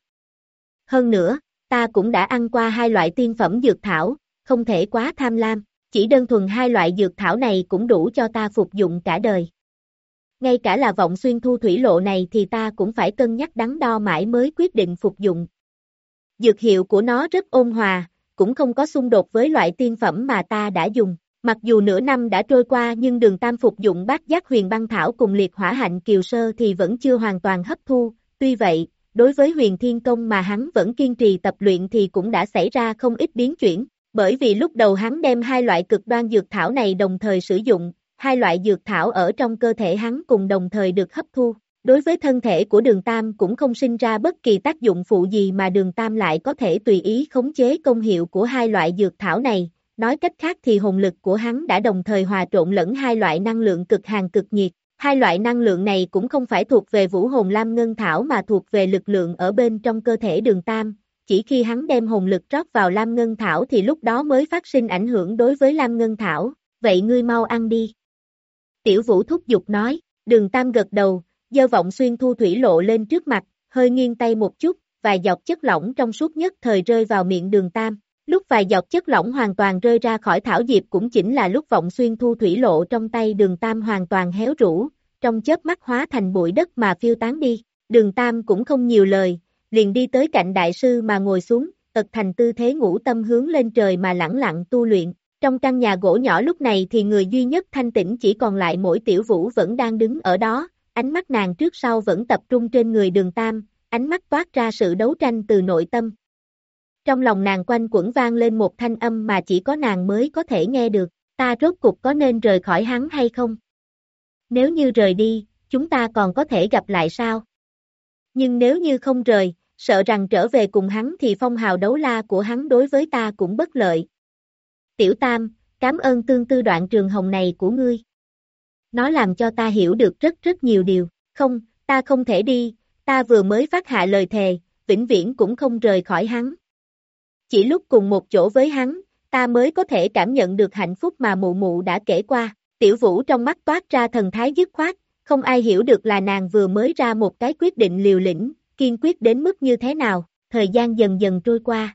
Hơn nữa, ta cũng đã ăn qua hai loại tiên phẩm dược thảo, không thể quá tham lam, chỉ đơn thuần hai loại dược thảo này cũng đủ cho ta phục dụng cả đời. Ngay cả là Vọng Xuyên Thu Thủy Lộ này thì ta cũng phải cân nhắc đắn đo mãi mới quyết định phục dụng. Dược hiệu của nó rất ôn hòa, cũng không có xung đột với loại tiên phẩm mà ta đã dùng. Mặc dù nửa năm đã trôi qua nhưng Đường Tam phục dụng Bát Giác Huyền Băng Thảo cùng Liệt Hỏa Hạnh Kiều Sơ thì vẫn chưa hoàn toàn hấp thu, tuy vậy, đối với Huyền Thiên Công mà hắn vẫn kiên trì tập luyện thì cũng đã xảy ra không ít biến chuyển, bởi vì lúc đầu hắn đem hai loại cực đoan dược thảo này đồng thời sử dụng, hai loại dược thảo ở trong cơ thể hắn cùng đồng thời được hấp thu. Đối với thân thể của Đường Tam cũng không sinh ra bất kỳ tác dụng phụ gì mà Đường Tam lại có thể tùy ý khống chế công hiệu của hai loại dược thảo này. Nói cách khác thì hồn lực của hắn đã đồng thời hòa trộn lẫn hai loại năng lượng cực hàn cực nhiệt. Hai loại năng lượng này cũng không phải thuộc về Vũ Hồn Lam Ngân Thảo mà thuộc về lực lượng ở bên trong cơ thể Đường Tam. Chỉ khi hắn đem hồn lực rót vào Lam Ngân Thảo thì lúc đó mới phát sinh ảnh hưởng đối với Lam Ngân Thảo. Vậy ngươi mau ăn đi. Tiểu Vũ thúc giục nói. Đường Tam gật đầu, giơ Vọng Xuyên Thu Thủy Lộ lên trước mặt, hơi nghiêng tay một chút, vài giọt chất lỏng trong suốt nhất thời rơi vào miệng Đường Tam. Lúc vài giọt chất lỏng hoàn toàn rơi ra khỏi thảo diệp cũng chính là lúc Vọng Xuyên Thu Thủy Lộ trong tay Đường Tam hoàn toàn héo rũ, trong chớp mắt hóa thành bụi đất mà phiêu tán đi. Đường Tam cũng không nhiều lời, liền đi tới cạnh đại sư mà ngồi xuống, ật thành tư thế ngũ tâm hướng lên trời mà lẳng lặng tu luyện. Trong căn nhà gỗ nhỏ lúc này thì người duy nhất thanh tĩnh chỉ còn lại mỗi Tiểu Vũ vẫn đang đứng ở đó, ánh mắt nàng trước sau vẫn tập trung trên người Đường Tam, ánh mắt toát ra sự đấu tranh từ nội tâm. Trong lòng nàng quanh quẩn vang lên một thanh âm mà chỉ có nàng mới có thể nghe được, ta rốt cục có nên rời khỏi hắn hay không? Nếu như rời đi, chúng ta còn có thể gặp lại sao? Nhưng nếu như không rời, sợ rằng trở về cùng hắn thì phong hào đấu la của hắn đối với ta cũng bất lợi. Tiểu Tam, cảm ơn tương tư đoạn trường hồng này của ngươi. Nó làm cho ta hiểu được rất rất nhiều điều, không, ta không thể đi, ta vừa mới phát hạ lời thề, vĩnh viễn cũng không rời khỏi hắn. Chỉ lúc cùng một chỗ với hắn, ta mới có thể cảm nhận được hạnh phúc mà mụ mụ đã kể qua. Tiểu Vũ trong mắt toát ra thần thái dứt khoát, không ai hiểu được là nàng vừa mới ra một cái quyết định liều lĩnh, kiên quyết đến mức như thế nào. Thời gian dần dần trôi qua.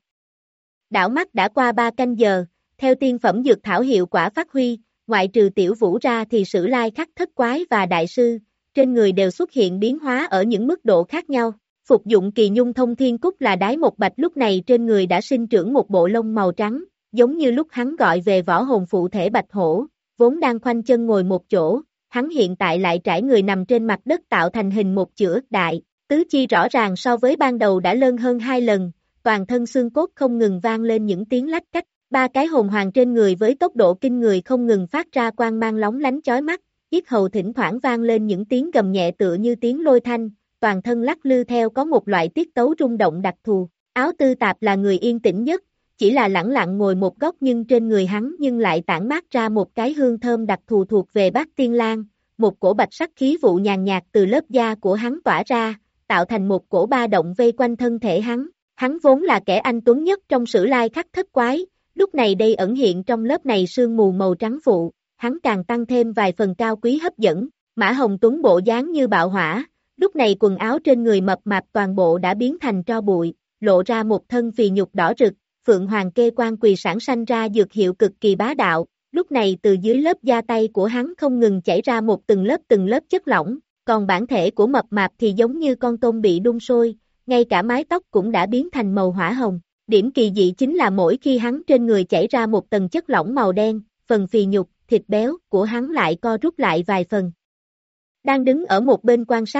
Đảo mắt đã qua ba canh giờ, theo tiên phẩm dược thảo hiệu quả phát huy, ngoại trừ Tiểu Vũ ra thì Sử Lai Khắc Thất Quái và Đại Sư, trên người đều xuất hiện biến hóa ở những mức độ khác nhau. Phục dụng Kỳ Nhung Thông Thiên Cúc là đái một bạch lúc này trên người đã sinh trưởng một bộ lông màu trắng, giống như lúc hắn gọi về võ hồn phụ thể bạch hổ, vốn đang khoanh chân ngồi một chỗ, hắn hiện tại lại trải người nằm trên mặt đất tạo thành hình một chữ đại, tứ chi rõ ràng so với ban đầu đã lớn hơn hai lần, toàn thân xương cốt không ngừng vang lên những tiếng lách cách, ba cái hồn hoàng trên người với tốc độ kinh người không ngừng phát ra quang mang lóng lánh chói mắt, yết hầu thỉnh thoảng vang lên những tiếng gầm nhẹ tựa như tiếng lôi thanh. Toàn thân lắc lư theo có một loại tiết tấu rung động đặc thù. Áo Tư Tạp là người yên tĩnh nhất, chỉ là lẳng lặng ngồi một góc nhưng trên người hắn nhưng lại tản mát ra một cái hương thơm đặc thù thuộc về Bát Tiên Lan, một cổ bạch sắc khí vụ nhàn nhạt từ lớp da của hắn tỏa ra, tạo thành một cổ ba động vây quanh thân thể hắn. Hắn vốn là kẻ anh tuấn nhất trong Sử Lai Khắc Thất Quái, lúc này đây ẩn hiện trong lớp này sương mù màu trắng phụ, hắn càng tăng thêm vài phần cao quý hấp dẫn. Mã Hồng Tuấn bộ dáng như bạo hỏa. Lúc này quần áo trên người mập mạp toàn bộ đã biến thành tro bụi, lộ ra một thân phì nhục đỏ rực, phượng hoàng kê quan quỳ sản sanh ra dược hiệu cực kỳ bá đạo, lúc này từ dưới lớp da tay của hắn không ngừng chảy ra một từng lớp từng lớp chất lỏng, còn bản thể của mập mạp thì giống như con tôm bị đun sôi, ngay cả mái tóc cũng đã biến thành màu hỏa hồng. Điểm kỳ dị chính là mỗi khi hắn trên người chảy ra một tầng chất lỏng màu đen, phần phì nhục, thịt béo của hắn lại co rút lại vài phần. Đang đứng ở một bên quan sát,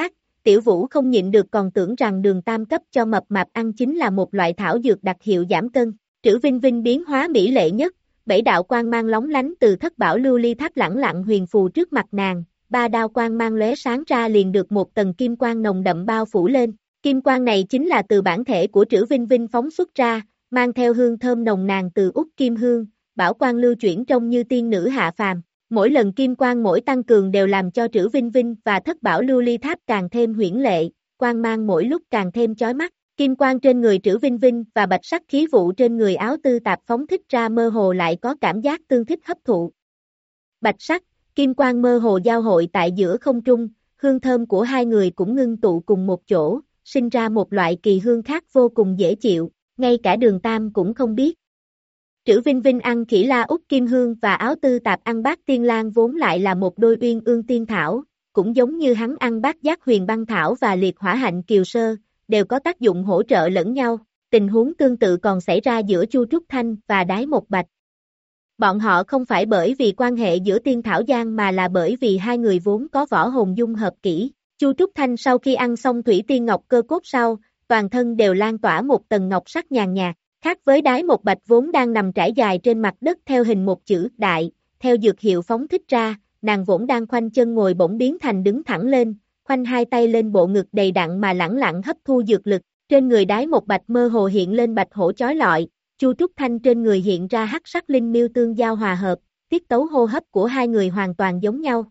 Tiểu Vũ không nhịn được còn tưởng rằng đường tam cấp cho mập mạp ăn chính là một loại thảo dược đặc hiệu giảm cân. Trữ Vinh Vinh biến hóa mỹ lệ nhất, bảy đạo quang mang lóng lánh từ thất bảo lưu ly tháp lẳng lặng huyền phù trước mặt nàng, ba đao quang mang lóe sáng ra liền được một tầng kim quang nồng đậm bao phủ lên. Kim quang này chính là từ bản thể của Trữ Vinh Vinh phóng xuất ra, mang theo hương thơm nồng nàn từ út kim hương, bảo quang lưu chuyển trông như tiên nữ hạ phàm. Mỗi lần kim quang mỗi tăng cường đều làm cho Trữ Vinh Vinh và thất bảo lưu ly tháp càng thêm huyễn lệ, quang mang mỗi lúc càng thêm chói mắt. Kim quang trên người Trữ Vinh Vinh và bạch sắc khí vụ trên người áo tư tạp phóng thích ra mơ hồ lại có cảm giác tương thích hấp thụ. Bạch sắc, kim quang mơ hồ giao hội tại giữa không trung, hương thơm của hai người cũng ngưng tụ cùng một chỗ, sinh ra một loại kỳ hương khác vô cùng dễ chịu, ngay cả Đường Tam cũng không biết. Trữ Vinh Vinh ăn khỉ la út kim hương và áo tư tạp ăn bát tiên lang vốn lại là một đôi uyên ương tiên thảo, cũng giống như hắn ăn bát giác huyền băng thảo và liệt hỏa hạnh kiều sơ, đều có tác dụng hỗ trợ lẫn nhau. Tình huống tương tự còn xảy ra giữa Chu Trúc Thanh và Đái Một Bạch. Bọn họ không phải bởi vì quan hệ giữa tiên thảo giang mà là bởi vì hai người vốn có võ hồn dung hợp kỹ. Chu Trúc Thanh sau khi ăn xong thủy tiên ngọc cơ cốt sau, toàn thân đều lan tỏa một tầng ngọc sắc nhàn nhạt, khác với Đái Một Bạch vốn đang nằm trải dài trên mặt đất theo hình một chữ đại, theo dược hiệu phóng thích ra, nàng vốn đang khoanh chân ngồi bỗng biến thành đứng thẳng lên, khoanh hai tay lên bộ ngực đầy đặn mà lẳng lặng hấp thu dược lực. Trên người Đái Một Bạch mơ hồ hiện lên bạch hổ chói lọi, Chu Trúc Thanh trên người hiện ra hắc sắc linh miêu tương giao hòa hợp, tiết tấu hô hấp của hai người hoàn toàn giống nhau.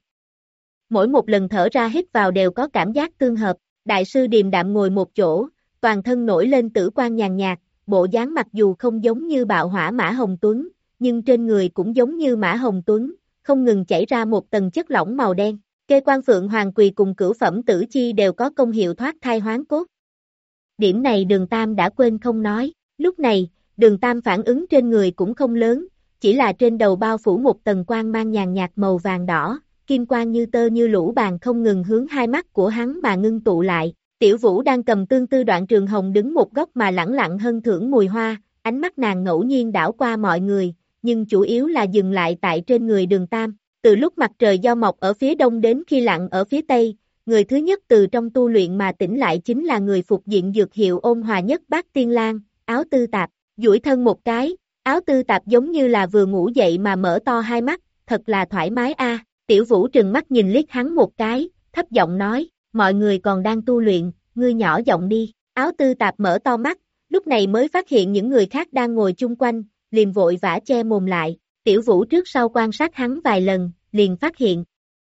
Mỗi một lần thở ra hít vào đều có cảm giác tương hợp. Đại sư điềm đạm ngồi một chỗ, toàn thân nổi lên tử quang nhàn nhạt, bộ dáng mặc dù không giống như bạo hỏa Mã Hồng Tuấn, nhưng trên người cũng giống như Mã Hồng Tuấn, không ngừng chảy ra một tầng chất lỏng màu đen. Kê quan phượng hoàng quỳ cùng cửu phẩm tử chi đều có công hiệu thoát thai hoán cốt. Điểm này Đường Tam đã quên không nói, lúc này, Đường Tam phản ứng trên người cũng không lớn, chỉ là trên đầu bao phủ một tầng quang mang nhàn nhạt màu vàng đỏ, kim quang như tơ như lũ bàn không ngừng hướng hai mắt của hắn mà ngưng tụ lại. Tiểu Vũ đang cầm tương tư đoạn trường hồng đứng một góc mà lẳng lặng hân thưởng mùi hoa, ánh mắt nàng ngẫu nhiên đảo qua mọi người, nhưng chủ yếu là dừng lại tại trên người Đường Tam. Từ lúc mặt trời do mọc ở phía đông đến khi lặn ở phía tây, người thứ nhất từ trong tu luyện mà tỉnh lại chính là người phục diện dược hiệu ôn hòa nhất Bát Tiên Lang, Áo Tư Tạp. Duỗi thân một cái, Áo Tư Tạp giống như là vừa ngủ dậy mà mở to hai mắt, thật là thoải mái a. Tiểu Vũ trừng mắt nhìn liếc hắn một cái, thấp giọng nói, mọi người còn đang tu luyện, ngươi nhỏ giọng đi. Áo Tư Tạp mở to mắt, lúc này mới phát hiện những người khác đang ngồi chung quanh, liền vội vã che mồm lại. Tiểu Vũ trước sau quan sát hắn vài lần, liền phát hiện.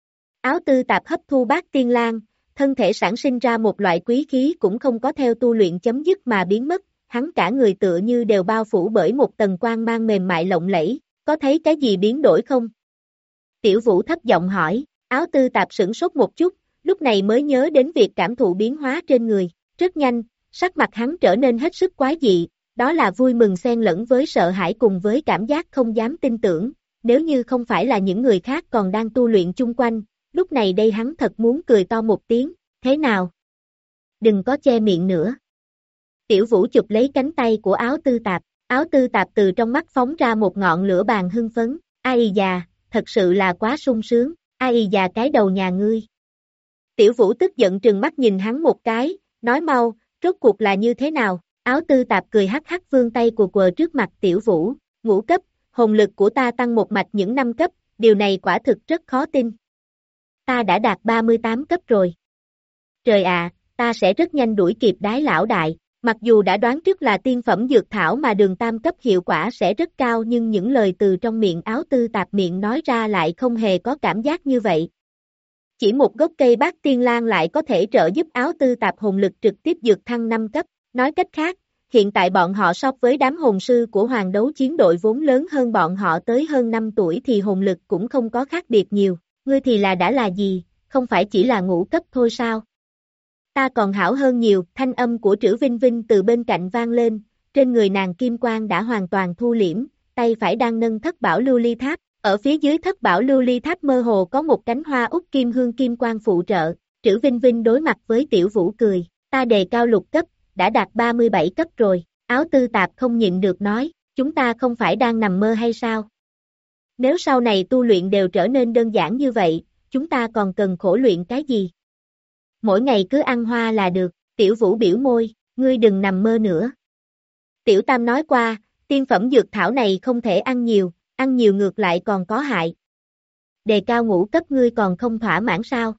Áo Tư Tạp hấp thu Bát Tiên Lang, thân thể sản sinh ra một loại quý khí cũng không có theo tu luyện chấm dứt mà biến mất, hắn cả người tựa như đều bao phủ bởi một tầng quang mang mềm mại lộng lẫy, có thấy cái gì biến đổi không? Tiểu Vũ thấp giọng hỏi, Áo Tư Tạp sửng sốt một chút, lúc này mới nhớ đến việc cảm thụ biến hóa trên người, rất nhanh, sắc mặt hắn trở nên hết sức quái dị, đó là vui mừng xen lẫn với sợ hãi cùng với cảm giác không dám tin tưởng, nếu như không phải là những người khác còn đang tu luyện chung quanh, lúc này đây hắn thật muốn cười to một tiếng, thế nào? Đừng có che miệng nữa. Tiểu Vũ chụp lấy cánh tay của Áo Tư Tạp, Áo Tư Tạp từ trong mắt phóng ra một ngọn lửa bàn hưng phấn, ai già, thật sự là quá sung sướng, ai già cái đầu nhà ngươi. Tiểu Vũ tức giận trừng mắt nhìn hắn một cái, nói mau, rốt cuộc là như thế nào? Áo Tư Tạp cười hắc hắc vươn tay của quờ trước mặt Tiểu Vũ, ngũ cấp, hồn lực của ta tăng một mạch những năm cấp, điều này quả thực rất khó tin. Ta đã đạt ba mươi tám cấp rồi. Trời ạ, à, ta sẽ rất nhanh đuổi kịp Đái lão đại. Mặc dù đã đoán trước là tiên phẩm dược thảo mà Đường Tam cấp hiệu quả sẽ rất cao nhưng những lời từ trong miệng Áo Tư Tạp miệng nói ra lại không hề có cảm giác như vậy. Chỉ một gốc cây Bát Tiên Lang lại có thể trợ giúp Áo Tư Tạp hồn lực trực tiếp dược thăng năm cấp. Nói cách khác, hiện tại bọn họ so với đám hồn sư của Hoàng Đấu Chiến đội vốn lớn hơn bọn họ tới hơn năm tuổi thì hồn lực cũng không có khác biệt nhiều. Ngươi thì là đã là gì, không phải chỉ là ngũ cấp thôi sao? Ta còn hảo hơn nhiều, thanh âm của Trữ Vinh Vinh từ bên cạnh vang lên, trên người nàng kim quang đã hoàn toàn thu liễm, tay phải đang nâng thất bảo lưu ly tháp, ở phía dưới thất bảo lưu ly tháp mơ hồ có một cánh hoa út kim hương kim quang phụ trợ, Trữ Vinh Vinh đối mặt với Tiểu Vũ cười, ta đề cao lục cấp, đã đạt ba mươi bảy cấp rồi, Áo Tư Tạp không nhịn được nói, chúng ta không phải đang nằm mơ hay sao? Nếu sau này tu luyện đều trở nên đơn giản như vậy, chúng ta còn cần khổ luyện cái gì? mỗi ngày cứ ăn hoa là được, Tiểu Vũ biểu môi, ngươi đừng nằm mơ nữa. Tiểu Tam nói qua, tiên phẩm dược thảo này không thể ăn nhiều, ăn nhiều ngược lại còn có hại. Đề cao ngũ cấp ngươi còn không thỏa mãn sao?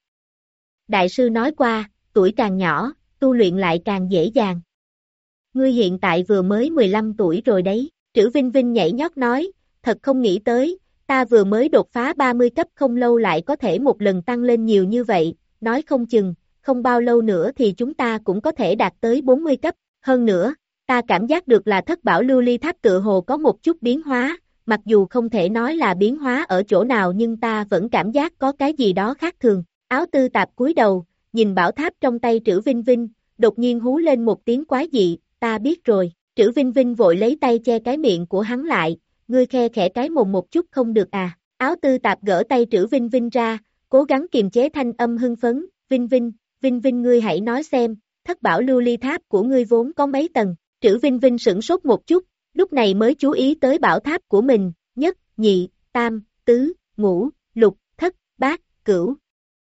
Đại sư nói qua, tuổi càng nhỏ, tu luyện lại càng dễ dàng. Ngươi hiện tại vừa mới mười lăm tuổi rồi đấy, Trữ Vinh Vinh nhảy nhót nói, thật không nghĩ tới, ta vừa mới đột phá ba mươi cấp không lâu lại có thể một lần tăng lên nhiều như vậy, nói không chừng, không bao lâu nữa thì chúng ta cũng có thể đạt tới bốn mươi cấp, hơn nữa, ta cảm giác được là thất bảo lưu ly tháp tựa hồ có một chút biến hóa, mặc dù không thể nói là biến hóa ở chỗ nào nhưng ta vẫn cảm giác có cái gì đó khác thường. Áo Tư Tạp cúi đầu, nhìn bảo tháp trong tay Trữ Vinh Vinh, đột nhiên hú lên một tiếng quái dị, ta biết rồi. Trữ Vinh Vinh vội lấy tay che cái miệng của hắn lại, ngươi khe khẽ cái mồm một chút không được à. Áo Tư Tạp gỡ tay Trữ Vinh Vinh ra, cố gắng kiềm chế thanh âm hưng phấn, Vinh Vinh, Vinh Vinh ngươi hãy nói xem, thất bảo lưu ly tháp của ngươi vốn có mấy tầng. Trữ Vinh Vinh sửng sốt một chút, lúc này mới chú ý tới bảo tháp của mình, nhất, nhị, tam, tứ, ngũ, lục, thất, bát, cửu.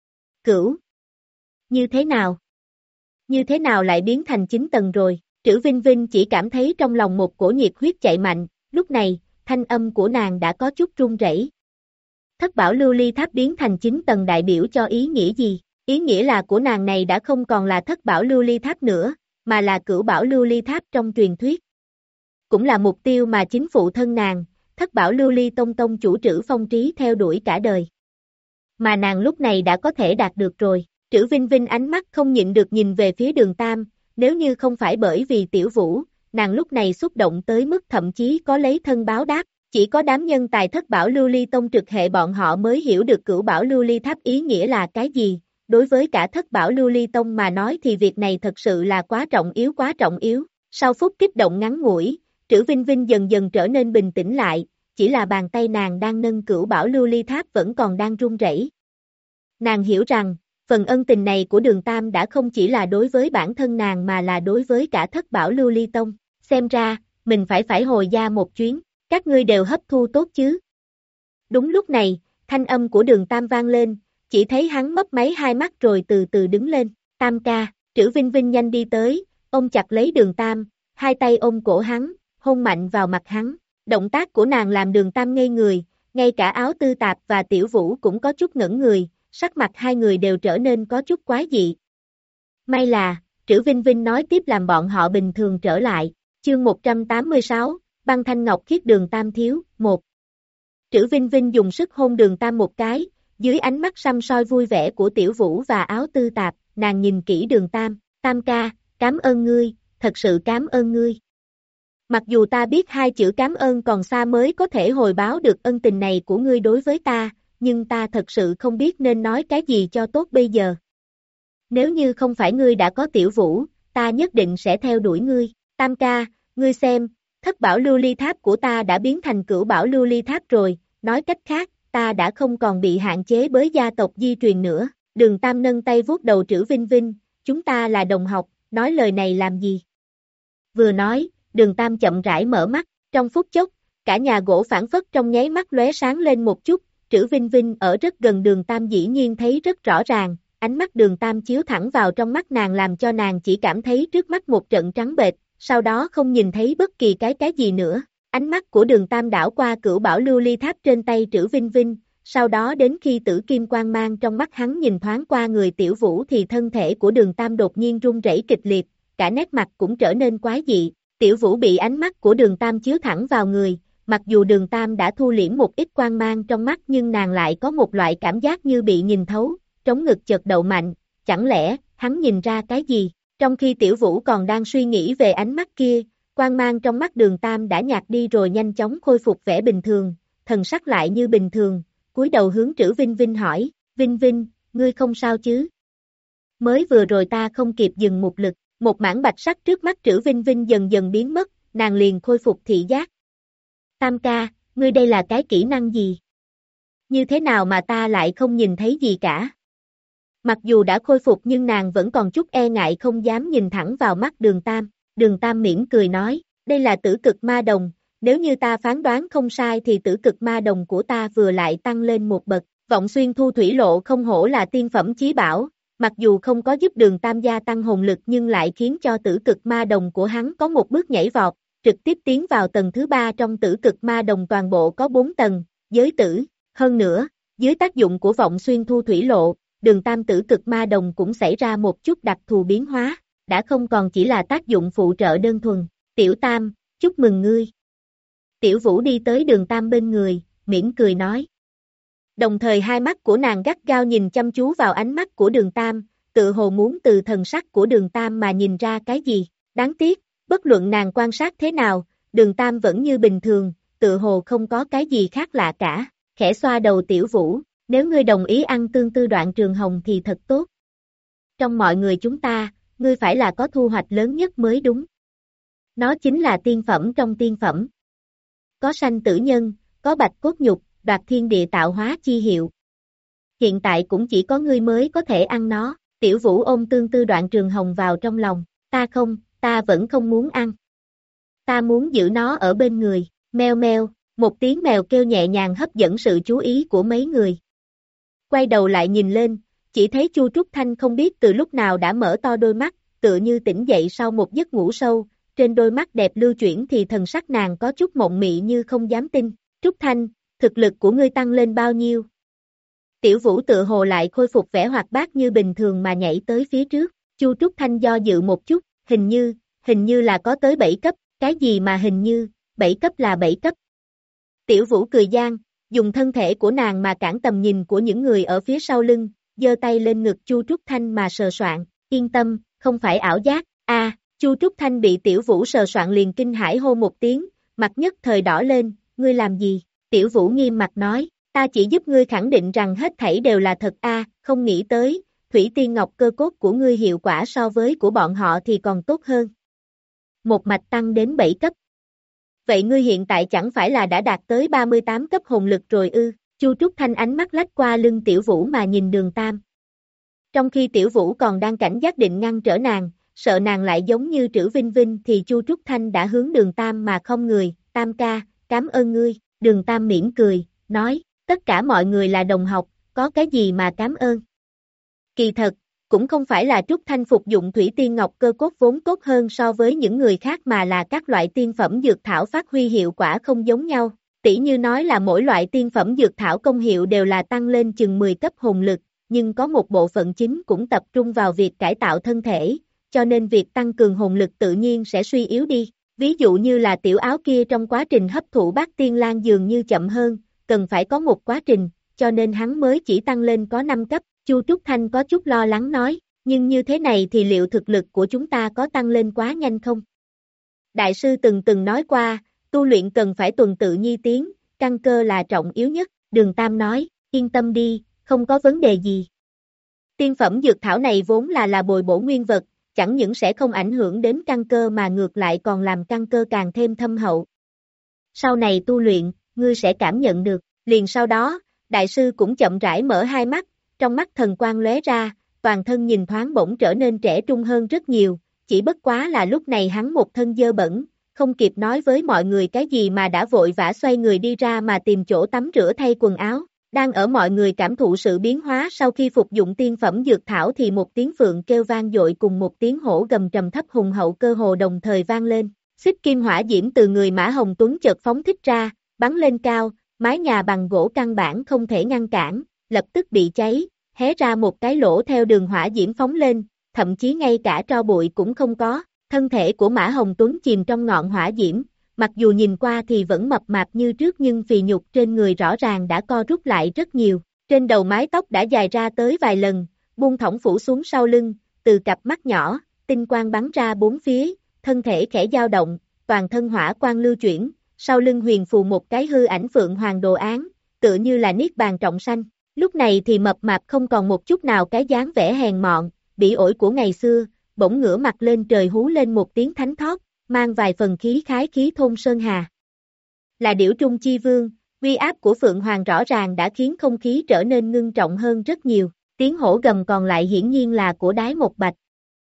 Cửu. Như thế nào? Như thế nào lại biến thành chín tầng rồi? Trữ Vinh Vinh chỉ cảm thấy trong lòng một cổ nhiệt huyết chạy mạnh, lúc này, thanh âm của nàng đã có chút run rẩy. Thất bảo lưu ly tháp biến thành chín tầng đại biểu cho ý nghĩa gì? Ý nghĩa là của nàng này đã không còn là thất bảo lưu ly tháp nữa, mà là cửu bảo lưu ly tháp trong truyền thuyết. Cũng là mục tiêu mà chính phụ thân nàng, thất bảo lưu ly tông tông chủ Trữ Phong Trí theo đuổi cả đời. Mà nàng lúc này đã có thể đạt được rồi. Trữ Vinh Vinh ánh mắt không nhịn được nhìn về phía Đường Tam, nếu như không phải bởi vì Tiểu Vũ, nàng lúc này xúc động tới mức thậm chí có lấy thân báo đáp, chỉ có đám nhân tài thất bảo lưu ly tông trực hệ bọn họ mới hiểu được cửu bảo lưu ly tháp ý nghĩa là cái gì. Đối với cả thất bảo lưu ly tông mà nói thì việc này thật sự là quá trọng yếu quá trọng yếu. Sau phút kích động ngắn ngủi, Trữ Vinh Vinh dần dần trở nên bình tĩnh lại, chỉ là bàn tay nàng đang nâng cửu bảo lưu ly tháp vẫn còn đang run rẩy. Nàng hiểu rằng, phần ân tình này của Đường Tam đã không chỉ là đối với bản thân nàng mà là đối với cả thất bảo lưu ly tông. Xem ra, mình phải phải hồi gia một chuyến, các ngươi đều hấp thu tốt chứ. Đúng lúc này, thanh âm của Đường Tam vang lên, chỉ thấy hắn mấp máy hai mắt rồi từ từ đứng lên. Tam ca, Trữ Vinh Vinh nhanh đi tới, ôm chặt lấy Đường Tam, hai tay ôm cổ hắn, hôn mạnh vào mặt hắn. Động tác của nàng làm Đường Tam ngây người, ngay cả Áo Tư Tạp và Tiểu Vũ cũng có chút ngẩn người, sắc mặt hai người đều trở nên có chút quái dị. May là, Trữ Vinh Vinh nói tiếp làm bọn họ bình thường trở lại. Chương một trăm tám mươi sáu, băng thanh ngọc khiết Đường Tam thiếu, một. Trữ Vinh Vinh dùng sức hôn Đường Tam một cái, dưới ánh mắt săm soi vui vẻ của Tiểu Vũ và Áo Tư Tạp, nàng nhìn kỹ Đường Tam, Tam ca, cảm ơn ngươi, thật sự cảm ơn ngươi. Mặc dù ta biết hai chữ cảm ơn còn xa mới có thể hồi báo được ân tình này của ngươi đối với ta, nhưng ta thật sự không biết nên nói cái gì cho tốt bây giờ. Nếu như không phải ngươi đã có Tiểu Vũ, ta nhất định sẽ theo đuổi ngươi. Tam ca, ngươi xem, thất bảo lưu ly tháp của ta đã biến thành cửu bảo lưu ly tháp rồi, nói cách khác, ta đã không còn bị hạn chế bởi gia tộc di truyền nữa. Đường Tam nâng tay vuốt đầu Trữ Vinh Vinh, chúng ta là đồng học, nói lời này làm gì? Vừa nói, Đường Tam chậm rãi mở mắt, trong phút chốc, cả nhà gỗ phảng phất trong nháy mắt lóe sáng lên một chút, Trữ Vinh Vinh ở rất gần Đường Tam dĩ nhiên thấy rất rõ ràng, ánh mắt Đường Tam chiếu thẳng vào trong mắt nàng làm cho nàng chỉ cảm thấy trước mắt một trận trắng bệch, sau đó không nhìn thấy bất kỳ cái cái gì nữa. Ánh mắt của Đường Tam đảo qua cửu bảo lưu ly tháp trên tay Trữ Vinh Vinh, sau đó đến khi tử kim quang mang trong mắt hắn nhìn thoáng qua người Tiểu Vũ thì thân thể của Đường Tam đột nhiên run rẩy kịch liệt, cả nét mặt cũng trở nên quái dị. Tiểu Vũ bị ánh mắt của Đường Tam chiếu thẳng vào người, mặc dù Đường Tam đã thu liễm một ít quang mang trong mắt nhưng nàng lại có một loại cảm giác như bị nhìn thấu, trống ngực chợt đậu mạnh, chẳng lẽ, hắn nhìn ra cái gì? Trong khi Tiểu Vũ còn đang suy nghĩ về ánh mắt kia, quang mang trong mắt Đường Tam đã nhạt đi rồi nhanh chóng khôi phục vẻ bình thường, thần sắc lại như bình thường, cúi đầu hướng Trữ Vinh Vinh hỏi, Vinh Vinh, ngươi không sao chứ? Mới vừa rồi ta không kịp dừng một lực, một mảng bạch sắc trước mắt Trữ Vinh Vinh dần dần biến mất, nàng liền khôi phục thị giác. Tam ca, ngươi đây là cái kỹ năng gì? Như thế nào mà ta lại không nhìn thấy gì cả? Mặc dù đã khôi phục nhưng nàng vẫn còn chút e ngại không dám nhìn thẳng vào mắt Đường Tam. Đường Tam mỉm cười nói, đây là tử cực ma đồng, nếu như ta phán đoán không sai thì tử cực ma đồng của ta vừa lại tăng lên một bậc. Vọng xuyên thu thủy lộ không hổ là tiên phẩm chí bảo, mặc dù không có giúp Đường Tam gia tăng hồn lực nhưng lại khiến cho tử cực ma đồng của hắn có một bước nhảy vọt, trực tiếp tiến vào tầng thứ ba. Trong tử cực ma đồng toàn bộ có bốn tầng, giới tử, hơn nữa, dưới tác dụng của vọng xuyên thu thủy lộ, Đường Tam tử cực ma đồng cũng xảy ra một chút đặc thù biến hóa, đã không còn chỉ là tác dụng phụ trợ đơn thuần. Tiểu Tam, chúc mừng ngươi. Tiểu Vũ đi tới Đường Tam bên người, mỉm cười nói. Đồng thời hai mắt của nàng gắt gao nhìn chăm chú vào ánh mắt của Đường Tam, tự hồ muốn từ thần sắc của Đường Tam mà nhìn ra cái gì. Đáng tiếc, bất luận nàng quan sát thế nào, Đường Tam vẫn như bình thường, tự hồ không có cái gì khác lạ cả. Khẽ xoa đầu Tiểu Vũ, nếu ngươi đồng ý ăn tương tư đoạn trường hồng thì thật tốt. Trong mọi người chúng ta, ngươi phải là có thu hoạch lớn nhất mới đúng. Nó chính là tiên phẩm trong tiên phẩm. Có sanh tử nhân, có bạch cốt nhục, đoạt thiên địa tạo hóa chi hiệu. Hiện tại cũng chỉ có ngươi mới có thể ăn nó. Tiểu Vũ ôm tương tư đoạn trường hồng vào trong lòng. Ta không, ta vẫn không muốn ăn. Ta muốn giữ nó ở bên người. Meo meo, một tiếng mèo kêu nhẹ nhàng hấp dẫn sự chú ý của mấy người. Quay đầu lại nhìn lên, chỉ thấy Chu Trúc Thanh không biết từ lúc nào đã mở to đôi mắt, tựa như tỉnh dậy sau một giấc ngủ sâu, trên đôi mắt đẹp lưu chuyển thì thần sắc nàng có chút mộng mị như không dám tin. Trúc Thanh, thực lực của ngươi tăng lên bao nhiêu? Tiểu Vũ tự hồ lại khôi phục vẻ hoạt bát như bình thường mà nhảy tới phía trước. Chu Trúc Thanh do dự một chút, hình như, hình như là có tới bảy cấp, cái gì mà hình như, bảy cấp là bảy cấp. Tiểu Vũ cười gian, dùng thân thể của nàng mà cản tầm nhìn của những người ở phía sau lưng, giơ tay lên ngực Chu Trúc Thanh mà sờ soạn, yên tâm, không phải ảo giác. A, Chu Trúc Thanh bị Tiểu Vũ sờ soạn liền kinh hãi hô một tiếng, mặt nhất thời đỏ lên, ngươi làm gì? Tiểu Vũ nghiêm mặt nói, ta chỉ giúp ngươi khẳng định rằng hết thảy đều là thật. A, không nghĩ tới, thủy tiên ngọc cơ cốt của ngươi hiệu quả so với của bọn họ thì còn tốt hơn. Một mạch tăng đến bảy cấp. Vậy ngươi hiện tại chẳng phải là đã đạt tới ba mươi tám cấp hồn lực rồi ư? Chu Trúc Thanh ánh mắt lách qua lưng Tiểu Vũ mà nhìn Đường Tam. Trong khi Tiểu Vũ còn đang cảnh giác định ngăn trở nàng, sợ nàng lại giống như Trữ Vinh Vinh thì Chu Trúc Thanh đã hướng Đường Tam mà không người, Tam ca, cảm ơn ngươi. Đường Tam mỉm cười, nói, tất cả mọi người là đồng học, có cái gì mà cảm ơn. Kỳ thật, cũng không phải là Trúc Thanh phục dụng thủy tiên ngọc cơ cốt vốn tốt hơn so với những người khác mà là các loại tiên phẩm dược thảo phát huy hiệu quả không giống nhau. Tỷ như nói là mỗi loại tiên phẩm dược thảo công hiệu đều là tăng lên chừng mười cấp hồn lực, nhưng có một bộ phận chính cũng tập trung vào việc cải tạo thân thể, cho nên việc tăng cường hồn lực tự nhiên sẽ suy yếu đi. Ví dụ như là Tiểu Áo kia trong quá trình hấp thụ bát tiên lan dường như chậm hơn, cần phải có một quá trình, cho nên hắn mới chỉ tăng lên có năm cấp. Chu Trúc Thanh có chút lo lắng nói, nhưng như thế này thì liệu thực lực của chúng ta có tăng lên quá nhanh không? Đại sư từng từng nói qua, tu luyện cần phải tuần tự nhi tiến, căn cơ là trọng yếu nhất. Đường Tam nói, yên tâm đi, không có vấn đề gì. Tiên phẩm dược thảo này vốn là là bồi bổ nguyên vật, chẳng những sẽ không ảnh hưởng đến căn cơ mà ngược lại còn làm căn cơ càng thêm thâm hậu. Sau này tu luyện, ngươi sẽ cảm nhận được. Liền sau đó, đại sư cũng chậm rãi mở hai mắt, trong mắt thần quang lóe ra, toàn thân nhìn thoáng bỗng trở nên trẻ trung hơn rất nhiều, chỉ bất quá là lúc này hắn một thân dơ bẩn, không kịp nói với mọi người cái gì mà đã vội vã xoay người đi ra mà tìm chỗ tắm rửa thay quần áo. Đang ở mọi người cảm thụ sự biến hóa sau khi phục dụng tiên phẩm dược thảo thì một tiếng phượng kêu vang dội cùng một tiếng hổ gầm trầm thấp hùng hậu cơ hồ đồng thời vang lên. Xích kim hỏa diễm từ người Mã Hồng Tuấn chợt phóng thích ra, bắn lên cao, mái nhà bằng gỗ căn bản không thể ngăn cản, lập tức bị cháy, hé ra một cái lỗ theo đường hỏa diễm phóng lên, thậm chí ngay cả tro bụi cũng không có. Thân thể của Mã Hồng Tuấn chìm trong ngọn hỏa diễm, mặc dù nhìn qua thì vẫn mập mạp như trước nhưng phì nhục trên người rõ ràng đã co rút lại rất nhiều. Trên đầu mái tóc đã dài ra tới vài lần, buông thõng phủ xuống sau lưng, từ cặp mắt nhỏ, tinh quang bắn ra bốn phía, thân thể khẽ dao động, toàn thân hỏa quang lưu chuyển, sau lưng huyền phù một cái hư ảnh phượng hoàng đồ án, tựa như là niết bàn trọng sanh. Lúc này thì mập mạp không còn một chút nào cái dáng vẻ hèn mọn, bỉ ổi của ngày xưa, bỗng ngửa mặt lên trời hú lên một tiếng thánh thót, mang vài phần khí khái khí thôn sơn hà. Là điểu trung chi vương, uy áp của Phượng Hoàng rõ ràng đã khiến không khí trở nên ngưng trọng hơn rất nhiều, tiếng hổ gầm còn lại hiển nhiên là của Đái Một Bạch.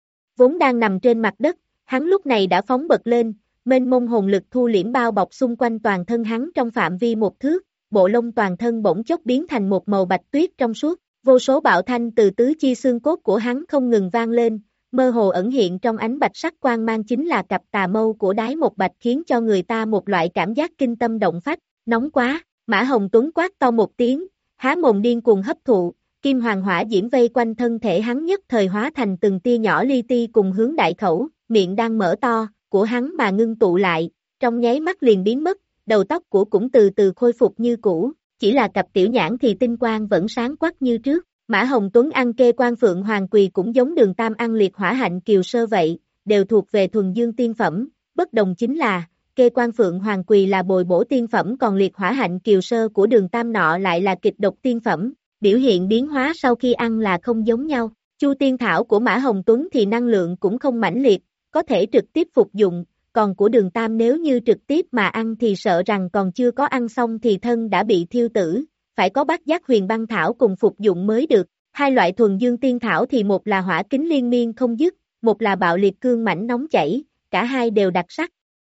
Vốn đang nằm trên mặt đất, hắn lúc này đã phóng bật lên, mênh mông hồn lực thu liễm bao bọc xung quanh toàn thân hắn trong phạm vi một thước, bộ lông toàn thân bỗng chốc biến thành một màu bạch tuyết trong suốt, Vô số bạo thanh từ tứ chi xương cốt của hắn không ngừng vang lên, mơ hồ ẩn hiện trong ánh bạch sắc quang mang chính là cặp tà mâu của Đái Một Bạch khiến cho người ta một loại cảm giác kinh tâm động phách, nóng quá, Mã Hồng Tuấn quát to một tiếng, há mồm điên cuồng hấp thụ, kim hoàng hỏa diễm vây quanh thân thể hắn nhất thời hóa thành từng tia nhỏ li ti cùng hướng đại khẩu, miệng đang mở to, của hắn mà ngưng tụ lại, trong nháy mắt liền biến mất, đầu tóc của cũng từ từ khôi phục như cũ, chỉ là cặp tiểu nhãn thì tinh quang vẫn sáng quắc như trước. Mã Hồng Tuấn ăn kê quan phượng hoàng quỳ cũng giống Đường Tam ăn liệt hỏa hạnh kiều sơ vậy, đều thuộc về thuần dương tiên phẩm, bất đồng chính là, kê quan phượng hoàng quỳ là bồi bổ tiên phẩm còn liệt hỏa hạnh kiều sơ của Đường Tam nọ lại là kịch độc tiên phẩm, biểu hiện biến hóa sau khi ăn là không giống nhau. Chu tiên thảo của Mã Hồng Tuấn thì năng lượng cũng không mãnh liệt, có thể trực tiếp phục dụng, còn của Đường Tam nếu như trực tiếp mà ăn thì sợ rằng còn chưa có ăn xong thì thân đã bị thiêu tử. Phải có bát giác huyền băng thảo cùng phục dụng mới được, hai loại thuần dương tiên thảo thì một là hỏa kính liên miên không dứt, một là bạo liệt cương mãnh nóng chảy, cả hai đều đặc sắc.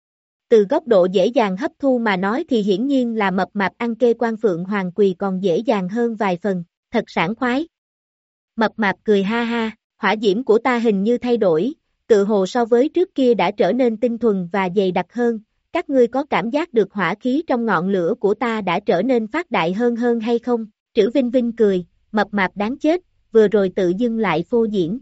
Từ góc độ dễ dàng hấp thu mà nói thì hiển nhiên là mập mạp ăn kê quan phượng hoàng quỳ còn dễ dàng hơn vài phần, thật sảng khoái. Mập mạp cười ha ha, hỏa diễm của ta hình như thay đổi, tự hồ so với trước kia đã trở nên tinh thuần và dày đặc hơn. Các ngươi có cảm giác được hỏa khí trong ngọn lửa của ta đã trở nên phát đại hơn hơn hay không? Trữ Vinh Vinh cười, mập mạp đáng chết, vừa rồi tự dưng lại phô diễn.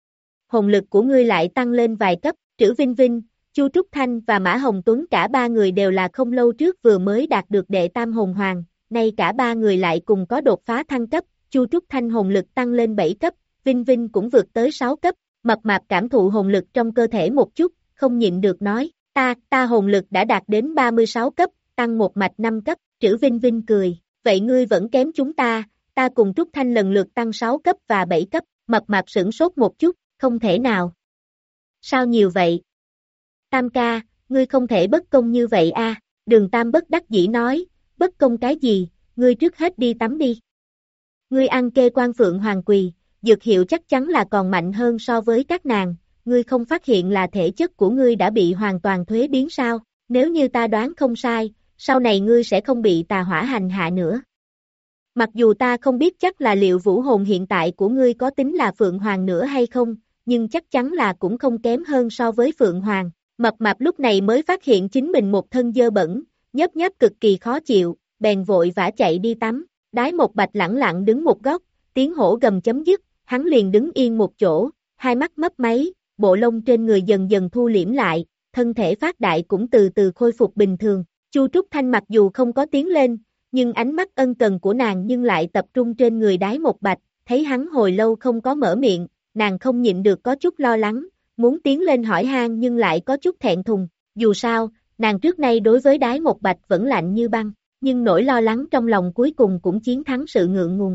Hồn lực của ngươi lại tăng lên vài cấp, Trữ Vinh Vinh, Chu Trúc Thanh và Mã Hồng Tuấn cả ba người đều là không lâu trước vừa mới đạt được đệ tam hồn hoàng, nay cả ba người lại cùng có đột phá thăng cấp, Chu Trúc Thanh hồn lực tăng lên bảy cấp, Vinh Vinh cũng vượt tới sáu cấp, mập mạp cảm thụ hồn lực trong cơ thể một chút, không nhịn được nói. Ta, ta hồn lực đã đạt đến ba mươi sáu cấp, tăng một mạch năm cấp, Trữ Vinh Vinh cười, vậy ngươi vẫn kém chúng ta, ta cùng Trúc Thanh lần lượt tăng sáu cấp và bảy cấp, mập mạp sửng sốt một chút, không thể nào. Sao nhiều vậy? Tam ca, ngươi không thể bất công như vậy a. Đường Tam bất đắc dĩ nói, bất công cái gì, ngươi trước hết đi tắm đi. Ngươi ăn kê quan phượng hoàng quỳ, dược hiệu chắc chắn là còn mạnh hơn so với các nàng. Ngươi không phát hiện là thể chất của ngươi đã bị hoàn toàn thuế biến sao, nếu như ta đoán không sai, sau này ngươi sẽ không bị tà hỏa hành hạ nữa. Mặc dù ta không biết chắc là liệu vũ hồn hiện tại của ngươi có tính là Phượng Hoàng nữa hay không, nhưng chắc chắn là cũng không kém hơn so với Phượng Hoàng. Mập mạp lúc này mới phát hiện chính mình một thân dơ bẩn, nhớp nháp cực kỳ khó chịu, bèn vội vã chạy đi tắm. Đái Một Bạch lẳng lặng đứng một góc, tiếng hổ gầm chấm dứt, hắn liền đứng yên một chỗ, hai mắt mấp máy. Bộ lông trên người dần dần thu liễm lại, thân thể phát đại cũng từ từ khôi phục bình thường. Chu Trúc Thanh mặc dù không có tiến lên, nhưng ánh mắt ân cần của nàng nhưng lại tập trung trên người Đái Một Bạch, thấy hắn hồi lâu không có mở miệng, nàng không nhịn được có chút lo lắng, muốn tiến lên hỏi han nhưng lại có chút thẹn thùng. Dù sao, nàng trước nay đối với Đái Một Bạch vẫn lạnh như băng, nhưng nỗi lo lắng trong lòng cuối cùng cũng chiến thắng sự ngượng ngùng.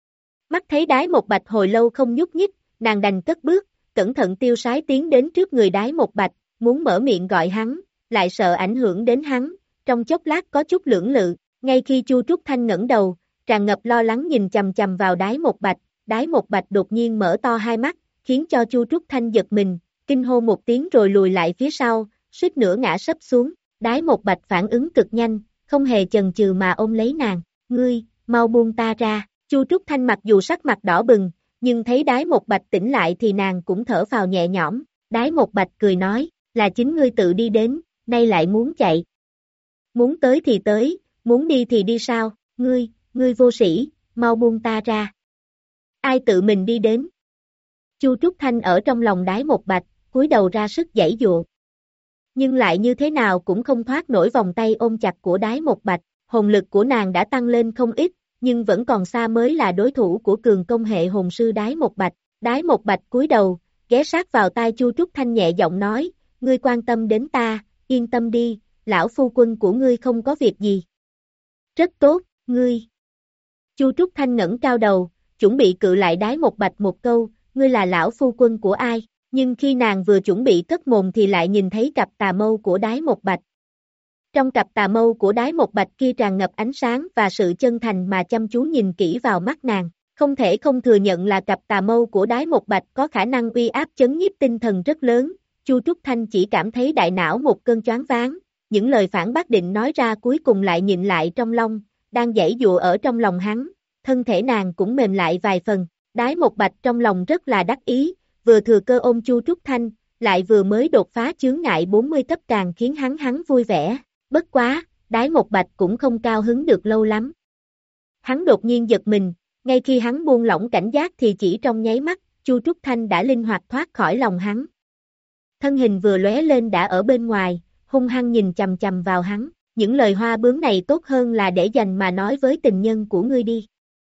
Mắt thấy Đái Một Bạch hồi lâu không nhúc nhích, nàng đành cất bước, cẩn thận tiêu sái tiến đến trước người Đái Một Bạch, muốn mở miệng gọi hắn, lại sợ ảnh hưởng đến hắn, trong chốc lát có chút lưỡng lự, ngay khi Chu Trúc Thanh ngẩng đầu, tràn ngập lo lắng nhìn chằm chằm vào Đái Một Bạch, Đái Một Bạch đột nhiên mở to hai mắt, khiến cho Chu Trúc Thanh giật mình, kinh hô một tiếng rồi lùi lại phía sau, suýt nữa ngã sấp xuống, Đái Một Bạch phản ứng cực nhanh, không hề chần chừ mà ôm lấy nàng, ngươi, mau buông ta ra, Chu Trúc Thanh mặc dù sắc mặt đỏ bừng, nhưng thấy Đái Một Bạch tỉnh lại thì nàng cũng thở phào nhẹ nhõm, Đái Một Bạch cười nói, là chính ngươi tự đi đến, nay lại muốn chạy. Muốn tới thì tới, muốn đi thì đi sao, ngươi, ngươi vô sĩ, mau buông ta ra. Ai tự mình đi đến? Chu Trúc Thanh ở trong lòng Đái Một Bạch, cúi đầu ra sức giãy giụa. Nhưng lại như thế nào cũng không thoát nổi vòng tay ôm chặt của Đái Một Bạch, hồn lực của nàng đã tăng lên không ít, nhưng vẫn còn xa mới là đối thủ của cường công hệ hồn sư Đái Một Bạch. Đái Một Bạch cúi đầu, ghé sát vào tai Chu Trúc Thanh nhẹ giọng nói, ngươi quan tâm đến ta, yên tâm đi, lão phu quân của ngươi không có việc gì. Rất tốt, ngươi. Chu Trúc Thanh ngẩng cao đầu, chuẩn bị cự lại Đái Một Bạch một câu, ngươi là lão phu quân của ai, nhưng khi nàng vừa chuẩn bị cất mồm thì lại nhìn thấy cặp tà mâu của Đái Một Bạch. Trong cặp tà mâu của Đái Một Bạch kia tràn ngập ánh sáng và sự chân thành mà chăm chú nhìn kỹ vào mắt nàng, không thể không thừa nhận là cặp tà mâu của Đái Một Bạch có khả năng uy áp chấn nhiếp tinh thần rất lớn. Chu Trúc Thanh chỉ cảm thấy đại não một cơn choáng váng, những lời phản bác định nói ra cuối cùng lại nhịn lại trong lòng, đang giãy giụa ở trong lòng hắn, thân thể nàng cũng mềm lại vài phần. Đái Một Bạch trong lòng rất là đắc ý, vừa thừa cơ ôm Chu Trúc Thanh, lại vừa mới đột phá chướng ngại bốn mươi cấp càng khiến hắn hắn vui vẻ. Bất quá, Đái Một Bạch cũng không cao hứng được lâu lắm. Hắn đột nhiên giật mình, ngay khi hắn buông lỏng cảnh giác thì chỉ trong nháy mắt, Chu Trúc Thanh đã linh hoạt thoát khỏi lòng hắn. Thân hình vừa lóe lên đã ở bên ngoài, hung hăng nhìn chằm chằm vào hắn, những lời hoa bướm này tốt hơn là để dành mà nói với tình nhân của ngươi đi.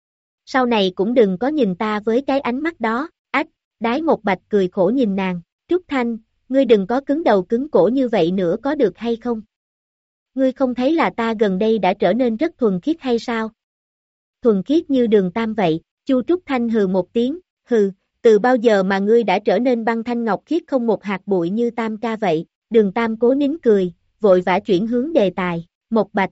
Sau này cũng đừng có nhìn ta với cái ánh mắt đó. Ách, Đái Một Bạch cười khổ nhìn nàng, Trúc Thanh, ngươi đừng có cứng đầu cứng cổ như vậy nữa có được hay không? Ngươi không thấy là ta gần đây đã trở nên rất thuần khiết hay sao? Thuần khiết như Đường Tam vậy. Chu Trúc Thanh hừ một tiếng, hừ, từ bao giờ mà ngươi đã trở nên băng thanh ngọc khiết không một hạt bụi như Tam ca vậy? Đường Tam cố nín cười, vội vã chuyển hướng đề tài. Một Bạch,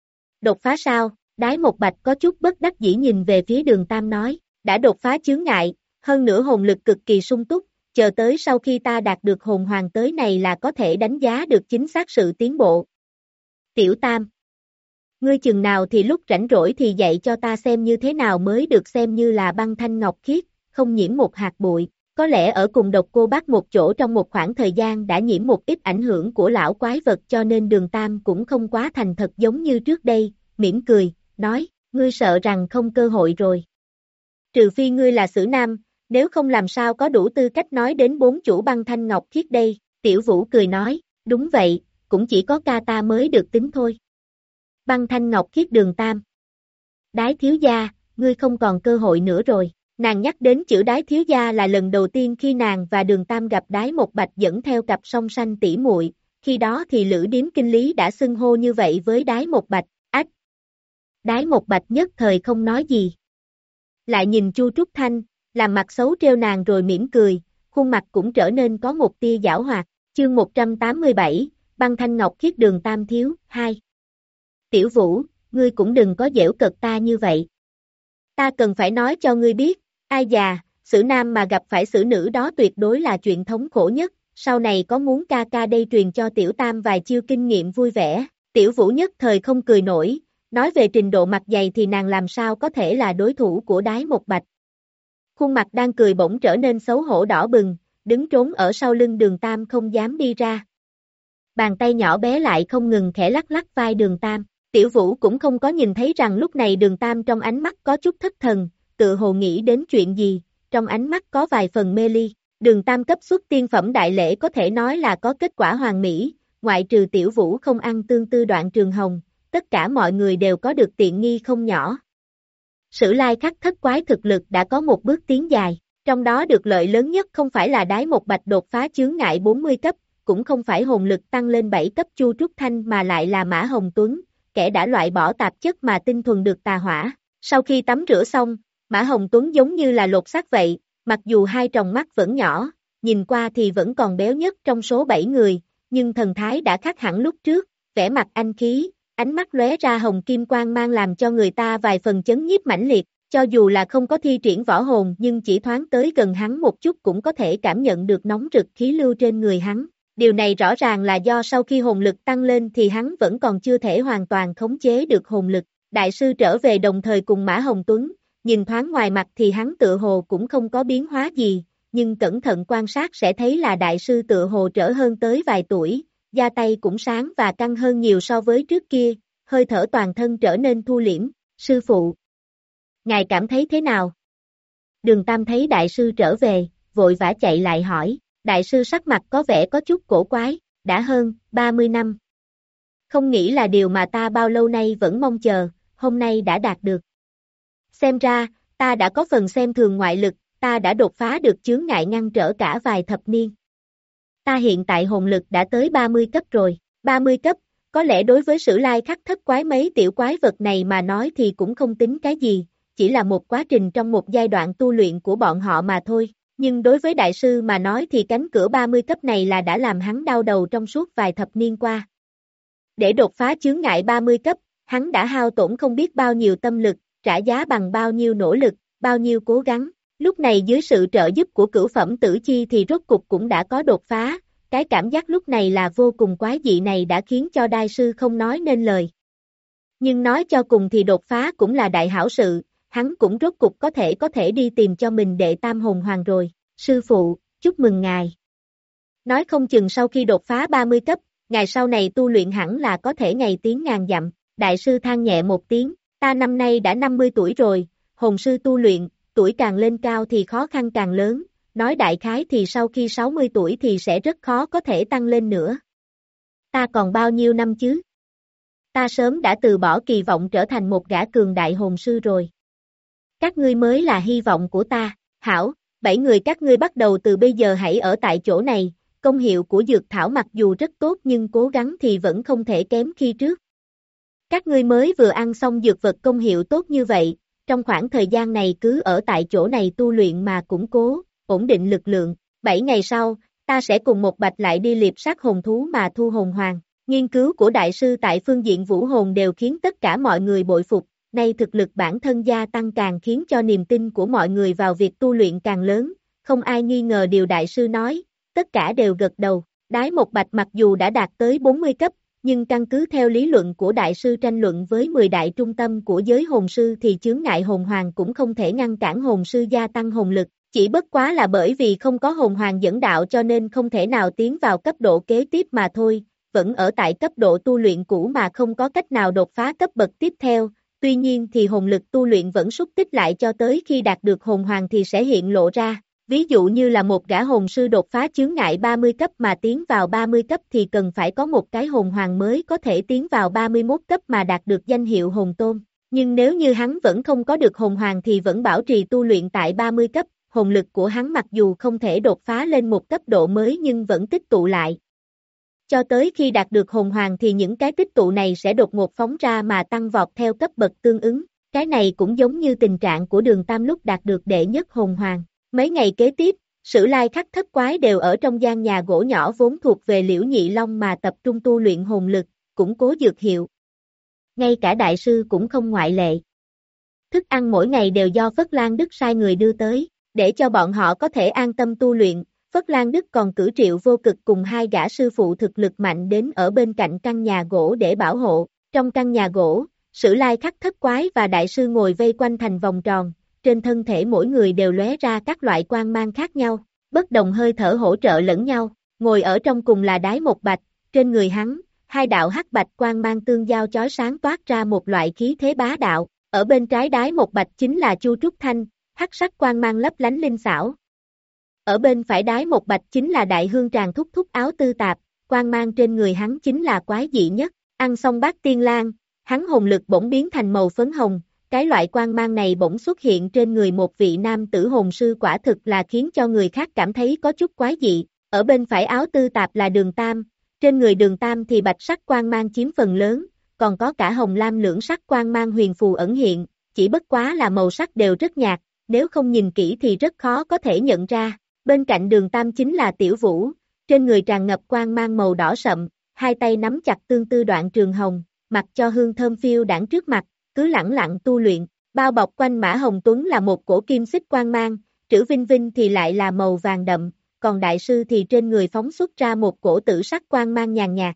đột phá sao? Đái Một Bạch có chút bất đắc dĩ nhìn về phía Đường Tam nói, đã đột phá chướng ngại, hơn nữa hồn lực cực kỳ sung túc, chờ tới sau khi ta đạt được hồn hoàng tới này là có thể đánh giá được chính xác sự tiến bộ. Tiểu Tam, ngươi chừng nào thì lúc rảnh rỗi thì dạy cho ta xem như thế nào mới được xem như là băng thanh ngọc khiết, không nhiễm một hạt bụi. Có lẽ ở cùng Độc Cô Bác một chỗ trong một khoảng thời gian đã nhiễm một ít ảnh hưởng của lão quái vật cho nên Đường Tam cũng không quá thành thật giống như trước đây, mỉm cười, nói, ngươi sợ rằng không cơ hội rồi. Trừ phi ngươi là Sử Nam, nếu không làm sao có đủ tư cách nói đến bốn chủ băng thanh ngọc khiết đây. Tiểu Vũ cười nói, đúng vậy, cũng chỉ có ca ta mới được tính thôi. Băng thanh ngọc khiết Đường Tam. Đái thiếu gia, ngươi không còn cơ hội nữa rồi. Nàng nhắc đến chữ Đái thiếu gia là lần đầu tiên khi nàng và Đường Tam gặp Đái Một Bạch dẫn theo cặp song sanh tỷ muội, khi đó thì Lữ Điếm Kinh Lý đã xưng hô như vậy với Đái Một Bạch. Ách! Đái Một Bạch nhất thời không nói gì. Lại nhìn Chu Trúc Thanh, làm mặt xấu trêu nàng rồi mỉm cười, khuôn mặt cũng trở nên có một tia giảo hoạt. Chương một trăm tám mươi bảy, băng thanh ngọc khiết Đường Tam thiếu, hai. Tiểu Vũ, ngươi cũng đừng có giễu cợt ta như vậy. Ta cần phải nói cho ngươi biết, ai già, Sử Nam mà gặp phải Sử Nữ đó tuyệt đối là chuyện thống khổ nhất, sau này có muốn ca ca đây truyền cho Tiểu Tam vài chiêu kinh nghiệm vui vẻ. Tiểu Vũ nhất thời không cười nổi, nói về trình độ mặt dày thì nàng làm sao có thể là đối thủ của Đái Một Bạch. Khuôn mặt đang cười bỗng trở nên xấu hổ đỏ bừng, đứng trốn ở sau lưng Đường Tam không dám đi ra. Bàn tay nhỏ bé lại không ngừng khẽ lắc lắc vai Đường Tam. Tiểu Vũ cũng không có nhìn thấy rằng lúc này Đường Tam trong ánh mắt có chút thất thần, tự hồ nghĩ đến chuyện gì, trong ánh mắt có vài phần mê ly. Đường Tam cấp xuất tiên phẩm đại lễ có thể nói là có kết quả hoàn mỹ, ngoại trừ Tiểu Vũ không ăn tương tư Đoạn Trường Hồng, tất cả mọi người đều có được tiện nghi không nhỏ. Sử Lai Khắc thất quái thực lực đã có một bước tiến dài, trong đó được lợi lớn nhất không phải là Đái Một Bạch đột phá chướng ngại bốn mươi cấp, cũng không phải hồn lực tăng lên bảy cấp Chu Trúc Thanh mà lại là Mã Hồng Tuấn, kẻ đã loại bỏ tạp chất mà tinh thuần được tà hỏa. Sau khi tắm rửa xong, Mã Hồng Tuấn giống như là lột xác vậy, mặc dù hai tròng mắt vẫn nhỏ, nhìn qua thì vẫn còn béo nhất trong số bảy người, nhưng thần thái đã khác hẳn lúc trước, vẻ mặt anh khí, ánh mắt lóe ra hồng kim quang mang làm cho người ta vài phần chấn nhiếp mãnh liệt, cho dù là không có thi triển võ hồn nhưng chỉ thoáng tới gần hắn một chút cũng có thể cảm nhận được nóng rực khí lưu trên người hắn. Điều này rõ ràng là do sau khi hồn lực tăng lên thì hắn vẫn còn chưa thể hoàn toàn khống chế được hồn lực. Đại sư trở về đồng thời cùng Mã Hồng Tuấn, nhìn thoáng ngoài mặt thì hắn tựa hồ cũng không có biến hóa gì, nhưng cẩn thận quan sát sẽ thấy là đại sư tựa hồ trở hơn tới vài tuổi, da tay cũng sáng và căng hơn nhiều so với trước kia, hơi thở toàn thân trở nên thu liễm. Sư phụ, ngài cảm thấy thế nào? Đường Tam thấy đại sư trở về, vội vã chạy lại hỏi. Đại sư sắc mặt có vẻ có chút cổ quái, đã hơn ba mươi năm. Không nghĩ là điều mà ta bao lâu nay vẫn mong chờ, hôm nay đã đạt được. Xem ra, ta đã có phần xem thường ngoại lực, ta đã đột phá được chướng ngại ngăn trở cả vài thập niên. Ta hiện tại hồn lực đã tới ba mươi cấp rồi, ba mươi cấp, có lẽ đối với Sử Lai Khắc thất quái mấy tiểu quái vật này mà nói thì cũng không tính cái gì, chỉ là một quá trình trong một giai đoạn tu luyện của bọn họ mà thôi. Nhưng đối với đại sư mà nói thì cánh cửa ba mươi cấp này là đã làm hắn đau đầu trong suốt vài thập niên qua. Để đột phá chướng ngại ba mươi cấp, hắn đã hao tổn không biết bao nhiêu tâm lực, trả giá bằng bao nhiêu nỗ lực, bao nhiêu cố gắng. Lúc này dưới sự trợ giúp của cửu phẩm tử chi thì rốt cục cũng đã có đột phá, cái cảm giác lúc này là vô cùng quái dị này đã khiến cho đại sư không nói nên lời. Nhưng nói cho cùng thì đột phá cũng là đại hảo sự, hắn cũng rốt cục có thể có thể đi tìm cho mình đệ tam hồn hoàng rồi. Sư phụ, chúc mừng ngài. Nói không chừng sau khi đột phá ba mươi cấp, ngài sau này tu luyện hẳn là có thể ngày tiến ngàn dặm. Đại sư than nhẹ một tiếng, ta năm nay đã năm mươi tuổi rồi, hồn sư tu luyện, tuổi càng lên cao thì khó khăn càng lớn, nói đại khái thì sau khi sáu mươi tuổi thì sẽ rất khó có thể tăng lên nữa. Ta còn bao nhiêu năm chứ? Ta sớm đã từ bỏ kỳ vọng trở thành một gã cường đại hồn sư rồi. Các ngươi mới là hy vọng của ta, hảo, bảy người các ngươi bắt đầu từ bây giờ hãy ở tại chỗ này, công hiệu của dược thảo mặc dù rất tốt nhưng cố gắng thì vẫn không thể kém khi trước. Các ngươi mới vừa ăn xong dược vật công hiệu tốt như vậy, trong khoảng thời gian này cứ ở tại chỗ này tu luyện mà củng cố, ổn định lực lượng. Bảy ngày sau, ta sẽ cùng một bạch lại đi liệp sát hồn thú mà thu hồn hoàng. Nghiên cứu của đại sư tại phương diện vũ hồn đều khiến tất cả mọi người bội phục, nay thực lực bản thân gia tăng càng khiến cho niềm tin của mọi người vào việc tu luyện càng lớn, không ai nghi ngờ điều đại sư nói, tất cả đều gật đầu. Đái một bạch mặc dù đã đạt tới bốn mươi cấp, nhưng căn cứ theo lý luận của đại sư tranh luận với mười đại trung tâm của giới hồn sư thì chướng ngại hồn hoàng cũng không thể ngăn cản hồn sư gia tăng hồn lực, chỉ bất quá là bởi vì không có hồn hoàng dẫn đạo cho nên không thể nào tiến vào cấp độ kế tiếp mà thôi, vẫn ở tại cấp độ tu luyện cũ mà không có cách nào đột phá cấp bậc tiếp theo, tuy nhiên thì hồn lực tu luyện vẫn xúc tích lại cho tới khi đạt được hồn hoàng thì sẽ hiện lộ ra. Ví dụ như là một gã hồn sư đột phá chướng ngại ba mươi cấp mà tiến vào ba mươi cấp thì cần phải có một cái hồn hoàng mới có thể tiến vào ba mươi mốt cấp mà đạt được danh hiệu hồn tôn. Nhưng nếu như hắn vẫn không có được hồn hoàng thì vẫn bảo trì tu luyện tại ba mươi cấp, hồn lực của hắn mặc dù không thể đột phá lên một cấp độ mới nhưng vẫn tích tụ lại. Cho tới khi đạt được hồn hoàng thì những cái tích tụ này sẽ đột ngột phóng ra mà tăng vọt theo cấp bậc tương ứng. Cái này cũng giống như tình trạng của Đường Tam lúc đạt được đệ nhất hồn hoàng. Mấy ngày kế tiếp, Sử Lai Khắc Thất Quái đều ở trong gian nhà gỗ nhỏ vốn thuộc về Liễu Nhị Long mà tập trung tu luyện hồn lực, củng cố dược hiệu. Ngay cả đại sư cũng không ngoại lệ. Thức ăn mỗi ngày đều do Phất Lan Đức sai người đưa tới, để cho bọn họ có thể an tâm tu luyện. Phất Lan Đức còn cử Triệu Vô Cực cùng hai gã sư phụ thực lực mạnh đến ở bên cạnh căn nhà gỗ để bảo hộ. Trong căn nhà gỗ, Sử Lai Khắc Thất Quái và đại sư ngồi vây quanh thành vòng tròn. Trên thân thể mỗi người đều lóe ra các loại quang mang khác nhau, bất đồng hơi thở hỗ trợ lẫn nhau, ngồi ở trong cùng là Đái Một Bạch, trên người hắn, hai đạo hắc bạch quang mang tương giao chói sáng toát ra một loại khí thế bá đạo, ở bên trái Đái Một Bạch chính là Chu Trúc Thanh, hắc sắc quang mang lấp lánh linh xảo. Ở bên phải Đái Một Bạch chính là Đại Hương Tràng thúc thúc Áo Tư Tạp, quang mang trên người hắn chính là quái dị nhất, ăn xong bát tiên lang, hắn hồn lực bỗng biến thành màu phấn hồng. Cái loại quang mang này bỗng xuất hiện trên người một vị nam tử hồn sư quả thực là khiến cho người khác cảm thấy có chút quái dị. Ở bên phải Áo Tư Tạp là Đường Tam, trên người Đường Tam thì bạch sắc quang mang chiếm phần lớn, còn có cả hồng lam lưỡng sắc quang mang huyền phù ẩn hiện, chỉ bất quá là màu sắc đều rất nhạt, nếu không nhìn kỹ thì rất khó có thể nhận ra. Bên cạnh Đường Tam chính là Tiểu Vũ, trên người tràn ngập quang mang màu đỏ sậm, hai tay nắm chặt tương tư đoạn trường hồng, mặc cho hương thơm phiêu đãng trước mặt. Cứ lẳng lặng tu luyện, bao bọc quanh Mã Hồng Tuấn là một cổ kim xích quang mang, Trữ Vinh Vinh thì lại là màu vàng đậm, còn đại sư thì trên người phóng xuất ra một cổ tử sắc quang mang nhàn nhạt.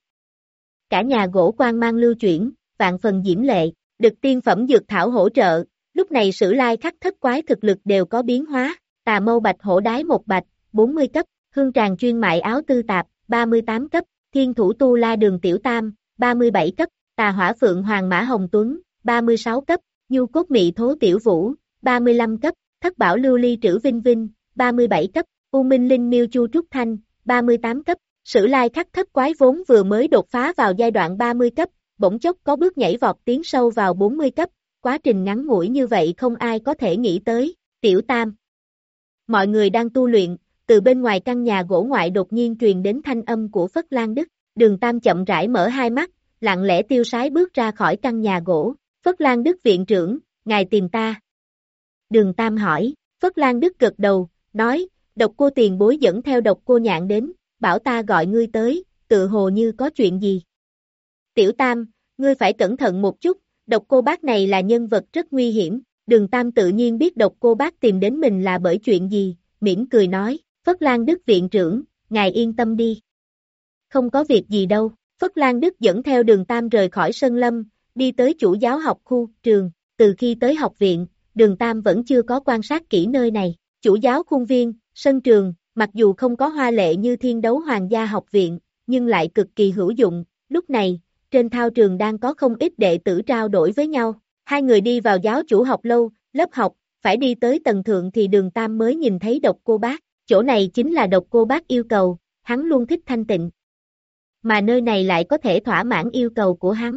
Cả nhà gỗ quang mang lưu chuyển, vạn phần diễm lệ, được tiên phẩm dược thảo hỗ trợ, lúc này Sử Lai Khắc Thất Quái thực lực đều có biến hóa, Tà Mâu Bạch Hổ Đái Một Bạch, bốn mươi cấp, Hương Tràng chuyên mại Áo Tư Tạp, ba mươi tám cấp, Thiên Thủ Tu La Đường Tiểu Tam, ba mươi bảy cấp, Tà Hỏa Phượng Hoàng Mã Hồng Tuấn, ba mươi sáu cấp, Nhu Cốt Mị Thố Tiểu Vũ, ba mươi lăm cấp, Thất Bảo Lưu Ly Trữ Vinh Vinh, ba mươi bảy cấp, U Minh Linh Miêu Chu Trúc Thanh, ba mươi tám cấp, Sử Lai Khắc Thất Quái vốn vừa mới đột phá vào giai đoạn ba mươi cấp, bỗng chốc có bước nhảy vọt tiến sâu vào bốn mươi cấp, quá trình ngắn ngủi như vậy không ai có thể nghĩ tới. Tiểu Tam. Mọi người đang tu luyện, từ bên ngoài căn nhà gỗ ngoại đột nhiên truyền đến thanh âm của Phất Lan Đức, Đường Tam chậm rãi mở hai mắt, lặng lẽ tiêu sái bước ra khỏi căn nhà gỗ. Phất Lan Đức viện trưởng, ngài tìm ta. Đường Tam hỏi, Phất Lan Đức gật đầu, nói, Độc Cô tiền bối dẫn theo Độc Cô Nhạn đến, bảo ta gọi ngươi tới, tự hồ như có chuyện gì. Tiểu Tam, ngươi phải cẩn thận một chút, Độc Cô bác này là nhân vật rất nguy hiểm. Đường Tam tự nhiên biết Độc Cô bác tìm đến mình là bởi chuyện gì, mỉm cười nói, Phất Lan Đức viện trưởng, ngài yên tâm đi. Không có việc gì đâu. Phất Lan Đức dẫn theo Đường Tam rời khỏi sân lâm, đi tới chủ giáo học khu, trường, từ khi tới học viện, Đường Tam vẫn chưa có quan sát kỹ nơi này. Chủ giáo khuôn viên, sân trường, mặc dù không có hoa lệ như Thiên Đấu Hoàng gia học viện, nhưng lại cực kỳ hữu dụng. Lúc này, trên thao trường đang có không ít đệ tử trao đổi với nhau. Hai người đi vào giáo chủ học lâu, lớp học, phải đi tới tầng thượng thì Đường Tam mới nhìn thấy Độc Cô Bác. Chỗ này chính là Độc Cô Bác yêu cầu, hắn luôn thích thanh tịnh. Mà nơi này lại có thể thỏa mãn yêu cầu của hắn.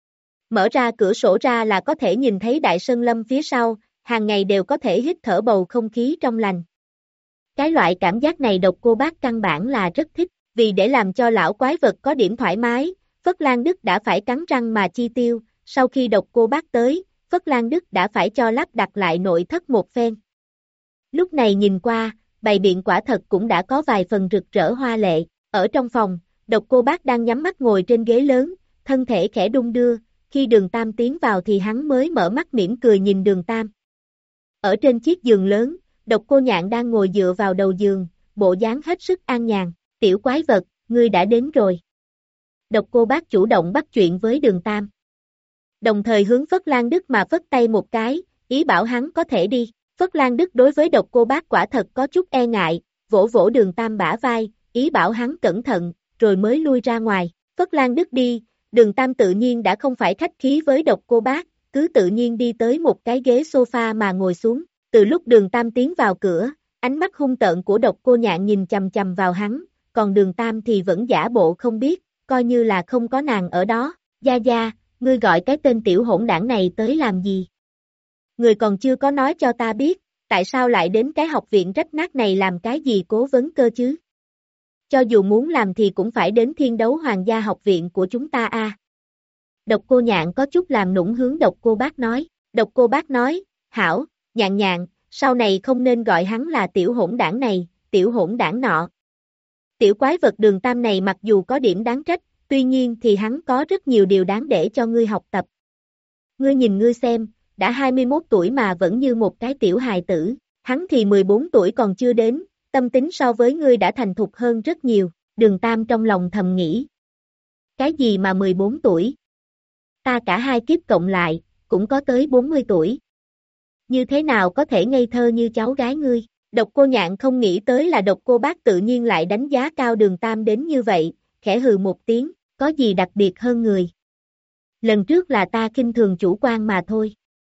Mở ra cửa sổ ra là có thể nhìn thấy Đại Sơn Lâm phía sau, hàng ngày đều có thể hít thở bầu không khí trong lành. Cái loại cảm giác này Độc Cô Bác căn bản là rất thích, vì để làm cho lão quái vật có điểm thoải mái, Phất Lan Đức đã phải cắn răng mà chi tiêu, sau khi Độc Cô Bác tới, Phất Lan Đức đã phải cho lắp đặt lại nội thất một phen. Lúc này nhìn qua, bày biện quả thật cũng đã có vài phần rực rỡ hoa lệ, ở trong phòng, Độc Cô Bác đang nhắm mắt ngồi trên ghế lớn, thân thể khẽ đung đưa, khi Đường Tam tiến vào thì hắn mới mở mắt mỉm cười nhìn Đường Tam. Ở trên chiếc giường lớn, Độc Cô Nhạn đang ngồi dựa vào đầu giường, bộ dáng hết sức an nhàn, tiểu quái vật, ngươi đã đến rồi. Độc Cô Bác chủ động bắt chuyện với Đường Tam. Đồng thời hướng Phất Lan Đức mà phất tay một cái, ý bảo hắn có thể đi. Phất Lan Đức đối với Độc Cô Bác quả thật có chút e ngại, vỗ vỗ Đường Tam bả vai, ý bảo hắn cẩn thận, rồi mới lui ra ngoài. Phất Lan Đức đi, Đường Tam tự nhiên đã không phải khách khí với Độc Cô Bác, cứ tự nhiên đi tới một cái ghế sofa mà ngồi xuống. Từ lúc Đường Tam tiến vào cửa, ánh mắt hung tợn của Độc Cô Nhạn nhìn chằm chằm vào hắn, còn Đường Tam thì vẫn giả bộ không biết, coi như là không có nàng ở đó. Gia Gia, ngươi gọi cái tên tiểu hỗn đảng này tới làm gì? Ngươi còn chưa có nói cho ta biết, tại sao lại đến cái học viện rách nát này làm cái gì cố vấn cơ chứ? Cho dù muốn làm thì cũng phải đến Thiên Đấu Hoàng gia học viện của chúng ta a. À. Độc Cô Nhạn có chút làm nũng hướng Độc Cô Bác nói. Độc Cô Bác nói, hảo, Nhạn Nhạn, sau này không nên gọi hắn là tiểu hỗn đảng này, tiểu hỗn đảng nọ. Tiểu quái vật Đường Tam này mặc dù có điểm đáng trách, tuy nhiên thì hắn có rất nhiều điều đáng để cho ngươi học tập. Ngươi nhìn ngươi xem, đã hai mươi mốt tuổi mà vẫn như một cái tiểu hài tử, hắn thì mười bốn tuổi còn chưa đến, tâm tính so với ngươi đã thành thục hơn rất nhiều. Đường Tam trong lòng thầm nghĩ. Cái gì mà mười bốn tuổi? Ta cả hai kiếp cộng lại, cũng có tới bốn mươi tuổi. Như thế nào có thể ngây thơ như cháu gái ngươi? Độc Cô Nhạn không nghĩ tới là Độc Cô Bác tự nhiên lại đánh giá cao Đường Tam đến như vậy, khẽ hừ một tiếng, có gì đặc biệt hơn người? Lần trước là ta khinh thường chủ quan mà thôi.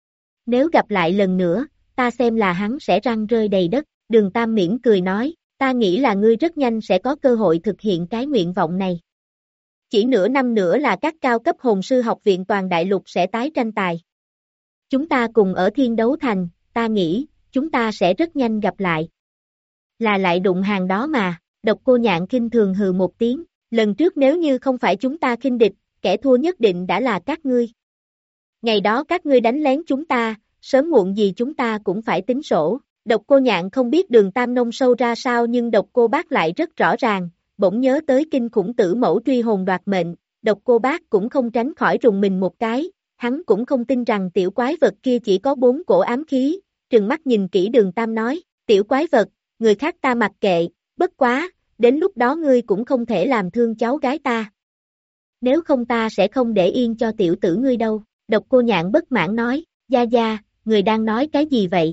Nếu gặp lại lần nữa, ta xem là hắn sẽ răng rơi đầy đất. Đường Tam mỉm cười nói, ta nghĩ là ngươi rất nhanh sẽ có cơ hội thực hiện cái nguyện vọng này. Chỉ nửa năm nữa là các cao cấp hồn sư học viện toàn đại lục sẽ tái tranh tài. Chúng ta cùng ở Thiên Đấu Thành, ta nghĩ, chúng ta sẽ rất nhanh gặp lại. Là lại đụng hàng đó mà. Độc Cô Nhạn khinh thường hừ một tiếng, lần trước nếu như không phải chúng ta khinh địch, kẻ thua nhất định đã là các ngươi. Ngày đó các ngươi đánh lén chúng ta, sớm muộn gì chúng ta cũng phải tính sổ. Độc Cô Nhạn không biết Đường Tam nông sâu ra sao nhưng Độc Cô Bác lại rất rõ ràng, bỗng nhớ tới kinh khủng tử mẫu truy hồn đoạt mệnh, Độc Cô Bác cũng không tránh khỏi rùng mình một cái, hắn cũng không tin rằng tiểu quái vật kia chỉ có bốn cổ ám khí, trừng mắt nhìn kỹ Đường Tam nói, tiểu quái vật, người khác ta mặc kệ, bất quá, đến lúc đó ngươi cũng không thể làm thương cháu gái ta. Nếu không ta sẽ không để yên cho tiểu tử ngươi đâu. Độc Cô Nhạn bất mãn nói, Gia Gia, người đang nói cái gì vậy?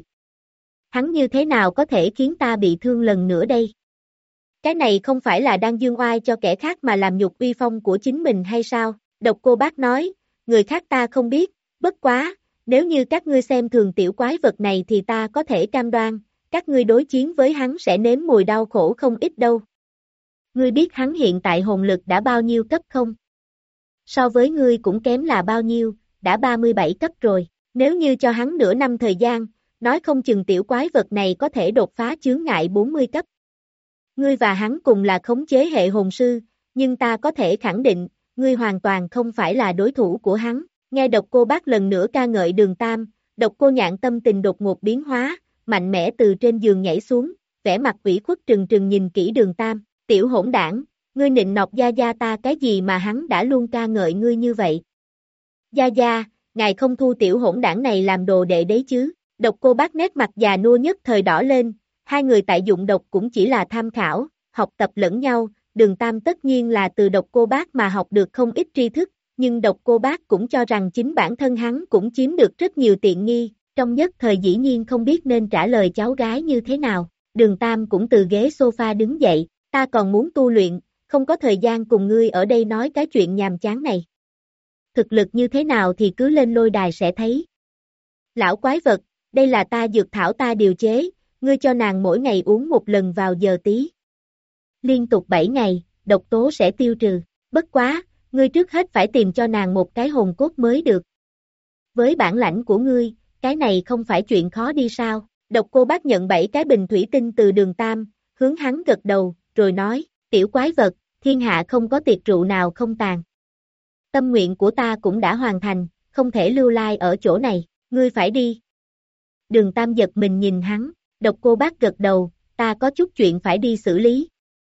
Hắn như thế nào có thể khiến ta bị thương lần nữa đây? Cái này không phải là đang dương oai cho kẻ khác mà làm nhục uy phong của chính mình hay sao? Độc Cô Bác nói, người khác ta không biết, bất quá, nếu như các ngươi xem thường tiểu quái vật này thì ta có thể cam đoan, các ngươi đối chiến với hắn sẽ nếm mùi đau khổ không ít đâu. Ngươi biết hắn hiện tại hồn lực đã bao nhiêu cấp không? So với ngươi cũng kém là bao nhiêu, đã ba mươi bảy cấp rồi, nếu như cho hắn nửa năm thời gian, nói không chừng tiểu quái vật này có thể đột phá chướng ngại bốn mươi cấp. Ngươi và hắn cùng là khống chế hệ hồn sư, nhưng ta có thể khẳng định, ngươi hoàn toàn không phải là đối thủ của hắn. Nghe Độc Cô Bác lần nữa ca ngợi Đường Tam, Độc Cô Nhạn tâm tình đột ngột biến hóa, mạnh mẽ từ trên giường nhảy xuống, vẻ mặt ủy khuất trừng trừng nhìn kỹ Đường Tam, tiểu hỗn đảng, ngươi nịnh nọt Gia Gia ta cái gì mà hắn đã luôn ca ngợi ngươi như vậy. Gia Gia, ngài không thu tiểu hỗn đảng này làm đồ đệ đấy chứ? Độc Cô Bác nét mặt già nua nhất thời đỏ lên, hai người tại dụng độc cũng chỉ là tham khảo, học tập lẫn nhau, Đường Tam tất nhiên là từ Độc Cô Bác mà học được không ít tri thức, nhưng Độc Cô Bác cũng cho rằng chính bản thân hắn cũng chiếm được rất nhiều tiện nghi, trong nhất thời dĩ nhiên không biết nên trả lời cháu gái như thế nào. Đường Tam cũng từ ghế sofa đứng dậy, ta còn muốn tu luyện, không có thời gian cùng ngươi ở đây nói cái chuyện nhàm chán này. Thực lực như thế nào thì cứ lên lôi đài sẽ thấy. Lão quái vật, đây là ta dược thảo ta điều chế, ngươi cho nàng mỗi ngày uống một lần vào giờ tí. Liên tục bảy ngày, độc tố sẽ tiêu trừ, bất quá, ngươi trước hết phải tìm cho nàng một cái hồn cốt mới được. Với bản lãnh của ngươi, cái này không phải chuyện khó đi sao? Độc Cô Bác nhận bảy cái bình thủy tinh từ Đường Tam, hướng hắn gật đầu, rồi nói, tiểu quái vật, thiên hạ không có tiệc rượu nào không tàn. Tâm nguyện của ta cũng đã hoàn thành, không thể lưu lai ở chỗ này, ngươi phải đi. Đường Tam giật mình nhìn hắn, Độc Cô Bác gật đầu, ta có chút chuyện phải đi xử lý.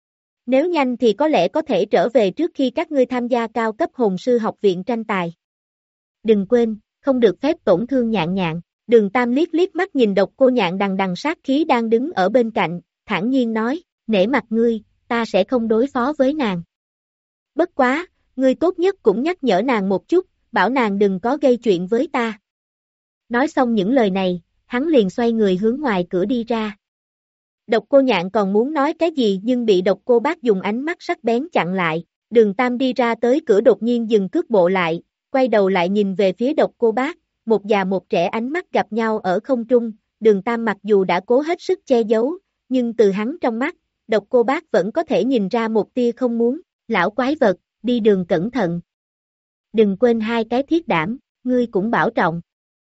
Nếu nhanh thì có lẽ có thể trở về trước khi các ngươi tham gia cao cấp hồn sư học viện tranh tài. Đừng quên, không được phép tổn thương Nhạn Nhạn. Đường Tam liếc liếc mắt nhìn Độc Cô Nhạn đằng đằng sát khí đang đứng ở bên cạnh, thản nhiên nói, nể mặt ngươi, ta sẽ không đối phó với nàng. Bất quá, ngươi tốt nhất cũng nhắc nhở nàng một chút, bảo nàng đừng có gây chuyện với ta. Nói xong những lời này, hắn liền xoay người hướng ngoài cửa đi ra. Độc Cô Nhạn còn muốn nói cái gì nhưng bị Độc Cô Bác dùng ánh mắt sắc bén chặn lại. Đường Tam đi ra tới cửa đột nhiên dừng cước bộ lại, quay đầu lại nhìn về phía Độc Cô Bác, một già một trẻ ánh mắt gặp nhau ở không trung. Đường Tam mặc dù đã cố hết sức che giấu, nhưng từ hắn trong mắt, Độc Cô Bác vẫn có thể nhìn ra một tia không muốn. Lão quái vật, đi đường cẩn thận. Đừng quên hai cái thiết đảm, ngươi cũng bảo trọng.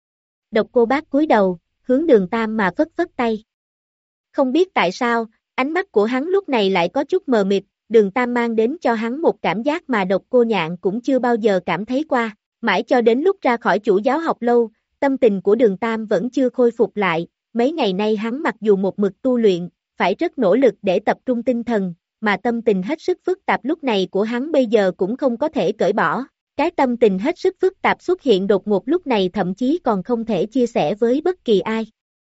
Độc Cô Bác cúi đầu, hướng Đường Tam mà phất phất tay. Không biết tại sao, ánh mắt của hắn lúc này lại có chút mờ mịt, Đường Tam mang đến cho hắn một cảm giác mà Độc Cô Nhạn cũng chưa bao giờ cảm thấy qua. Mãi cho đến lúc ra khỏi chủ giáo học lâu, tâm tình của Đường Tam vẫn chưa khôi phục lại, mấy ngày nay hắn mặc dù một mực tu luyện, phải rất nỗ lực để tập trung tinh thần, mà tâm tình hết sức phức tạp lúc này của hắn bây giờ cũng không có thể cởi bỏ. Cái tâm tình hết sức phức tạp xuất hiện đột ngột lúc này thậm chí còn không thể chia sẻ với bất kỳ ai.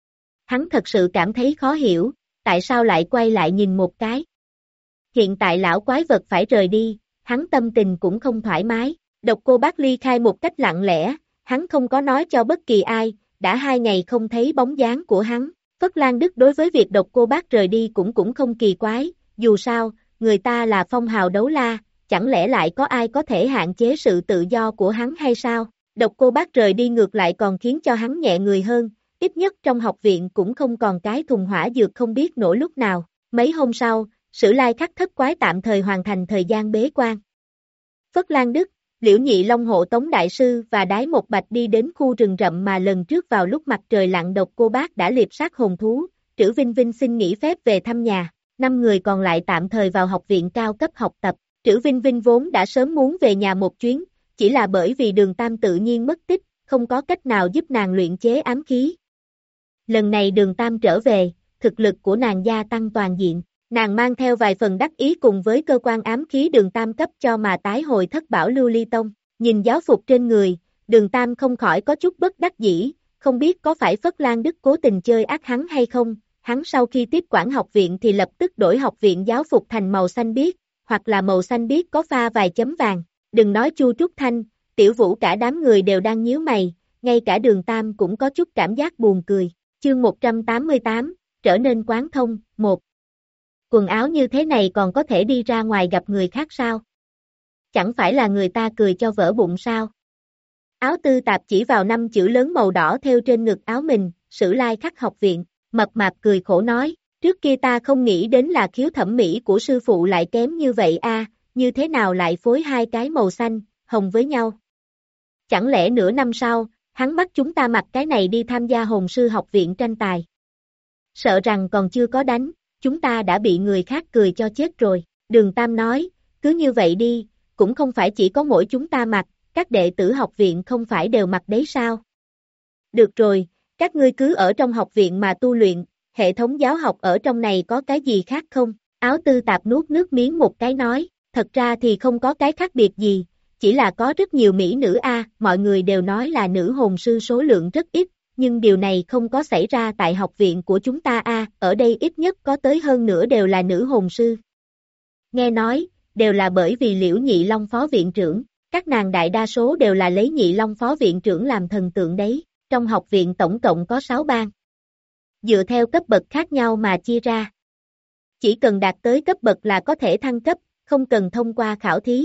Hắn thật sự cảm thấy khó hiểu, tại sao lại quay lại nhìn một cái. Hiện tại lão quái vật phải rời đi, hắn tâm tình cũng không thoải mái. Độc Cô Bác ly khai một cách lặng lẽ, hắn không có nói cho bất kỳ ai, đã hai ngày không thấy bóng dáng của hắn. Phất Lan Đức đối với việc Độc Cô Bác rời đi cũng cũng không kỳ quái, dù sao, người ta là phong hào đấu la, chẳng lẽ lại có ai có thể hạn chế sự tự do của hắn hay sao? Độc Cô Bác rời đi ngược lại còn khiến cho hắn nhẹ người hơn, ít nhất trong học viện cũng không còn cái thùng hỏa dược không biết nổ lúc nào. Mấy hôm sau, Sử Lai Khắc Thất Quái tạm thời hoàn thành thời gian bế quan. Phất Lan Đức, Liễu Nhị Long hộ Tống Đại Sư và Đái Một Bạch đi đến khu rừng rậm mà lần trước vào lúc mặt trời lặn Độc Cô Bác đã liệp sát hồn thú. Trữ Vinh Vinh xin nghỉ phép về thăm nhà, năm người còn lại tạm thời vào học viện cao cấp học tập. Trữ Vinh Vinh vốn đã sớm muốn về nhà một chuyến, chỉ là bởi vì Đường Tam tự nhiên mất tích, không có cách nào giúp nàng luyện chế ám khí. Lần này Đường Tam trở về, thực lực của nàng gia tăng toàn diện, nàng mang theo vài phần đắc ý cùng với cơ quan ám khí Đường Tam cấp cho mà tái hồi Thất Bảo Lưu Ly Tông. Nhìn giáo phục trên người, Đường Tam không khỏi có chút bất đắc dĩ, không biết có phải Phất Lan Đức cố tình chơi ác hắn hay không. Hắn sau khi tiếp quản học viện thì lập tức đổi học viện giáo phục thành màu xanh biếc, hoặc là màu xanh biếc có pha vài chấm vàng. Đừng nói Chu Trúc Thanh, Tiểu Vũ cả đám người đều đang nhíu mày, ngay cả Đường Tam cũng có chút cảm giác buồn cười. Chương một trăm tám mươi tám, trở nên quán thông, một. Quần áo như thế này còn có thể đi ra ngoài gặp người khác sao? Chẳng phải là người ta cười cho vỡ bụng sao? Áo tư tạp chỉ vào năm chữ lớn màu đỏ theo trên ngực áo mình, Sử Lai Khắc học viện, mập mạp cười khổ nói, trước kia ta không nghĩ đến là khiếu thẩm mỹ của sư phụ lại kém như vậy a, như thế nào lại phối hai cái màu xanh, hồng với nhau? Chẳng lẽ nửa năm sau, hắn bắt chúng ta mặc cái này đi tham gia hồn sư học viện tranh tài? Sợ rằng còn chưa có đánh, chúng ta đã bị người khác cười cho chết rồi. Đường Tam nói, cứ như vậy đi, cũng không phải chỉ có mỗi chúng ta mặc, các đệ tử học viện không phải đều mặc đấy sao? Được rồi, các ngươi cứ ở trong học viện mà tu luyện, hệ thống giáo học ở trong này có cái gì khác không? Áo tư tạp nuốt nước miếng một cái nói, thật ra thì không có cái khác biệt gì, chỉ là có rất nhiều mỹ nữ a, mọi người đều nói là nữ hồn sư số lượng rất ít, nhưng điều này không có xảy ra tại học viện của chúng ta a, ở đây ít nhất có tới hơn nửa đều là nữ hồn sư. Nghe nói, đều là bởi vì Liễu Nhị Long phó viện trưởng, các nàng đại đa số đều là lấy Nhị Long phó viện trưởng làm thần tượng đấy. trong học viện tổng cộng có sáu ban. Dựa theo cấp bậc khác nhau mà chia ra. Chỉ cần đạt tới cấp bậc là có thể thăng cấp, không cần thông qua khảo thí.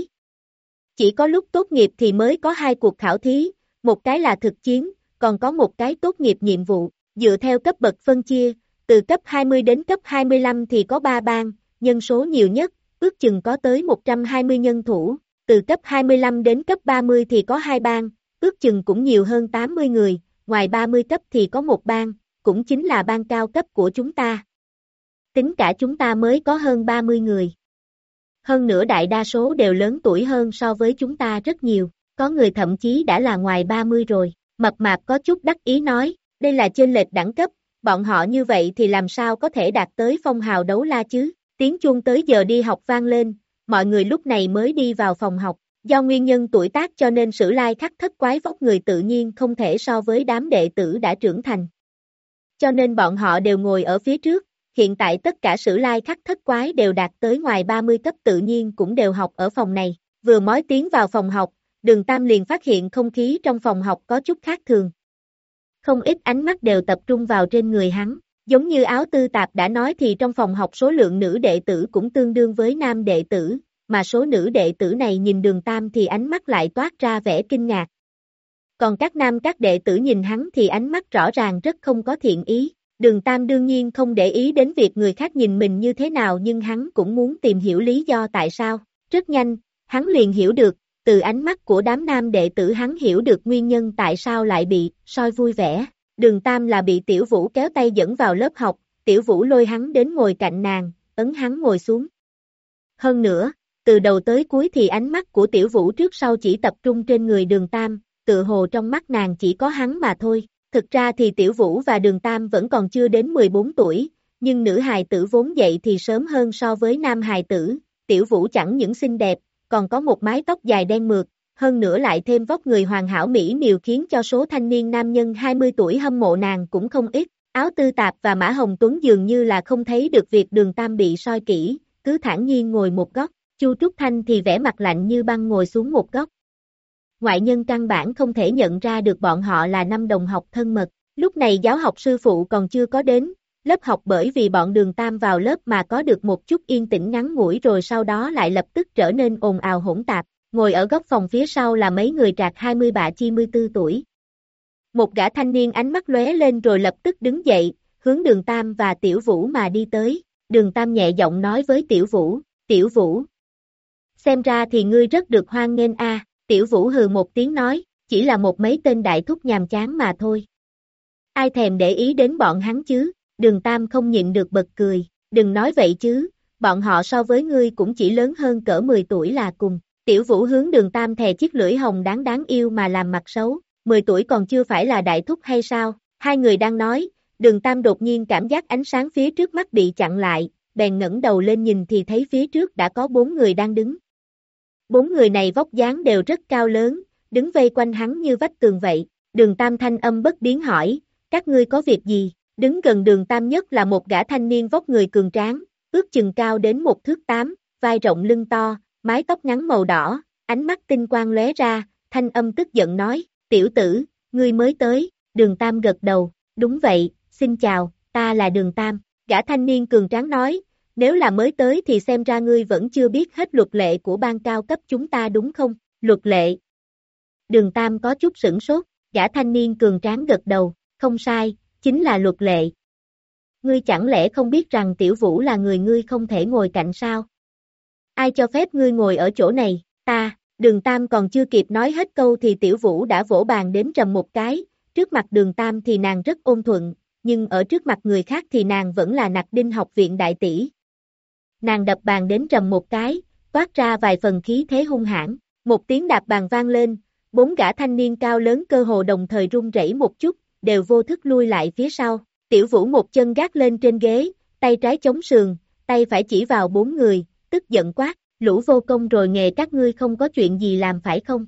Chỉ có lúc tốt nghiệp thì mới có hai cuộc khảo thí, một cái là thực chiến, còn có một cái tốt nghiệp nhiệm vụ. Dựa theo cấp bậc phân chia, từ cấp hai mươi đến cấp hai mươi lăm thì có ba ban, nhân số nhiều nhất, ước chừng có tới một trăm hai mươi nhân thủ. Từ cấp hai mươi lăm đến cấp ba mươi thì có hai ban, ước chừng cũng nhiều hơn tám mươi người, ngoài ba mươi cấp thì có một ban, cũng chính là ban cao cấp của chúng ta. Tính cả chúng ta mới có hơn ba mươi người. Hơn nữa đại đa số đều lớn tuổi hơn so với chúng ta rất nhiều, có người thậm chí đã là ngoài ba mươi rồi. Mập mạp có chút đắc ý nói, đây là chênh lệch đẳng cấp, bọn họ như vậy thì làm sao có thể đạt tới phong hào đấu la chứ? Tiếng chuông tới giờ đi học vang lên, mọi người lúc này mới đi vào phòng học. Do nguyên nhân tuổi tác cho nên Sử Lai Khắc Thất Quái vóc người tự nhiên không thể so với đám đệ tử đã trưởng thành. Cho nên bọn họ đều ngồi ở phía trước, hiện tại tất cả Sử Lai Khắc Thất Quái đều đạt tới ngoài ba mươi cấp tự nhiên cũng đều học ở phòng này. Vừa mới tiến vào phòng học, Đường Tam liền phát hiện không khí trong phòng học có chút khác thường. Không ít ánh mắt đều tập trung vào trên người hắn, giống như Áo Tư Tạp đã nói thì trong phòng học số lượng nữ đệ tử cũng tương đương với nam đệ tử, mà số nữ đệ tử này nhìn Đường Tam thì ánh mắt lại toát ra vẻ kinh ngạc. Còn các nam các đệ tử nhìn hắn thì ánh mắt rõ ràng rất không có thiện ý. Đường Tam đương nhiên không để ý đến việc người khác nhìn mình như thế nào nhưng hắn cũng muốn tìm hiểu lý do tại sao. Rất nhanh, hắn liền hiểu được, từ ánh mắt của đám nam đệ tử hắn hiểu được nguyên nhân tại sao lại bị soi vui vẻ. Đường Tam là bị Tiểu Vũ kéo tay dẫn vào lớp học, Tiểu Vũ lôi hắn đến ngồi cạnh nàng, ấn hắn ngồi xuống. Hơn nữa, từ đầu tới cuối thì ánh mắt của Tiểu Vũ trước sau chỉ tập trung trên người Đường Tam, tự hồ trong mắt nàng chỉ có hắn mà thôi. Thực ra thì Tiểu Vũ và Đường Tam vẫn còn chưa đến mười bốn tuổi, nhưng nữ hài tử vốn dậy thì sớm hơn so với nam hài tử. Tiểu Vũ chẳng những xinh đẹp, còn có một mái tóc dài đen mượt, hơn nữa lại thêm vóc người hoàn hảo mỹ miều khiến cho số thanh niên nam nhân hai mươi tuổi hâm mộ nàng cũng không ít. Áo Tư Tạp và Mã Hồng Tuấn dường như là không thấy được việc Đường Tam bị soi kỹ, cứ thản nhiên ngồi một góc. Chu Trúc Thanh thì vẻ mặt lạnh như băng ngồi xuống một góc. Ngoại nhân căn bản không thể nhận ra được bọn họ là năm đồng học thân mật. Lúc này giáo học sư phụ còn chưa có đến, lớp học bởi vì bọn Đường Tam vào lớp mà có được một chút yên tĩnh ngắn ngủi rồi sau đó lại lập tức trở nên ồn ào hỗn tạp. Ngồi ở góc phòng phía sau là mấy người trạc hai mươi ba hai mươi tư tuổi. Một gã thanh niên ánh mắt lóe lên rồi lập tức đứng dậy, hướng Đường Tam và Tiểu Vũ mà đi tới. Đường Tam nhẹ giọng nói với Tiểu Vũ, Tiểu Vũ. Xem ra thì ngươi rất được hoan nghênh a. Tiểu Vũ hừ một tiếng nói, chỉ là một mấy tên đại thúc nhàm chán mà thôi. Ai thèm để ý đến bọn hắn chứ? Đường Tam không nhịn được bật cười, đừng nói vậy chứ, bọn họ so với ngươi cũng chỉ lớn hơn cỡ mười tuổi là cùng. Tiểu Vũ hướng Đường Tam thè chiếc lưỡi hồng đáng đáng yêu mà làm mặt xấu, mười tuổi còn chưa phải là đại thúc hay sao? Hai người đang nói, Đường Tam đột nhiên cảm giác ánh sáng phía trước mắt bị chặn lại, bèn ngẩng đầu lên nhìn thì thấy phía trước đã có bốn người đang đứng. Bốn người này vóc dáng đều rất cao lớn, đứng vây quanh hắn như vách tường vậy. Đường Tam thanh âm bất biến hỏi, các ngươi có việc gì? Đứng gần Đường Tam nhất là một gã thanh niên vóc người cường tráng, ước chừng cao đến một thước tám, vai rộng lưng to, mái tóc ngắn màu đỏ, ánh mắt tinh quang lóe ra, thanh âm tức giận nói, tiểu tử, ngươi mới tới. Đường Tam gật đầu, đúng vậy, xin chào, ta là Đường Tam. Gã thanh niên cường tráng nói, nếu là mới tới thì xem ra ngươi vẫn chưa biết hết luật lệ của ban cao cấp chúng ta đúng không? Luật lệ. Đường Tam có chút sửng sốt, gã thanh niên cường tráng gật đầu, không sai, chính là luật lệ. Ngươi chẳng lẽ không biết rằng Tiểu Vũ là người ngươi không thể ngồi cạnh sao? Ai cho phép ngươi ngồi ở chỗ này? Ta. Đường Tam còn chưa kịp nói hết câu thì Tiểu Vũ đã vỗ bàn đến trầm một cái, trước mặt Đường Tam thì nàng rất ôn thuận, nhưng ở trước mặt người khác thì nàng vẫn là nặc đinh học viện đại tỷ. Nàng đập bàn đến trầm một cái, toát ra vài phần khí thế hung hãn, một tiếng đạp bàn vang lên, bốn gã thanh niên cao lớn cơ hồ đồng thời run rẩy một chút, đều vô thức lui lại phía sau. Tiểu Vũ một chân gác lên trên ghế, tay trái chống sườn, tay phải chỉ vào bốn người, tức giận quát, lũ vô công rồi nghề các ngươi không có chuyện gì làm phải không?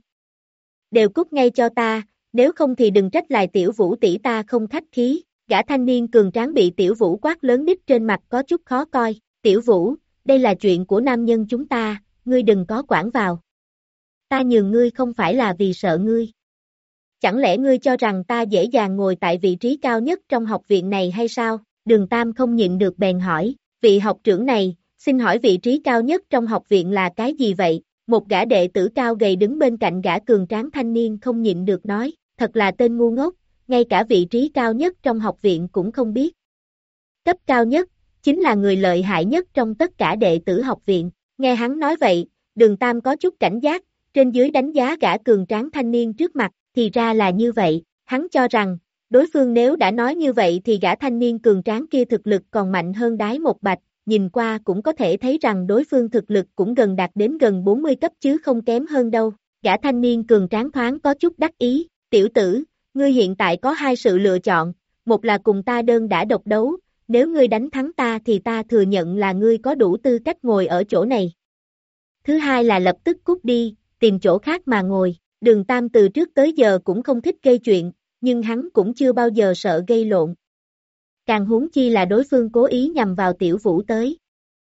Đều cút ngay cho ta, nếu không thì đừng trách lại Tiểu Vũ tỷ ta không khách khí. Gã thanh niên cường tráng bị Tiểu Vũ quát lớn đít trên mặt có chút khó coi. Tiểu Vũ, đây là chuyện của nam nhân chúng ta, ngươi đừng có quản vào. Ta nhường ngươi không phải là vì sợ ngươi. chẳng lẽ ngươi cho rằng ta dễ dàng ngồi tại vị trí cao nhất trong học viện này hay sao? Đường Tam không nhịn được bèn hỏi, vị học trưởng này, xin hỏi vị trí cao nhất trong học viện là cái gì vậy? Một gã đệ tử cao gầy đứng bên cạnh gã cường tráng thanh niên không nhịn được nói, thật là tên ngu ngốc, ngay cả vị trí cao nhất trong học viện cũng không biết. Cấp cao nhất, chính là người lợi hại nhất trong tất cả đệ tử học viện. Nghe hắn nói vậy, Đường Tam có chút cảnh giác, trên dưới đánh giá gã cường tráng thanh niên trước mặt, thì ra là như vậy, hắn cho rằng, đối phương nếu đã nói như vậy thì gã thanh niên cường tráng kia thực lực còn mạnh hơn Đái Một Bạch, nhìn qua cũng có thể thấy rằng đối phương thực lực cũng gần đạt đến gần bốn mươi cấp chứ không kém hơn đâu. Gã thanh niên cường tráng thoáng có chút đắc ý, tiểu tử, ngươi hiện tại có hai sự lựa chọn, một là cùng ta đơn đả độc đấu, nếu ngươi đánh thắng ta thì ta thừa nhận là ngươi có đủ tư cách ngồi ở chỗ này. Thứ hai là lập tức cút đi, tìm chỗ khác mà ngồi. Đường Tam từ trước tới giờ cũng không thích gây chuyện, nhưng hắn cũng chưa bao giờ sợ gây lộn. Càng huống chi là đối phương cố ý nhằm vào Tiểu Vũ tới.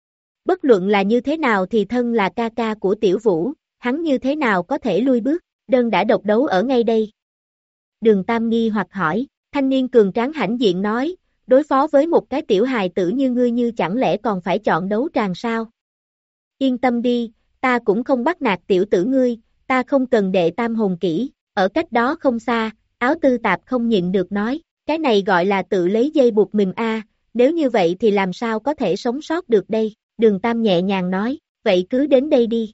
Bất luận là như thế nào thì thân là ca ca của Tiểu Vũ, hắn như thế nào có thể lui bước, đơn đã độc đấu ở ngay đây. Đường Tam nghi hoặc hỏi, thanh niên cường tráng hãnh diện nói, đối phó với một cái tiểu hài tử như ngươi như chẳng lẽ còn phải chọn đấu tràng sao? Yên tâm đi, ta cũng không bắt nạt tiểu tử ngươi, ta không cần đệ tam hồn kỹ, ở cách đó không xa, áo tư tạp không nhịn được nói, cái này gọi là tự lấy dây buộc mình a, nếu như vậy thì làm sao có thể sống sót được đây, Đường Tam nhẹ nhàng nói, vậy cứ đến đây đi.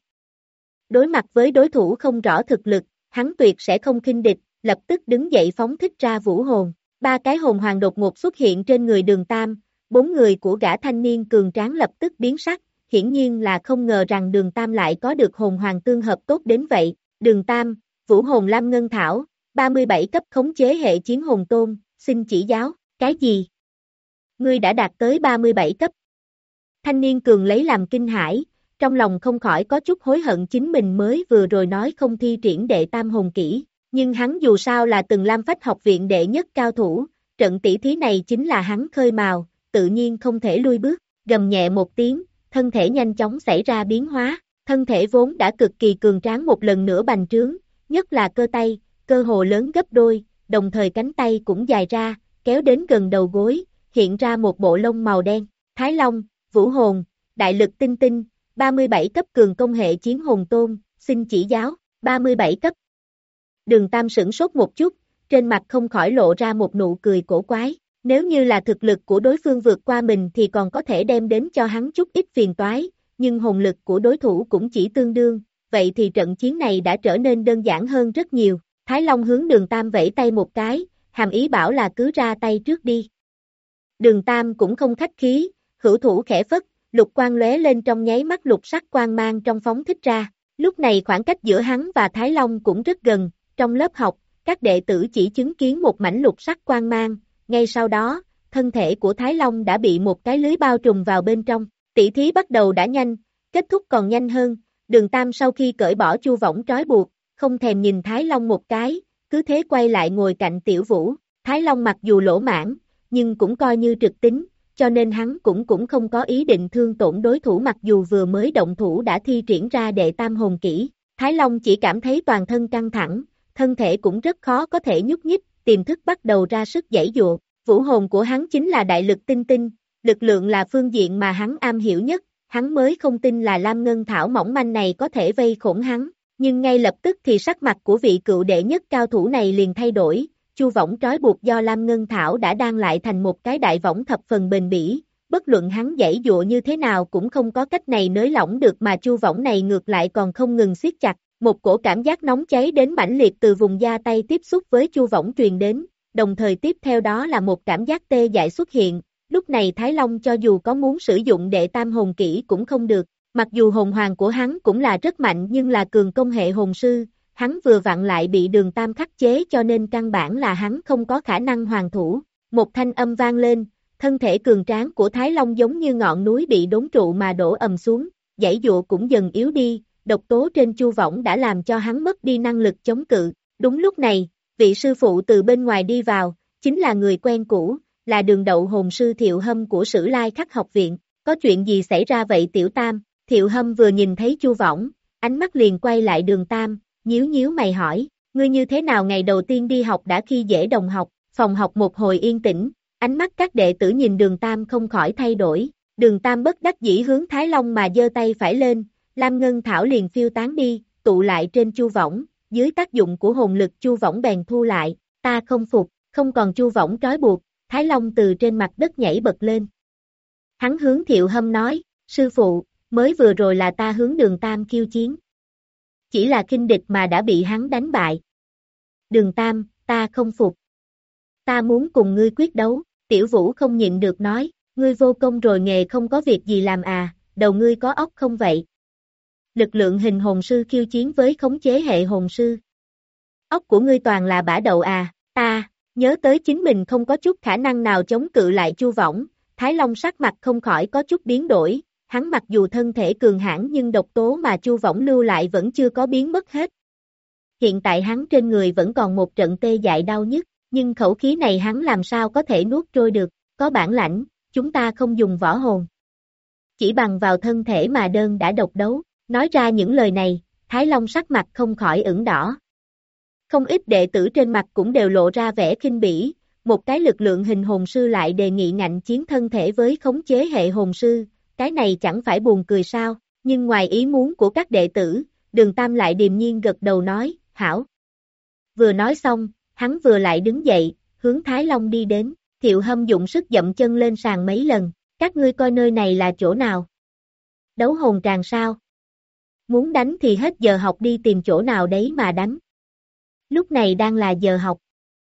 Đối mặt với đối thủ không rõ thực lực, hắn tuyệt sẽ không khinh địch, lập tức đứng dậy phóng thích ra vũ hồn, ba cái hồn hoàng đột ngột xuất hiện trên người Đường Tam, bốn người của gã thanh niên cường tráng lập tức biến sắc, hiển nhiên là không ngờ rằng Đường Tam lại có được hồn hoàng tương hợp tốt đến vậy. Đường Tam, vũ hồn lam ngân thảo, ba mươi bảy cấp khống chế hệ chiến hồn tôn, xin chỉ giáo, cái gì? Ngươi đã đạt tới ba mươi bảy cấp. Thanh niên cường lấy làm kinh hãi, trong lòng không khỏi có chút hối hận chính mình mới vừa rồi nói không thi triển đệ tam hồn kỹ, nhưng hắn dù sao là từng Lam Phách học viện đệ nhất cao thủ, trận tỷ thí này chính là hắn khơi mào, tự nhiên không thể lui bước, gầm nhẹ một tiếng, thân thể nhanh chóng xảy ra biến hóa, thân thể vốn đã cực kỳ cường tráng một lần nữa bành trướng, nhất là cơ tay, cơ hồ lớn gấp đôi, đồng thời cánh tay cũng dài ra, kéo đến gần đầu gối, hiện ra một bộ lông màu đen, Thái Long, vũ hồn, đại lực tinh tinh, ba mươi bảy cấp cường công hệ chiến hồn tôn, xin chỉ giáo, ba mươi bảy cấp. Đường Tam sửng sốt một chút, trên mặt không khỏi lộ ra một nụ cười cổ quái, nếu như là thực lực của đối phương vượt qua mình thì còn có thể đem đến cho hắn chút ít phiền toái, nhưng hồn lực của đối thủ cũng chỉ tương đương, vậy thì trận chiến này đã trở nên đơn giản hơn rất nhiều. Thái Long hướng Đường Tam vẫy tay một cái, hàm ý bảo là cứ ra tay trước đi. Đường Tam cũng không khách khí, hữu thủ khẽ phất, lục quang lóe lên trong nháy mắt lục sắc quang mang trong phóng thích ra. Lúc này khoảng cách giữa hắn và Thái Long cũng rất gần, trong lớp học, các đệ tử chỉ chứng kiến một mảnh lục sắc quang mang, ngay sau đó, thân thể của Thái Long đã bị một cái lưới bao trùm vào bên trong. Tỷ thí bắt đầu đã nhanh, kết thúc còn nhanh hơn, Đường Tam sau khi cởi bỏ chu võng trói buộc, không thèm nhìn Thái Long một cái, cứ thế quay lại ngồi cạnh Tiểu Vũ. Thái Long mặc dù lỗ mãn, nhưng cũng coi như trực tính, cho nên hắn cũng cũng không có ý định thương tổn đối thủ mặc dù vừa mới động thủ đã thi triển ra đệ tam hồn kỹ. Thái Long chỉ cảm thấy toàn thân căng thẳng, thân thể cũng rất khó có thể nhúc nhích, tiềm thức bắt đầu ra sức giãy giụa. Vũ hồn của hắn chính là đại lực tinh tinh, lực lượng là phương diện mà hắn am hiểu nhất, hắn mới không tin là Lam Ngân Thảo mỏng manh này có thể vây khổn hắn, nhưng ngay lập tức thì sắc mặt của vị cựu đệ nhất cao thủ này liền thay đổi, chu võng trói buộc do Lam Ngân Thảo đã đan lại thành một cái đại võng thập phần bền bỉ, bất luận hắn giãy giụa như thế nào cũng không có cách này nới lỏng được mà chu võng này ngược lại còn không ngừng siết chặt, một cổ cảm giác nóng cháy đến mãnh liệt từ vùng da tay tiếp xúc với chu võng truyền đến, đồng thời tiếp theo đó là một cảm giác tê dại xuất hiện. Lúc này Thái Long cho dù có muốn sử dụng đệ tam hồn kỹ cũng không được, mặc dù hồn hoàng của hắn cũng là rất mạnh nhưng là cường công hệ hồn sư, hắn vừa vặn lại bị Đường Tam khắc chế cho nên căn bản là hắn không có khả năng hoàn thủ. Một thanh âm vang lên, thân thể cường tráng của Thái Long giống như ngọn núi bị đốn trụ mà đổ ầm xuống, giãy giụa cũng dần yếu đi, độc tố trên chu võng đã làm cho hắn mất đi năng lực chống cự. Đúng lúc này, vị sư phụ từ bên ngoài đi vào, chính là người quen cũ, là Đường Đậu hồn sư Thiệu Hâm của Sử Lai Khắc học viện. Có chuyện gì xảy ra vậy Tiểu Tam? Thiệu Hâm vừa nhìn thấy chu võng, ánh mắt liền quay lại Đường Tam, nhíu nhíu mày hỏi, ngươi như thế nào ngày đầu tiên đi học đã khi dễ đồng học, phòng học một hồi yên tĩnh, ánh mắt các đệ tử nhìn Đường Tam không khỏi thay đổi, Đường Tam bất đắc dĩ hướng Thái Long mà giơ tay phải lên, Lam Ngân Thảo liền phiêu tán đi, tụ lại trên chu võng, dưới tác dụng của hồn lực chu võng bèn thu lại, ta không phục, không còn chu võng trói buộc, Thái Long từ trên mặt đất nhảy bật lên. Hắn hướng Thiệu Hâm nói, sư phụ, mới vừa rồi là ta hướng Đường Tam khiêu chiến. Chỉ là khinh địch mà đã bị hắn đánh bại. Đường Tam, ta không phục. Ta muốn cùng ngươi quyết đấu, Tiểu Vũ không nhịn được nói, ngươi vô công rồi nghề không có việc gì làm à, đầu ngươi có óc không vậy? Lực lượng hình hồn sư khiêu chiến với khống chế hệ hồn sư. Óc của ngươi toàn là bã đậu à, ta, nhớ tới chính mình không có chút khả năng nào chống cự lại chu võng, Thái Long sắc mặt không khỏi có chút biến đổi, hắn mặc dù thân thể cường hãn nhưng độc tố mà chu võng lưu lại vẫn chưa có biến mất hết. Hiện tại hắn trên người vẫn còn một trận tê dại đau nhức, nhưng khẩu khí này hắn làm sao có thể nuốt trôi được, có bản lãnh, chúng ta không dùng võ hồn. Chỉ bằng vào thân thể mà đơn đã độc đấu, nói ra những lời này, Thái Long sắc mặt không khỏi ửng đỏ. Không ít đệ tử trên mặt cũng đều lộ ra vẻ khinh bỉ, một cái lực lượng hình hồn sư lại đề nghị ngạnh chiến thân thể với khống chế hệ hồn sư, cái này chẳng phải buồn cười sao, nhưng ngoài ý muốn của các đệ tử, Đường Tam lại điềm nhiên gật đầu nói, hảo. Vừa nói xong, hắn vừa lại đứng dậy, hướng Thái Long đi đến, Thiệu Hâm dụng sức dậm chân lên sàn mấy lần, các ngươi coi nơi này là chỗ nào? Đấu hồn tràng sao? Muốn đánh thì hết giờ học đi tìm chỗ nào đấy mà đánh. Lúc này đang là giờ học.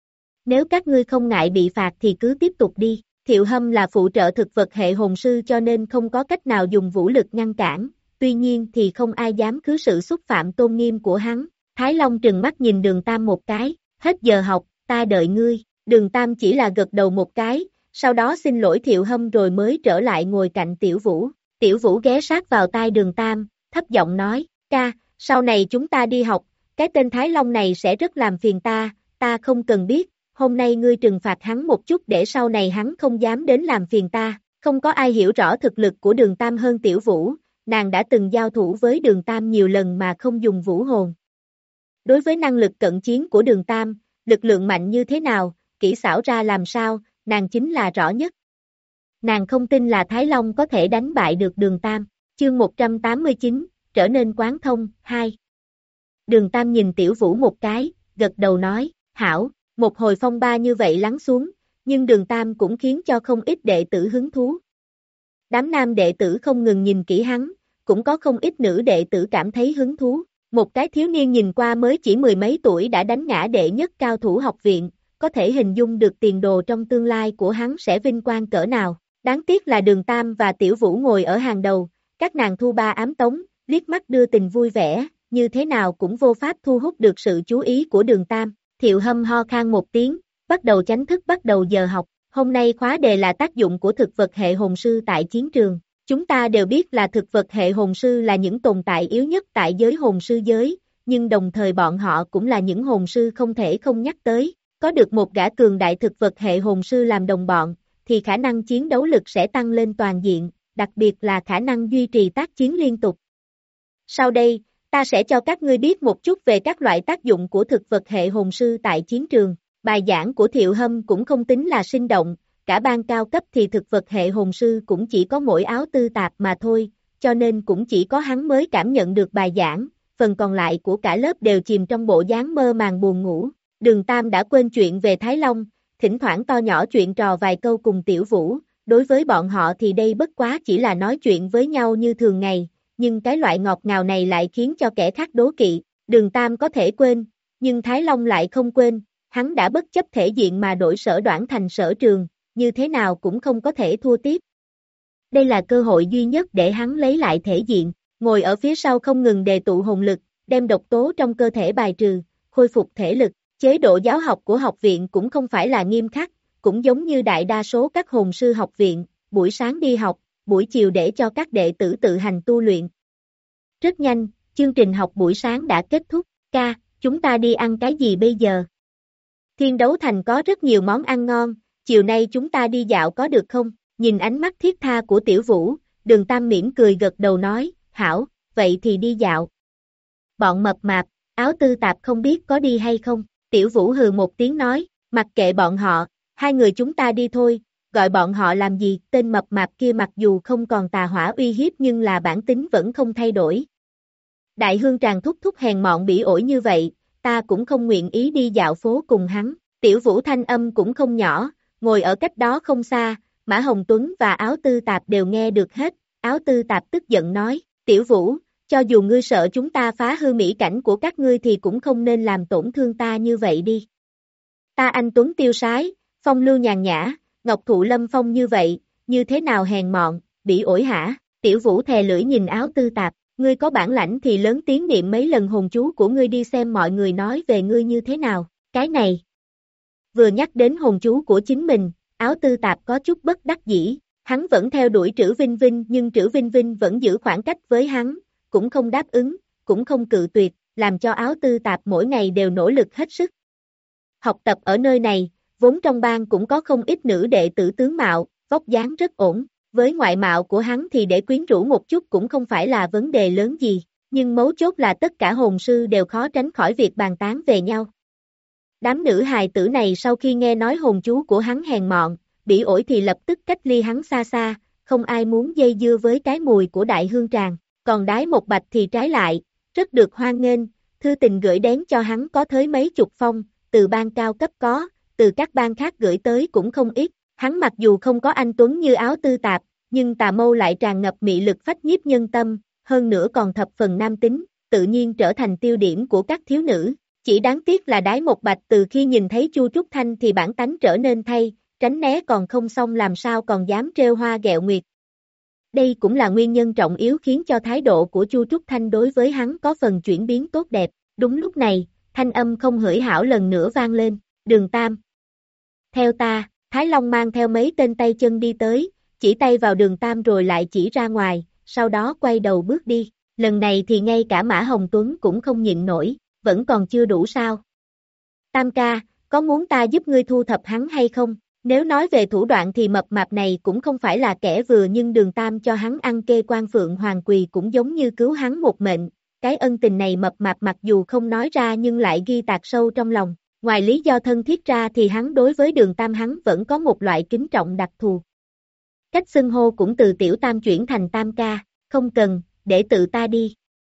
Nếu các ngươi không ngại bị phạt thì cứ tiếp tục đi. Thiệu Hâm là phụ trợ thực vật hệ hồn sư cho nên không có cách nào dùng vũ lực ngăn cản, tuy nhiên thì không ai dám cứ sự xúc phạm tôn nghiêm của hắn. Thái Long trừng mắt nhìn Đường Tam một cái, hết giờ học, ta đợi ngươi. Đường Tam chỉ là gật đầu một cái, sau đó xin lỗi Thiệu Hâm rồi mới trở lại ngồi cạnh Tiểu Vũ. Tiểu Vũ ghé sát vào tai Đường Tam, thấp giọng nói, ca, sau này chúng ta đi học, cái tên Thái Long này sẽ rất làm phiền ta, ta không cần biết, hôm nay ngươi trừng phạt hắn một chút để sau này hắn không dám đến làm phiền ta. Không có ai hiểu rõ thực lực của Đường Tam hơn Tiểu Vũ, nàng đã từng giao thủ với Đường Tam nhiều lần mà không dùng vũ hồn. Đối với năng lực cận chiến của Đường Tam, lực lượng mạnh như thế nào, kỹ xảo ra làm sao, nàng chính là rõ nhất. Nàng không tin là Thái Long có thể đánh bại được Đường Tam. Chương một trăm tám mươi chín, trở nên quán thông, hai. Đường Tam nhìn Tiểu Vũ một cái, gật đầu nói, hảo, một hồi phong ba như vậy lắng xuống, nhưng Đường Tam cũng khiến cho không ít đệ tử hứng thú. Đám nam đệ tử không ngừng nhìn kỹ hắn, cũng có không ít nữ đệ tử cảm thấy hứng thú. Một cái thiếu niên nhìn qua mới chỉ mười mấy tuổi đã đánh ngã đệ nhất cao thủ học viện, có thể hình dung được tiền đồ trong tương lai của hắn sẽ vinh quang cỡ nào. Đáng tiếc là Đường Tam và Tiểu Vũ ngồi ở hàng đầu, các nàng thu ba ám tống, liếc mắt đưa tình vui vẻ, như thế nào cũng vô pháp thu hút được sự chú ý của Đường Tam. Thiệu Hâm ho khan một tiếng, bắt đầu chánh thức bắt đầu giờ học. Hôm nay khóa đề là tác dụng của thực vật hệ hồn sư tại chiến trường. Chúng ta đều biết là thực vật hệ hồn sư là những tồn tại yếu nhất tại giới hồn sư giới, nhưng đồng thời bọn họ cũng là những hồn sư không thể không nhắc tới. Có được một gã cường đại thực vật hệ hồn sư làm đồng bọn, thì khả năng chiến đấu lực sẽ tăng lên toàn diện, đặc biệt là khả năng duy trì tác chiến liên tục. Sau đây, ta sẽ cho các ngươi biết một chút về các loại tác dụng của thực vật hệ hồn sư tại chiến trường. Bài giảng của Thiệu Hâm cũng không tính là sinh động, cả ban cao cấp thì thực vật hệ hồn sư cũng chỉ có mỗi áo tư tạp mà thôi, cho nên cũng chỉ có hắn mới cảm nhận được bài giảng, phần còn lại của cả lớp đều chìm trong bộ dáng mơ màng buồn ngủ. Đường Tam đã quên chuyện về Thái Long, thỉnh thoảng to nhỏ chuyện trò vài câu cùng Tiểu Vũ, đối với bọn họ thì đây bất quá chỉ là nói chuyện với nhau như thường ngày, nhưng cái loại ngọt ngào này lại khiến cho kẻ khác đố kỵ. Đường Tam có thể quên, nhưng Thái Long lại không quên, hắn đã bất chấp thể diện mà đổi Sở Đoản thành Sở Trường, như thế nào cũng không có thể thua tiếp. Đây là cơ hội duy nhất để hắn lấy lại thể diện, ngồi ở phía sau không ngừng đề tụ hồn lực, đem độc tố trong cơ thể bài trừ, khôi phục thể lực. Chế độ giáo học của học viện cũng không phải là nghiêm khắc, cũng giống như đại đa số các hồn sư học viện, buổi sáng đi học, buổi chiều để cho các đệ tử tự hành tu luyện. Rất nhanh, chương trình học buổi sáng đã kết thúc, ca, chúng ta đi ăn cái gì bây giờ? Thiên Đấu Thành có rất nhiều món ăn ngon, chiều nay chúng ta đi dạo có được không? Nhìn ánh mắt thiết tha của Tiểu Vũ, Đường Tam mỉm cười gật đầu nói, hảo, vậy thì đi dạo. Bọn mập mạp, Áo tư tạp không biết có đi hay không, Tiểu Vũ hừ một tiếng nói, mặc kệ bọn họ, hai người chúng ta đi thôi, gọi bọn họ làm gì, tên mập mạp kia mặc dù không còn tà hỏa uy hiếp nhưng là bản tính vẫn không thay đổi. Đại hương tràng thúc thúc hèn mọn bỉ ổi như vậy, ta cũng không nguyện ý đi dạo phố cùng hắn, Tiểu Vũ thanh âm cũng không nhỏ, ngồi ở cách đó không xa, Mã Hồng Tuấn và Áo Tư Tạp đều nghe được hết, Áo Tư Tạp tức giận nói, Tiểu Vũ, cho dù ngươi sợ chúng ta phá hư mỹ cảnh của các ngươi thì cũng không nên làm tổn thương ta như vậy đi. Ta anh Tuấn tiêu sái, phong lưu nhàn nhã, ngọc thụ lâm phong như vậy, như thế nào hèn mọn, bỉ ổi hả? Tiểu Vũ thè lưỡi nhìn Áo Tư Tạp, ngươi có bản lãnh thì lớn tiếng niệm mấy lần hồn chú của ngươi đi xem mọi người nói về ngươi như thế nào, cái này. Vừa nhắc đến hồn chú của chính mình, Áo Tư Tạp có chút bất đắc dĩ, hắn vẫn theo đuổi Trữ Vinh Vinh nhưng Trữ Vinh Vinh vẫn giữ khoảng cách với hắn, cũng không đáp ứng, cũng không cự tuyệt, làm cho Áo Tư Tạp mỗi ngày đều nỗ lực hết sức. Học tập ở nơi này, vốn trong bang cũng có không ít nữ đệ tử tướng mạo, vóc dáng rất ổn, với ngoại mạo của hắn thì để quyến rũ một chút cũng không phải là vấn đề lớn gì, nhưng mấu chốt là tất cả hồn sư đều khó tránh khỏi việc bàn tán về nhau. Đám nữ hài tử này sau khi nghe nói hồn chú của hắn hèn mọn, bỉ ổi thì lập tức cách ly hắn xa xa, không ai muốn dây dưa với cái mùi của đại hương tràng, còn Đái Một Bạch thì trái lại, rất được hoan nghênh, thư tình gửi đến cho hắn có tới mấy chục phong, từ bang cao cấp có, từ các bang khác gửi tới cũng không ít, hắn mặc dù không có anh Tuấn như Áo Tư Tạp, nhưng tà mâu lại tràn ngập mị lực phách nhiếp nhân tâm, hơn nữa còn thập phần nam tính, tự nhiên trở thành tiêu điểm của các thiếu nữ. Chỉ đáng tiếc là Đái Một Bạch từ khi nhìn thấy Chu Trúc Thanh thì bản tánh trở nên thay, tránh né còn không xong làm sao còn dám trêu hoa ghẹo nguyệt. Đây cũng là nguyên nhân trọng yếu khiến cho thái độ của Chu Trúc Thanh đối với hắn có phần chuyển biến tốt đẹp. Đúng lúc này, thanh âm không hữu hảo lần nữa vang lên, Đường Tam. Theo ta, Thái Long mang theo mấy tên tay chân đi tới, chỉ tay vào Đường Tam rồi lại chỉ ra ngoài, sau đó quay đầu bước đi. Lần này thì ngay cả Mã Hồng Tuấn cũng không nhịn nổi, vẫn còn chưa đủ sao? Tam ca, có muốn ta giúp ngươi thu thập hắn hay không? Nếu nói về thủ đoạn thì mập mạp này cũng không phải là kẻ vừa nhưng Đường Tam cho hắn ăn kê quan phượng hoàng quỳ cũng giống như cứu hắn một mệnh. Cái ân tình này mập mạp mặc dù không nói ra nhưng lại ghi tạc sâu trong lòng. Ngoài lý do thân thiết ra thì hắn đối với Đường Tam hắn vẫn có một loại kính trọng đặc thù. Cách xưng hô cũng từ tiểu Tam chuyển thành Tam ca, không cần, để tự ta đi.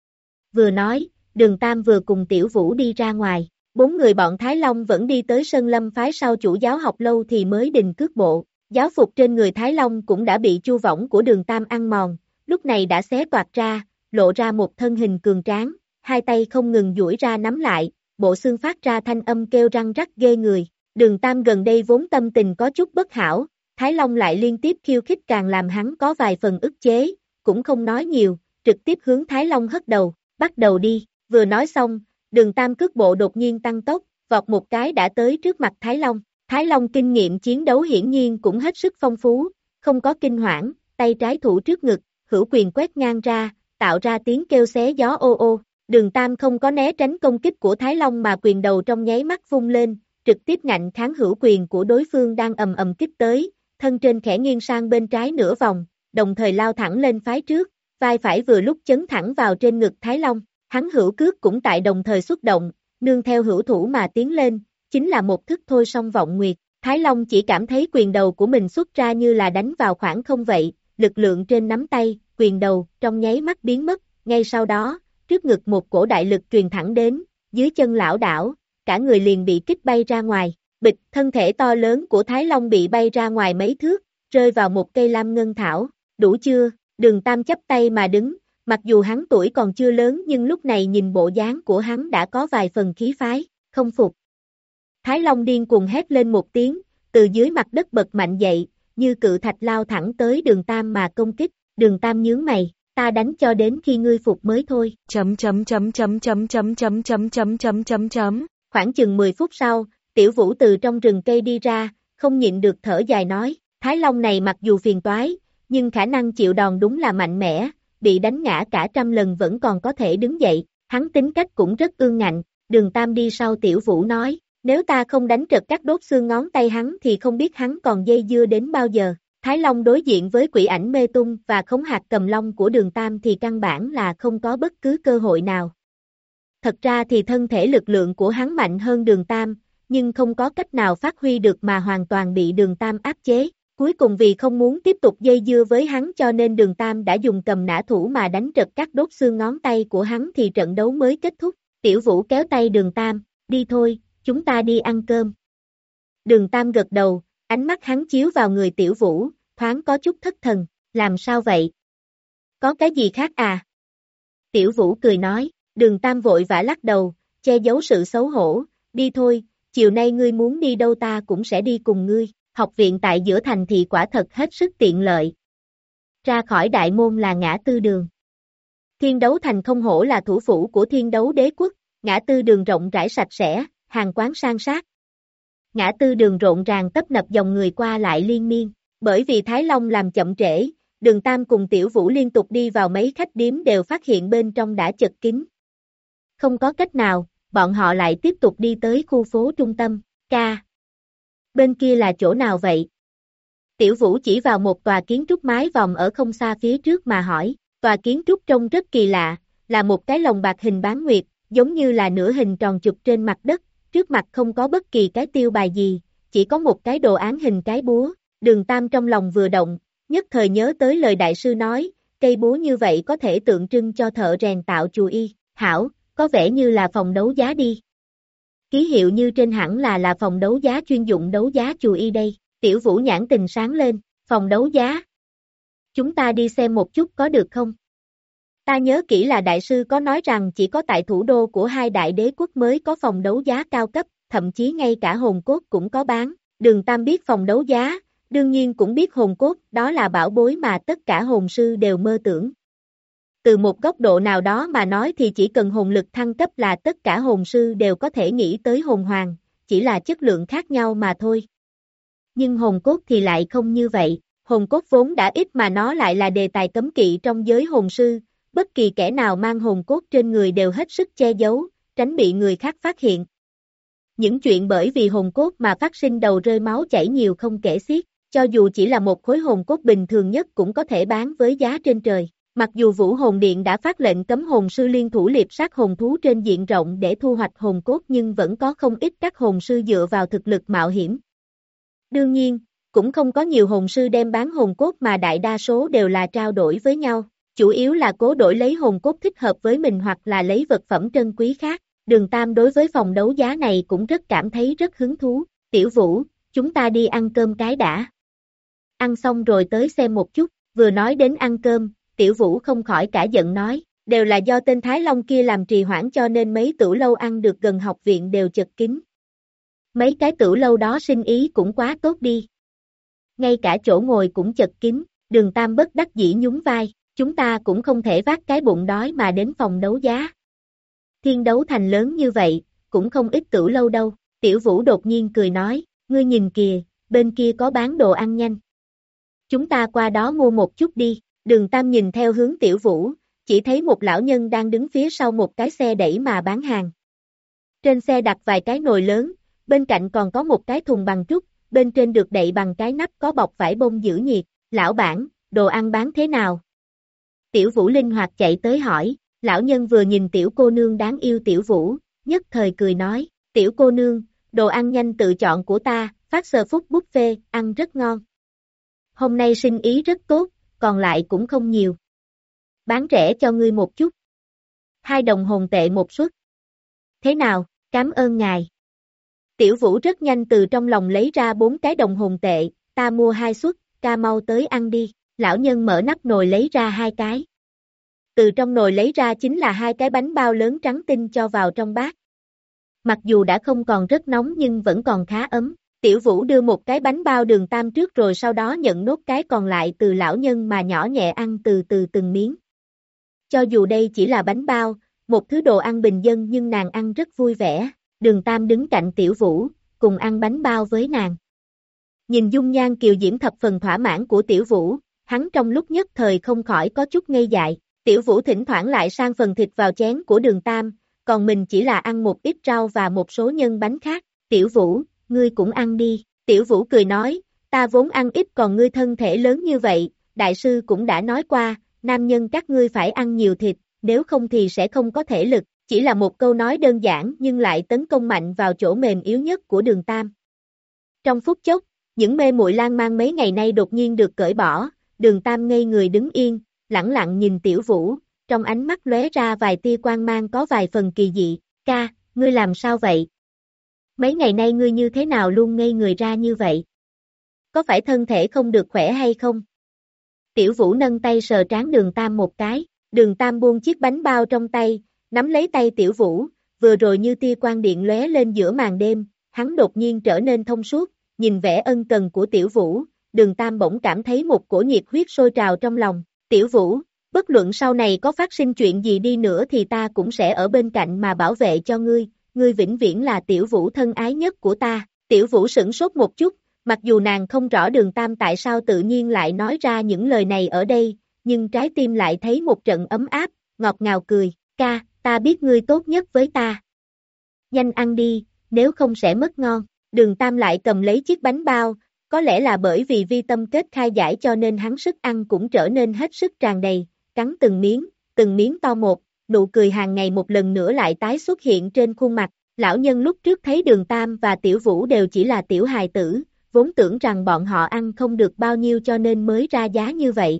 Vừa nói, Đường Tam vừa cùng Tiểu Vũ đi ra ngoài, bốn người bọn Thái Long vẫn đi tới Sơn Lâm phái sau chủ giáo học lâu thì mới đình cước bộ, giáo phục trên người Thái Long cũng đã bị chu võng của Đường Tam ăn mòn, lúc này đã xé toạc ra, lộ ra một thân hình cường tráng, hai tay không ngừng duỗi ra nắm lại, bộ xương phát ra thanh âm kêu răng rắc ghê người, Đường Tam gần đây vốn tâm tình có chút bất hảo, Thái Long lại liên tiếp khiêu khích càng làm hắn có vài phần ức chế, cũng không nói nhiều, trực tiếp hướng Thái Long hất đầu, bắt đầu đi. Vừa nói xong, Đường Tam cước bộ đột nhiên tăng tốc, vọt một cái đã tới trước mặt Thái Long. Thái Long kinh nghiệm chiến đấu hiển nhiên cũng hết sức phong phú, không có kinh hoảng, tay trái thủ trước ngực, hữu quyền quét ngang ra, tạo ra tiếng kêu xé gió ô ô. Đường Tam không có né tránh công kích của Thái Long mà quyền đầu trong nháy mắt vung lên, trực tiếp ngạnh kháng hữu quyền của đối phương đang ầm ầm kích tới, thân trên khẽ nghiêng sang bên trái nửa vòng, đồng thời lao thẳng lên phái trước, vai phải vừa lúc chấn thẳng vào trên ngực Thái Long. Hắn hữu cước cũng tại đồng thời xuất động, nương theo hữu thủ mà tiến lên, chính là một thức thôi song vọng nguyệt. Thái Long chỉ cảm thấy quyền đầu của mình xuất ra như là đánh vào khoảng không vậy, lực lượng trên nắm tay, quyền đầu, trong nháy mắt biến mất, ngay sau đó, trước ngực một cổ đại lực truyền thẳng đến, dưới chân lão đảo, cả người liền bị kích bay ra ngoài, bịch, thân thể to lớn của Thái Long bị bay ra ngoài mấy thước, rơi vào một cây lam ngân thảo, đủ chưa, Đường Tam chắp tay mà đứng. Mặc dù hắn tuổi còn chưa lớn nhưng lúc này nhìn bộ dáng của hắn đã có vài phần khí phái, không phục. Thái Long điên cuồng hét lên một tiếng, từ dưới mặt đất bật mạnh dậy, như cự thạch lao thẳng tới Đường Tam mà công kích, Đường Tam nhướng mày, ta đánh cho đến khi ngươi phục mới thôi. Chấm chấm chấm chấm chấm chấm chấm chấm chấm chấm chấm chấm. Khoảng chừng mười phút sau, Tiểu Vũ từ trong rừng cây đi ra, không nhịn được thở dài nói, Thái Long này mặc dù phiền toái, nhưng khả năng chịu đòn đúng là mạnh mẽ. Bị đánh ngã cả trăm lần vẫn còn có thể đứng dậy, hắn tính cách cũng rất ương ngạnh, Đường Tam đi sau Tiểu Vũ nói, nếu ta không đánh trật cắt đốt xương ngón tay hắn thì không biết hắn còn dây dưa đến bao giờ. Thái Long đối diện với quỷ ảnh mê tung và khống hạt cầm long của Đường Tam thì căn bản là không có bất cứ cơ hội nào. Thật ra thì thân thể lực lượng của hắn mạnh hơn Đường Tam, nhưng không có cách nào phát huy được mà hoàn toàn bị Đường Tam áp chế. Cuối cùng vì không muốn tiếp tục dây dưa với hắn cho nên Đường Tam đã dùng cầm nã thủ mà đánh trật cắt đốt xương ngón tay của hắn thì trận đấu mới kết thúc. Tiểu Vũ kéo tay Đường Tam, đi thôi, chúng ta đi ăn cơm. Đường Tam gật đầu, ánh mắt hắn chiếu vào người Tiểu Vũ, thoáng có chút thất thần, làm sao vậy? Có cái gì khác à? Tiểu Vũ cười nói, Đường Tam vội vã lắc đầu, che giấu sự xấu hổ, đi thôi, chiều nay ngươi muốn đi đâu ta cũng sẽ đi cùng ngươi, học viện tại giữa thành thị quả thật hết sức tiện lợi. Ra khỏi đại môn là ngã tư đường. Thiên Đấu Thành không hổ là thủ phủ của Thiên Đấu Đế quốc, ngã tư đường rộng rãi sạch sẽ, hàng quán sang sát. Ngã tư đường rộn ràng tấp nập dòng người qua lại liên miên, bởi vì Thái Long làm chậm trễ, Đường Tam cùng Tiểu Vũ liên tục đi vào mấy khách điếm đều phát hiện bên trong đã chật kín. Không có cách nào, bọn họ lại tiếp tục đi tới khu phố trung tâm, ca. Bên kia là chỗ nào vậy? Tiểu Vũ chỉ vào một tòa kiến trúc mái vòm ở không xa phía trước mà hỏi, tòa kiến trúc trông rất kỳ lạ, là một cái lồng bạc hình bán nguyệt, giống như là nửa hình tròn chụp trên mặt đất, trước mặt không có bất kỳ cái tiêu bài gì, chỉ có một cái đồ án hình cái búa. Đường Tam trong lòng vừa động, nhất thời nhớ tới lời đại sư nói, cây búa như vậy có thể tượng trưng cho thợ rèn tạo chù y, hảo, có vẻ như là phòng đấu giá đi. Ký hiệu như trên hẳn là là phòng đấu giá chuyên dụng đấu giá chù y đây. Tiểu Vũ nhãn tình sáng lên, phòng đấu giá. Chúng ta đi xem một chút có được không? Ta nhớ kỹ là đại sư có nói rằng chỉ có tại thủ đô của hai đại đế quốc mới có phòng đấu giá cao cấp, thậm chí ngay cả hồn cốt cũng có bán. Đường Tam biết phòng đấu giá, đương nhiên cũng biết hồn cốt, đó là bảo bối mà tất cả hồn sư đều mơ tưởng. Từ một góc độ nào đó mà nói thì chỉ cần hồn lực thăng cấp là tất cả hồn sư đều có thể nghĩ tới hồn hoàng, chỉ là chất lượng khác nhau mà thôi. Nhưng hồn cốt thì lại không như vậy, hồn cốt vốn đã ít mà nó lại là đề tài cấm kỵ trong giới hồn sư, bất kỳ kẻ nào mang hồn cốt trên người đều hết sức che giấu, tránh bị người khác phát hiện. Những chuyện bởi vì hồn cốt mà phát sinh đầu rơi máu chảy nhiều không kể xiết, cho dù chỉ là một khối hồn cốt bình thường nhất cũng có thể bán với giá trên trời. Mặc dù Vũ Hồn Điện đã phát lệnh cấm hồn sư liên thủ liệp sát hồn thú trên diện rộng để thu hoạch hồn cốt nhưng vẫn có không ít các hồn sư dựa vào thực lực mạo hiểm. Đương nhiên, cũng không có nhiều hồn sư đem bán hồn cốt mà đại đa số đều là trao đổi với nhau, chủ yếu là cố đổi lấy hồn cốt thích hợp với mình hoặc là lấy vật phẩm trân quý khác. Đường Tam đối với phòng đấu giá này cũng rất cảm thấy rất hứng thú. Tiểu Vũ, chúng ta đi ăn cơm cái đã. Ăn xong rồi tới xem một chút, vừa nói đến ăn cơm, Tiểu Vũ không khỏi cả giận nói, đều là do tên Thái Long kia làm trì hoãn cho nên mấy tửu lâu ăn được gần học viện đều chật kín. Mấy cái tửu lâu đó sinh ý cũng quá tốt đi. Ngay cả chỗ ngồi cũng chật kín, Đường Tam bất đắc dĩ nhún vai, chúng ta cũng không thể vác cái bụng đói mà đến phòng đấu giá. Thiên Đấu Thành lớn như vậy, cũng không ít tửu lâu đâu. Tiểu Vũ đột nhiên cười nói, ngươi nhìn kìa, bên kia có bán đồ ăn nhanh. Chúng ta qua đó mua một chút đi. Đường Tam nhìn theo hướng Tiểu Vũ, chỉ thấy một lão nhân đang đứng phía sau một cái xe đẩy mà bán hàng. Trên xe đặt vài cái nồi lớn, bên cạnh còn có một cái thùng bằng trúc, bên trên được đậy bằng cái nắp có bọc vải bông giữ nhiệt. Lão bản, đồ ăn bán thế nào? Tiểu Vũ linh hoạt chạy tới hỏi, lão nhân vừa nhìn tiểu cô nương đáng yêu Tiểu Vũ, nhất thời cười nói, tiểu cô nương, đồ ăn nhanh tự chọn của ta, phát sờ phúc buffet, ăn rất ngon. Hôm nay sinh ý rất tốt, còn lại cũng không nhiều. Bán rẻ cho ngươi một chút. Hai đồng hồn tệ một suất. Thế nào, cảm ơn ngài. Tiểu Vũ rất nhanh từ trong lòng lấy ra bốn cái đồng hồn tệ, ta mua hai suất, ca mau tới ăn đi. Lão nhân mở nắp nồi lấy ra hai cái. Từ trong nồi lấy ra chính là hai cái bánh bao lớn trắng tinh cho vào trong bát. Mặc dù đã không còn rất nóng nhưng vẫn còn khá ấm. Tiểu Vũ đưa một cái bánh bao Đường Tam trước rồi sau đó nhận nốt cái còn lại từ lão nhân mà nhỏ nhẹ ăn từ từ từng miếng. Cho dù đây chỉ là bánh bao, một thứ đồ ăn bình dân nhưng nàng ăn rất vui vẻ. Đường Tam đứng cạnh Tiểu Vũ, cùng ăn bánh bao với nàng. Nhìn dung nhan kiều diễm thập phần thỏa mãn của Tiểu Vũ, hắn trong lúc nhất thời không khỏi có chút ngây dại. Tiểu Vũ thỉnh thoảng lại sang phần thịt vào chén của Đường Tam, còn mình chỉ là ăn một ít rau và một số nhân bánh khác. Tiểu Vũ, ngươi cũng ăn đi. Tiểu Vũ cười nói, ta vốn ăn ít còn ngươi thân thể lớn như vậy, đại sư cũng đã nói qua, nam nhân các ngươi phải ăn nhiều thịt, nếu không thì sẽ không có thể lực. chỉ là một câu nói đơn giản nhưng lại tấn công mạnh vào chỗ mềm yếu nhất của Đường Tam. Trong phút chốc, những mê muội lan man mấy ngày nay đột nhiên được cởi bỏ, Đường Tam ngây người đứng yên, lẳng lặng nhìn Tiểu Vũ, trong ánh mắt lóe ra vài tia quang mang có vài phần kỳ dị. Ca, ngươi làm sao vậy? Mấy ngày nay ngươi như thế nào luôn ngây người ra như vậy? Có phải thân thể không được khỏe hay không? Tiểu Vũ nâng tay sờ trán Đường Tam một cái, Đường Tam buông chiếc bánh bao trong tay, nắm lấy tay Tiểu Vũ, vừa rồi như tia quang điện lóe lên giữa màn đêm, hắn đột nhiên trở nên thông suốt, nhìn vẻ ân cần của Tiểu Vũ, Đường Tam bỗng cảm thấy một cổ nhiệt huyết sôi trào trong lòng. Tiểu Vũ, bất luận sau này có phát sinh chuyện gì đi nữa thì ta cũng sẽ ở bên cạnh mà bảo vệ cho ngươi, ngươi vĩnh viễn là Tiểu Vũ thân ái nhất của ta. Tiểu Vũ sửng sốt một chút, mặc dù nàng không rõ Đường Tam tại sao tự nhiên lại nói ra những lời này ở đây, nhưng trái tim lại thấy một trận ấm áp, ngọt ngào cười. Ca, ta biết ngươi tốt nhất với ta. Nhanh ăn đi, nếu không sẽ mất ngon. Đường Tam lại cầm lấy chiếc bánh bao, có lẽ là bởi vì vi tâm kết khai giải cho nên hắn sức ăn cũng trở nên hết sức tràn đầy, cắn từng miếng, từng miếng to một, nụ cười hàng ngày một lần nữa lại tái xuất hiện trên khuôn mặt. Lão nhân lúc trước thấy Đường Tam và Tiểu Vũ đều chỉ là tiểu hài tử, vốn tưởng rằng bọn họ ăn không được bao nhiêu cho nên mới ra giá như vậy.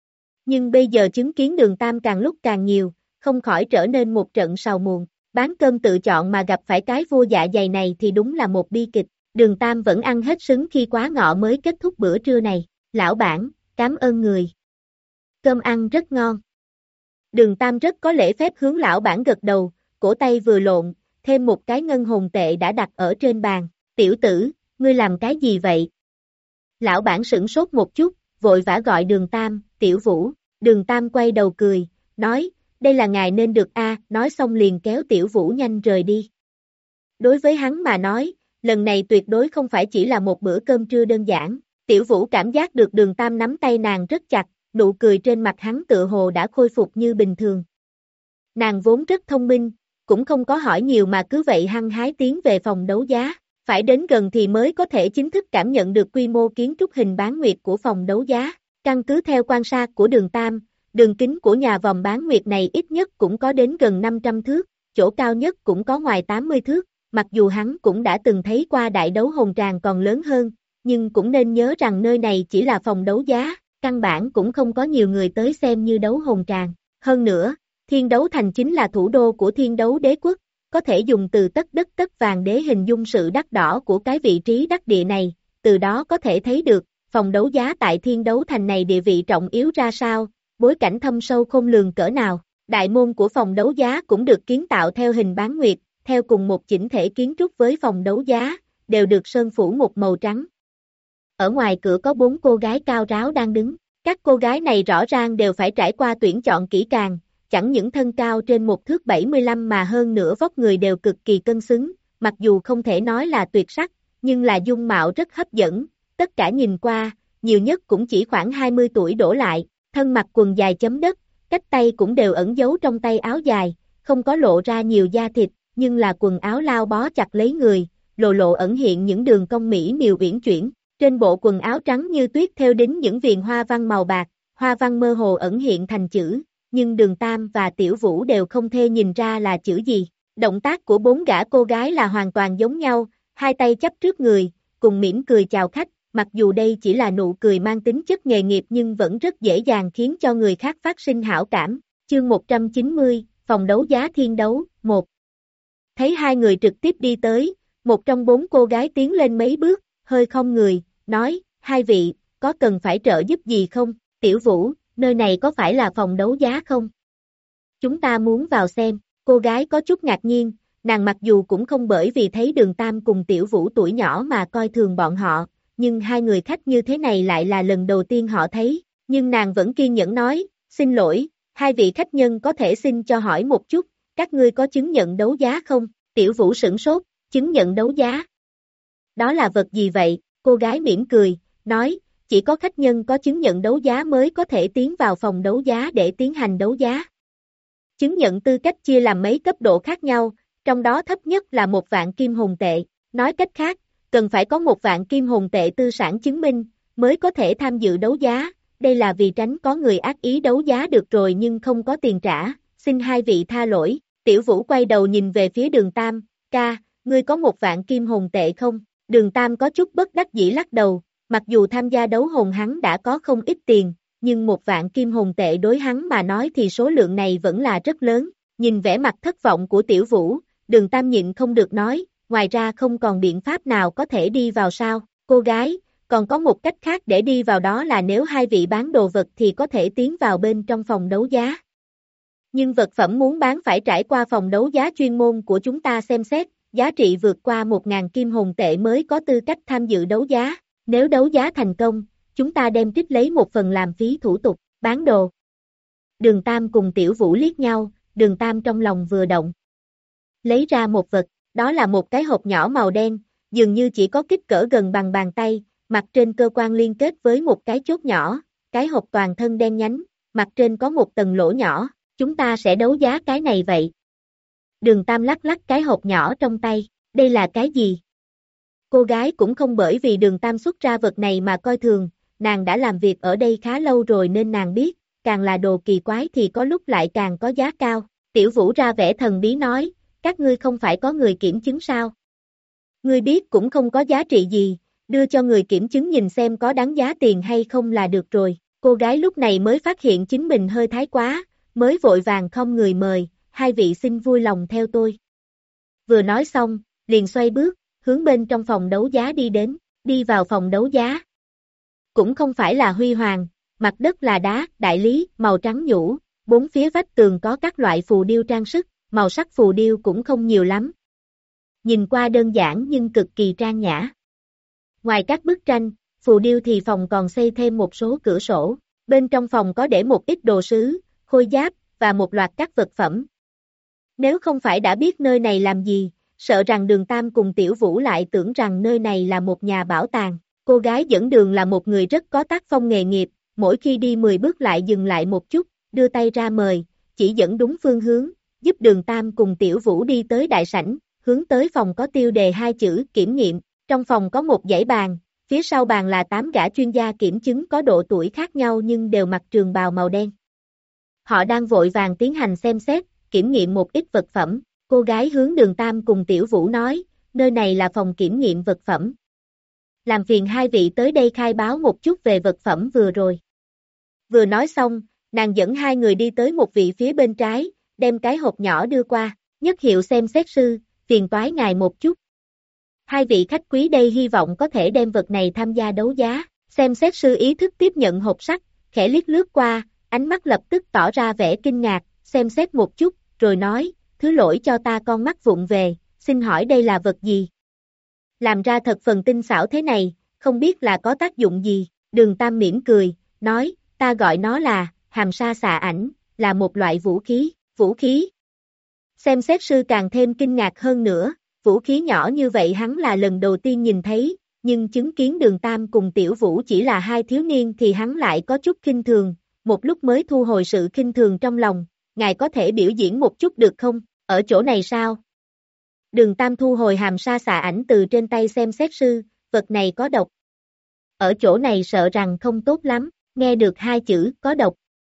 Nhưng bây giờ chứng kiến Đường Tam càng lúc càng nhiều, không khỏi trở nên một trận sầu muộn. Bán cơm tự chọn mà gặp phải cái vua dạ dày này thì đúng là một bi kịch. Đường Tam vẫn ăn hết sứng khi quá ngọ mới kết thúc bữa trưa này. Lão bản, cảm ơn người. Cơm ăn rất ngon. Đường Tam rất có lễ phép hướng lão bản gật đầu, cổ tay vừa lộn, thêm một cái ngân hồn tệ đã đặt ở trên bàn. Tiểu tử, ngươi làm cái gì vậy? Lão bản sửng sốt một chút, vội vã gọi Đường Tam, Tiểu Vũ. Đường Tam quay đầu cười, nói, đây là ngài nên được a, nói xong liền kéo Tiểu Vũ nhanh rời đi. Đối với hắn mà nói, lần này tuyệt đối không phải chỉ là một bữa cơm trưa đơn giản. Tiểu Vũ cảm giác được Đường Tam nắm tay nàng rất chặt, nụ cười trên mặt hắn tựa hồ đã khôi phục như bình thường. Nàng vốn rất thông minh, cũng không có hỏi nhiều mà cứ vậy hăng hái tiến về phòng đấu giá. Phải đến gần thì mới có thể chính thức cảm nhận được quy mô kiến trúc hình bán nguyệt của phòng đấu giá. Căn cứ theo quan sát của Đường Tam, đường kính của nhà vòng bán nguyệt này ít nhất cũng có đến gần năm trăm thước, chỗ cao nhất cũng có ngoài tám mươi thước. Mặc dù hắn cũng đã từng thấy qua đại đấu hồn tràng còn lớn hơn, nhưng cũng nên nhớ rằng nơi này chỉ là phòng đấu giá, căn bản cũng không có nhiều người tới xem như đấu hồn tràng. Hơn nữa, Thiên Đấu Thành chính là thủ đô của Thiên Đấu Đế quốc, có thể dùng từ tất đất tất vàng để hình dung sự đắt đỏ của cái vị trí đắc địa này, từ đó có thể thấy được, phòng đấu giá tại Thiên Đấu Thành này địa vị trọng yếu ra sao, bối cảnh thâm sâu khôn lường cỡ nào. Đại môn của phòng đấu giá cũng được kiến tạo theo hình bán nguyệt, theo cùng một chỉnh thể kiến trúc với phòng đấu giá, đều được sơn phủ một màu trắng. Ở ngoài cửa có bốn cô gái cao ráo đang đứng, các cô gái này rõ ràng đều phải trải qua tuyển chọn kỹ càng, chẳng những thân cao trên một thước bảy mươi lăm mà hơn nữa vóc người đều cực kỳ cân xứng, mặc dù không thể nói là tuyệt sắc, nhưng là dung mạo rất hấp dẫn, tất cả nhìn qua, nhiều nhất cũng chỉ khoảng hai mươi tuổi đổ lại, thân mặc quần dài chấm đất, cách tay cũng đều ẩn giấu trong tay áo dài, không có lộ ra nhiều da thịt, nhưng là quần áo lao bó chặt lấy người, lộ lộ ẩn hiện những đường cong mỹ miều uyển chuyển, trên bộ quần áo trắng như tuyết thêu đính những viền hoa văn màu bạc, hoa văn mơ hồ ẩn hiện thành chữ, nhưng Đường Tam và Tiểu Vũ đều không thể nhìn ra là chữ gì. Động tác của bốn gã cô gái là hoàn toàn giống nhau, hai tay chắp trước người, cùng mỉm cười chào khách, mặc dù đây chỉ là nụ cười mang tính chất nghề nghiệp nhưng vẫn rất dễ dàng khiến cho người khác phát sinh hảo cảm. Chương một trăm chín mươi, phòng đấu giá Thiên Đấu, một. Thấy hai người trực tiếp đi tới, một trong bốn cô gái tiến lên mấy bước, hơi khom người, nói, hai vị, có cần phải trợ giúp gì không? Tiểu Vũ, nơi này có phải là phòng đấu giá không? Chúng ta muốn vào xem. Cô gái có chút ngạc nhiên, nàng mặc dù cũng không bởi vì thấy Đường Tam cùng Tiểu Vũ tuổi nhỏ mà coi thường bọn họ, nhưng hai người khách như thế này lại là lần đầu tiên họ thấy, nhưng nàng vẫn kiên nhẫn nói, xin lỗi, hai vị khách nhân có thể xin cho hỏi một chút, các ngươi có chứng nhận đấu giá không? Tiểu Vũ sửng sốt, chứng nhận đấu giá? Đó là vật gì vậy? Cô gái mỉm cười, nói, chỉ có khách nhân có chứng nhận đấu giá mới có thể tiến vào phòng đấu giá để tiến hành đấu giá. Chứng nhận tư cách chia làm mấy cấp độ khác nhau, trong đó thấp nhất là một vạn kim hồn tệ, nói cách khác, cần phải có một vạn kim hồn tệ tư sản chứng minh, mới có thể tham dự đấu giá, đây là vì tránh có người ác ý đấu giá được rồi nhưng không có tiền trả, xin hai vị tha lỗi. Tiểu Vũ quay đầu nhìn về phía Đường Tam, ca, ngươi có một vạn kim hồn tệ không? Đường Tam có chút bất đắc dĩ lắc đầu, mặc dù tham gia đấu hồn hắn đã có không ít tiền, nhưng một vạn kim hồn tệ đối hắn mà nói thì số lượng này vẫn là rất lớn. Nhìn vẻ mặt thất vọng của Tiểu Vũ, Đường Tam nhịn không được nói, ngoài ra không còn biện pháp nào có thể đi vào sao? Cô gái, còn có một cách khác để đi vào, đó là nếu hai vị bán đồ vật thì có thể tiến vào bên trong phòng đấu giá. Nhưng vật phẩm muốn bán phải trải qua phòng đấu giá chuyên môn của chúng ta xem xét, giá trị vượt qua một nghìn kim hồn tệ mới có tư cách tham dự đấu giá. Nếu đấu giá thành công, chúng ta đem trích lấy một phần làm phí thủ tục, bán đồ. Đường Tam cùng Tiểu Vũ liếc nhau, Đường Tam trong lòng vừa động. Lấy ra một vật, đó là một cái hộp nhỏ màu đen, dường như chỉ có kích cỡ gần bằng bàn tay, mặt trên cơ quan liên kết với một cái chốt nhỏ, cái hộp toàn thân đen nhánh, mặt trên có một tầng lỗ nhỏ, chúng ta sẽ đấu giá cái này vậy. Đường Tam lắc lắc cái hộp nhỏ trong tay, đây là cái gì? Cô gái cũng không bởi vì Đường Tam xuất ra vật này mà coi thường, nàng đã làm việc ở đây khá lâu rồi nên nàng biết, càng là đồ kỳ quái thì có lúc lại càng có giá cao. Tiểu Vũ ra vẻ thần bí nói, các ngươi không phải có người kiểm chứng sao? Ngươi biết cũng không có giá trị gì, đưa cho người kiểm chứng nhìn xem có đáng giá tiền hay không là được rồi. Cô gái lúc này mới phát hiện chính mình hơi thái quá, mới vội vàng không người mời, hai vị xin vui lòng theo tôi. Vừa nói xong, liền xoay bước, hướng bên trong phòng đấu giá đi đến, đi vào phòng đấu giá. Cũng không phải là huy hoàng, mặt đất là đá, đại lý, màu trắng nhũ, bốn phía vách tường có các loại phù điêu trang sức, màu sắc phù điêu cũng không nhiều lắm. Nhìn qua đơn giản nhưng cực kỳ trang nhã. Ngoài các bức tranh, phù điêu thì phòng còn xây thêm một số cửa sổ, bên trong phòng có để một ít đồ sứ, khôi giáp, và một loạt các vật phẩm. Nếu không phải đã biết nơi này làm gì, sợ rằng Đường Tam cùng Tiểu Vũ lại tưởng rằng nơi này là một nhà bảo tàng. Cô gái dẫn đường là một người rất có tác phong nghề nghiệp, mỗi khi đi mười bước lại dừng lại một chút, đưa tay ra mời, chỉ dẫn đúng phương hướng, giúp Đường Tam cùng Tiểu Vũ đi tới đại sảnh, hướng tới phòng có tiêu đề hai chữ kiểm nghiệm. Trong phòng có một dãy bàn, phía sau bàn là tám gã chuyên gia kiểm chứng có độ tuổi khác nhau nhưng đều mặc trường bào màu đen. Họ đang vội vàng tiến hành xem xét, kiểm nghiệm một ít vật phẩm. Cô gái hướng Đường Tam cùng Tiểu Vũ nói, nơi này là phòng kiểm nghiệm vật phẩm. Làm phiền hai vị tới đây khai báo một chút về vật phẩm vừa rồi. Vừa nói xong, nàng dẫn hai người đi tới một vị phía bên trái, đem cái hộp nhỏ đưa qua, nhất hiệu xem xét sư, phiền toái ngài một chút. Hai vị khách quý đây hy vọng có thể đem vật này tham gia đấu giá, xem xét sư ý thức tiếp nhận hộp sắt, khẽ liếc lướt qua, ánh mắt lập tức tỏ ra vẻ kinh ngạc, xem xét một chút, rồi nói, thứ lỗi cho ta con mắt vụng về, xin hỏi đây là vật gì? Làm ra thật phần tinh xảo thế này, không biết là có tác dụng gì, Đường Tam mỉm cười, nói, ta gọi nó là, hàm sa xạ ảnh, là một loại vũ khí, vũ khí. Xem xét sư càng thêm kinh ngạc hơn nữa, vũ khí nhỏ như vậy hắn là lần đầu tiên nhìn thấy, nhưng chứng kiến Đường Tam cùng Tiểu Vũ chỉ là hai thiếu niên thì hắn lại có chút khinh thường, một lúc mới thu hồi sự khinh thường trong lòng, ngài có thể biểu diễn một chút được không, ở chỗ này sao? Đường Tam thu hồi hàm sa xạ ảnh từ trên tay xem xét sư, vật này có độc. Ở chỗ này sợ rằng không tốt lắm, nghe được hai chữ có độc.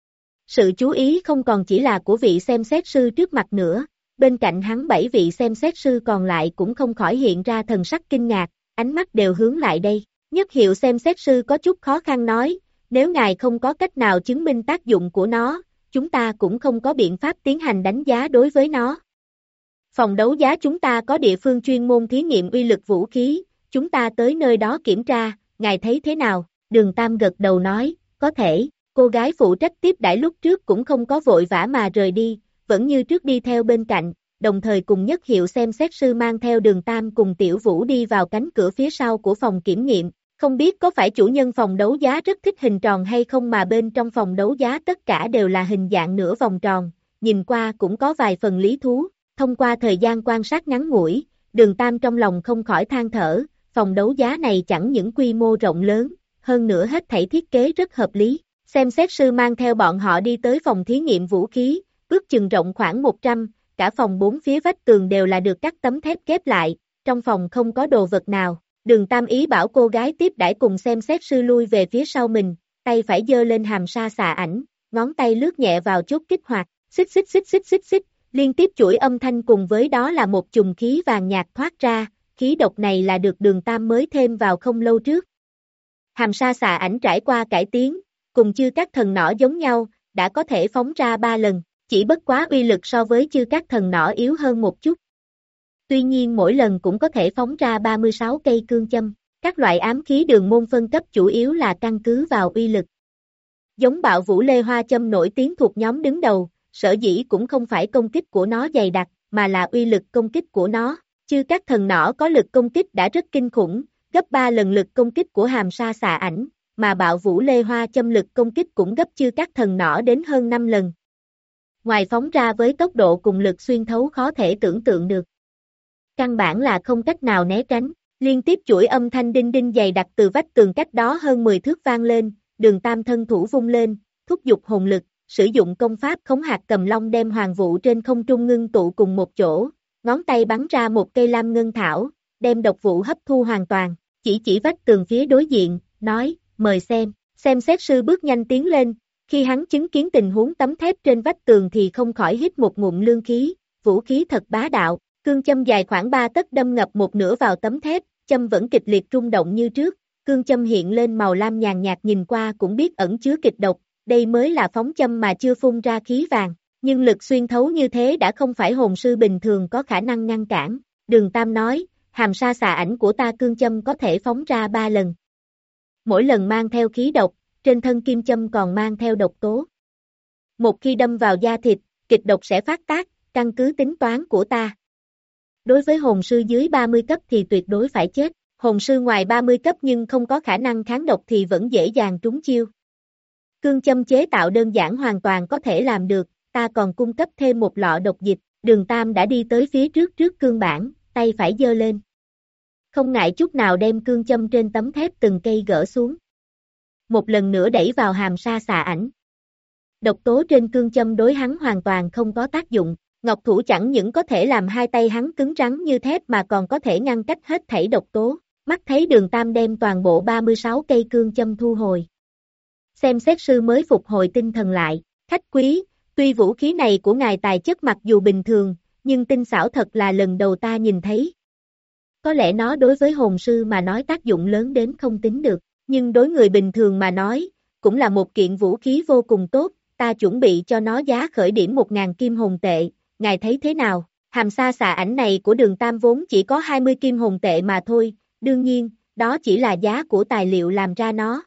Sự chú ý không còn chỉ là của vị xem xét sư trước mặt nữa, bên cạnh hắn bảy vị xem xét sư còn lại cũng không khỏi hiện ra thần sắc kinh ngạc, ánh mắt đều hướng lại đây. Nhất hiệu xem xét sư có chút khó khăn nói, nếu ngài không có cách nào chứng minh tác dụng của nó, chúng ta cũng không có biện pháp tiến hành đánh giá đối với nó. Phòng đấu giá chúng ta có địa phương chuyên môn thí nghiệm uy lực vũ khí, chúng ta tới nơi đó kiểm tra, ngài thấy thế nào? Đường Tam gật đầu nói, có thể, cô gái phụ trách tiếp đãi lúc trước cũng không có vội vã mà rời đi, vẫn như trước đi theo bên cạnh, đồng thời cùng Nhất hiệu xem xét sư mang theo Đường Tam cùng Tiểu Vũ đi vào cánh cửa phía sau của phòng kiểm nghiệm. Không biết có phải chủ nhân phòng đấu giá rất thích hình tròn hay không mà bên trong phòng đấu giá tất cả đều là hình dạng nửa vòng tròn, nhìn qua cũng có vài phần lý thú. Thông qua thời gian quan sát ngắn ngủi, Đường Tam trong lòng không khỏi than thở, phòng đấu giá này chẳng những quy mô rộng lớn, hơn nữa hết thảy thiết kế rất hợp lý. Xem xét sư mang theo bọn họ đi tới phòng thí nghiệm vũ khí, ước chừng rộng khoảng một trăm, cả phòng bốn phía vách tường đều là được các tấm thép ghép lại, trong phòng không có đồ vật nào. Đường Tam ý bảo cô gái tiếp đãi cùng xem xét sư lui về phía sau mình, tay phải giơ lên hàm sa xạ ảnh, ngón tay lướt nhẹ vào chốt kích hoạt, xích xích xích xích xích xích, Liên tiếp chuỗi âm thanh cùng với đó là một chùm khí vàng nhạt thoát ra, khí độc này là được Đường Tam mới thêm vào không lâu trước. Hàm sa xà ảnh trải qua cải tiến, cùng chư các thần nỏ giống nhau, đã có thể phóng ra ba lần, chỉ bất quá uy lực so với chư các thần nỏ yếu hơn một chút. Tuy nhiên mỗi lần cũng có thể phóng ra ba mươi sáu cây cương châm. Các loại ám khí đường môn phân cấp chủ yếu là căn cứ vào uy lực. Giống bạo vũ lê hoa châm nổi tiếng thuộc nhóm đứng đầu, sở dĩ cũng không phải công kích của nó dày đặc, mà là uy lực công kích của nó. Chư các thần nỏ có lực công kích đã rất kinh khủng, gấp ba lần lực công kích của hàm sa xà ảnh, mà bạo vũ lê hoa châm lực công kích cũng gấp chư các thần nỏ đến hơn năm lần. Ngoài phóng ra với tốc độ cùng lực xuyên thấu khó thể tưởng tượng được. Căn bản là không cách nào né tránh. Liên tiếp chuỗi âm thanh đinh đinh dày đặc từ vách tường cách đó hơn mười thước vang lên, Đường Tam thân thủ vung lên, thúc giục hồn lực, sử dụng công pháp khống hạt cầm long đem hoàng vụ trên không trung ngưng tụ cùng một chỗ, ngón tay bắn ra một cây lam ngân thảo, đem độc vụ hấp thu hoàn toàn, chỉ chỉ vách tường phía đối diện, nói, mời xem, xem xét sư bước nhanh tiến lên, khi hắn chứng kiến tình huống tấm thép trên vách tường thì không khỏi hít một ngụm lương khí, vũ khí thật bá đạo, cương châm dài khoảng ba tấc đâm ngập một nửa vào tấm thép, châm vẫn kịch liệt rung động như trước, cương châm hiện lên màu lam nhàn nhạt nhìn qua cũng biết ẩn chứa kịch độc, đây mới là phóng châm mà chưa phun ra khí vàng, nhưng lực xuyên thấu như thế đã không phải hồn sư bình thường có khả năng ngăn cản, Đường Tam nói, hàm sa xà ảnh của ta cương châm có thể phóng ra ba lần. Mỗi lần mang theo khí độc, trên thân kim châm còn mang theo độc tố. Một khi đâm vào da thịt, kịch độc sẽ phát tác, căn cứ tính toán của ta. Đối với hồn sư dưới ba mươi cấp thì tuyệt đối phải chết, hồn sư ngoài ba mươi cấp nhưng không có khả năng kháng độc thì vẫn dễ dàng trúng chiêu. Cương châm chế tạo đơn giản hoàn toàn có thể làm được, ta còn cung cấp thêm một lọ độc dịch, Đường Tam đã đi tới phía trước trước cương bản, tay phải giơ lên. Không ngại chút nào đem cương châm trên tấm thép từng cây gỡ xuống. Một lần nữa đẩy vào hàm sa xà ảnh. Độc tố trên cương châm đối hắn hoàn toàn không có tác dụng. Ngọc thủ chẳng những có thể làm hai tay hắn cứng rắn như thép mà còn có thể ngăn cách hết thảy độc tố. Mắt thấy Đường Tam đem toàn bộ ba mươi sáu cây cương châm thu hồi. Xem xét sư mới phục hồi tinh thần lại, khách quý, tuy vũ khí này của ngài tài chất mặc dù bình thường, nhưng tinh xảo thật là lần đầu ta nhìn thấy. Có lẽ nó đối với hồn sư mà nói tác dụng lớn đến không tính được, nhưng đối người bình thường mà nói, cũng là một kiện vũ khí vô cùng tốt, ta chuẩn bị cho nó giá khởi điểm một nghìn kim hồn tệ. Ngài thấy thế nào? Hàm sa xà ảnh này của Đường Tam vốn chỉ có hai mươi kim hồn tệ mà thôi, đương nhiên, đó chỉ là giá của tài liệu làm ra nó.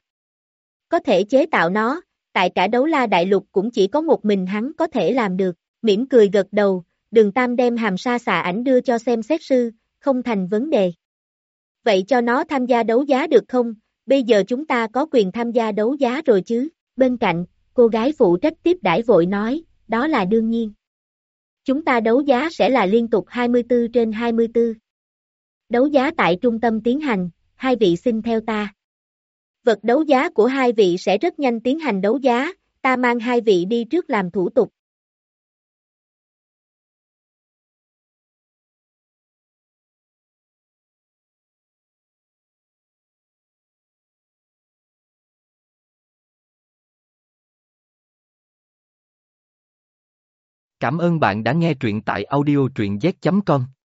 Có thể chế tạo nó, tại cả Đấu La Đại Lục cũng chỉ có một mình hắn có thể làm được, mỉm cười gật đầu, Đường Tam đem hàm sa xà ảnh đưa cho xem xét sư, không thành vấn đề. Vậy cho nó tham gia đấu giá được không? Bây giờ chúng ta có quyền tham gia đấu giá rồi chứ? Bên cạnh, cô gái phụ trách tiếp đãi vội nói, đó là đương nhiên. Chúng ta đấu giá sẽ là liên tục hai mươi tư trên hai mươi tư. Đấu giá tại trung tâm tiến hành, hai vị xin theo ta. Vật đấu giá của hai vị sẽ rất nhanh tiến hành đấu giá, ta mang hai vị đi trước làm thủ tục. Cảm ơn bạn đã nghe truyện tại audio truyện z chấm com.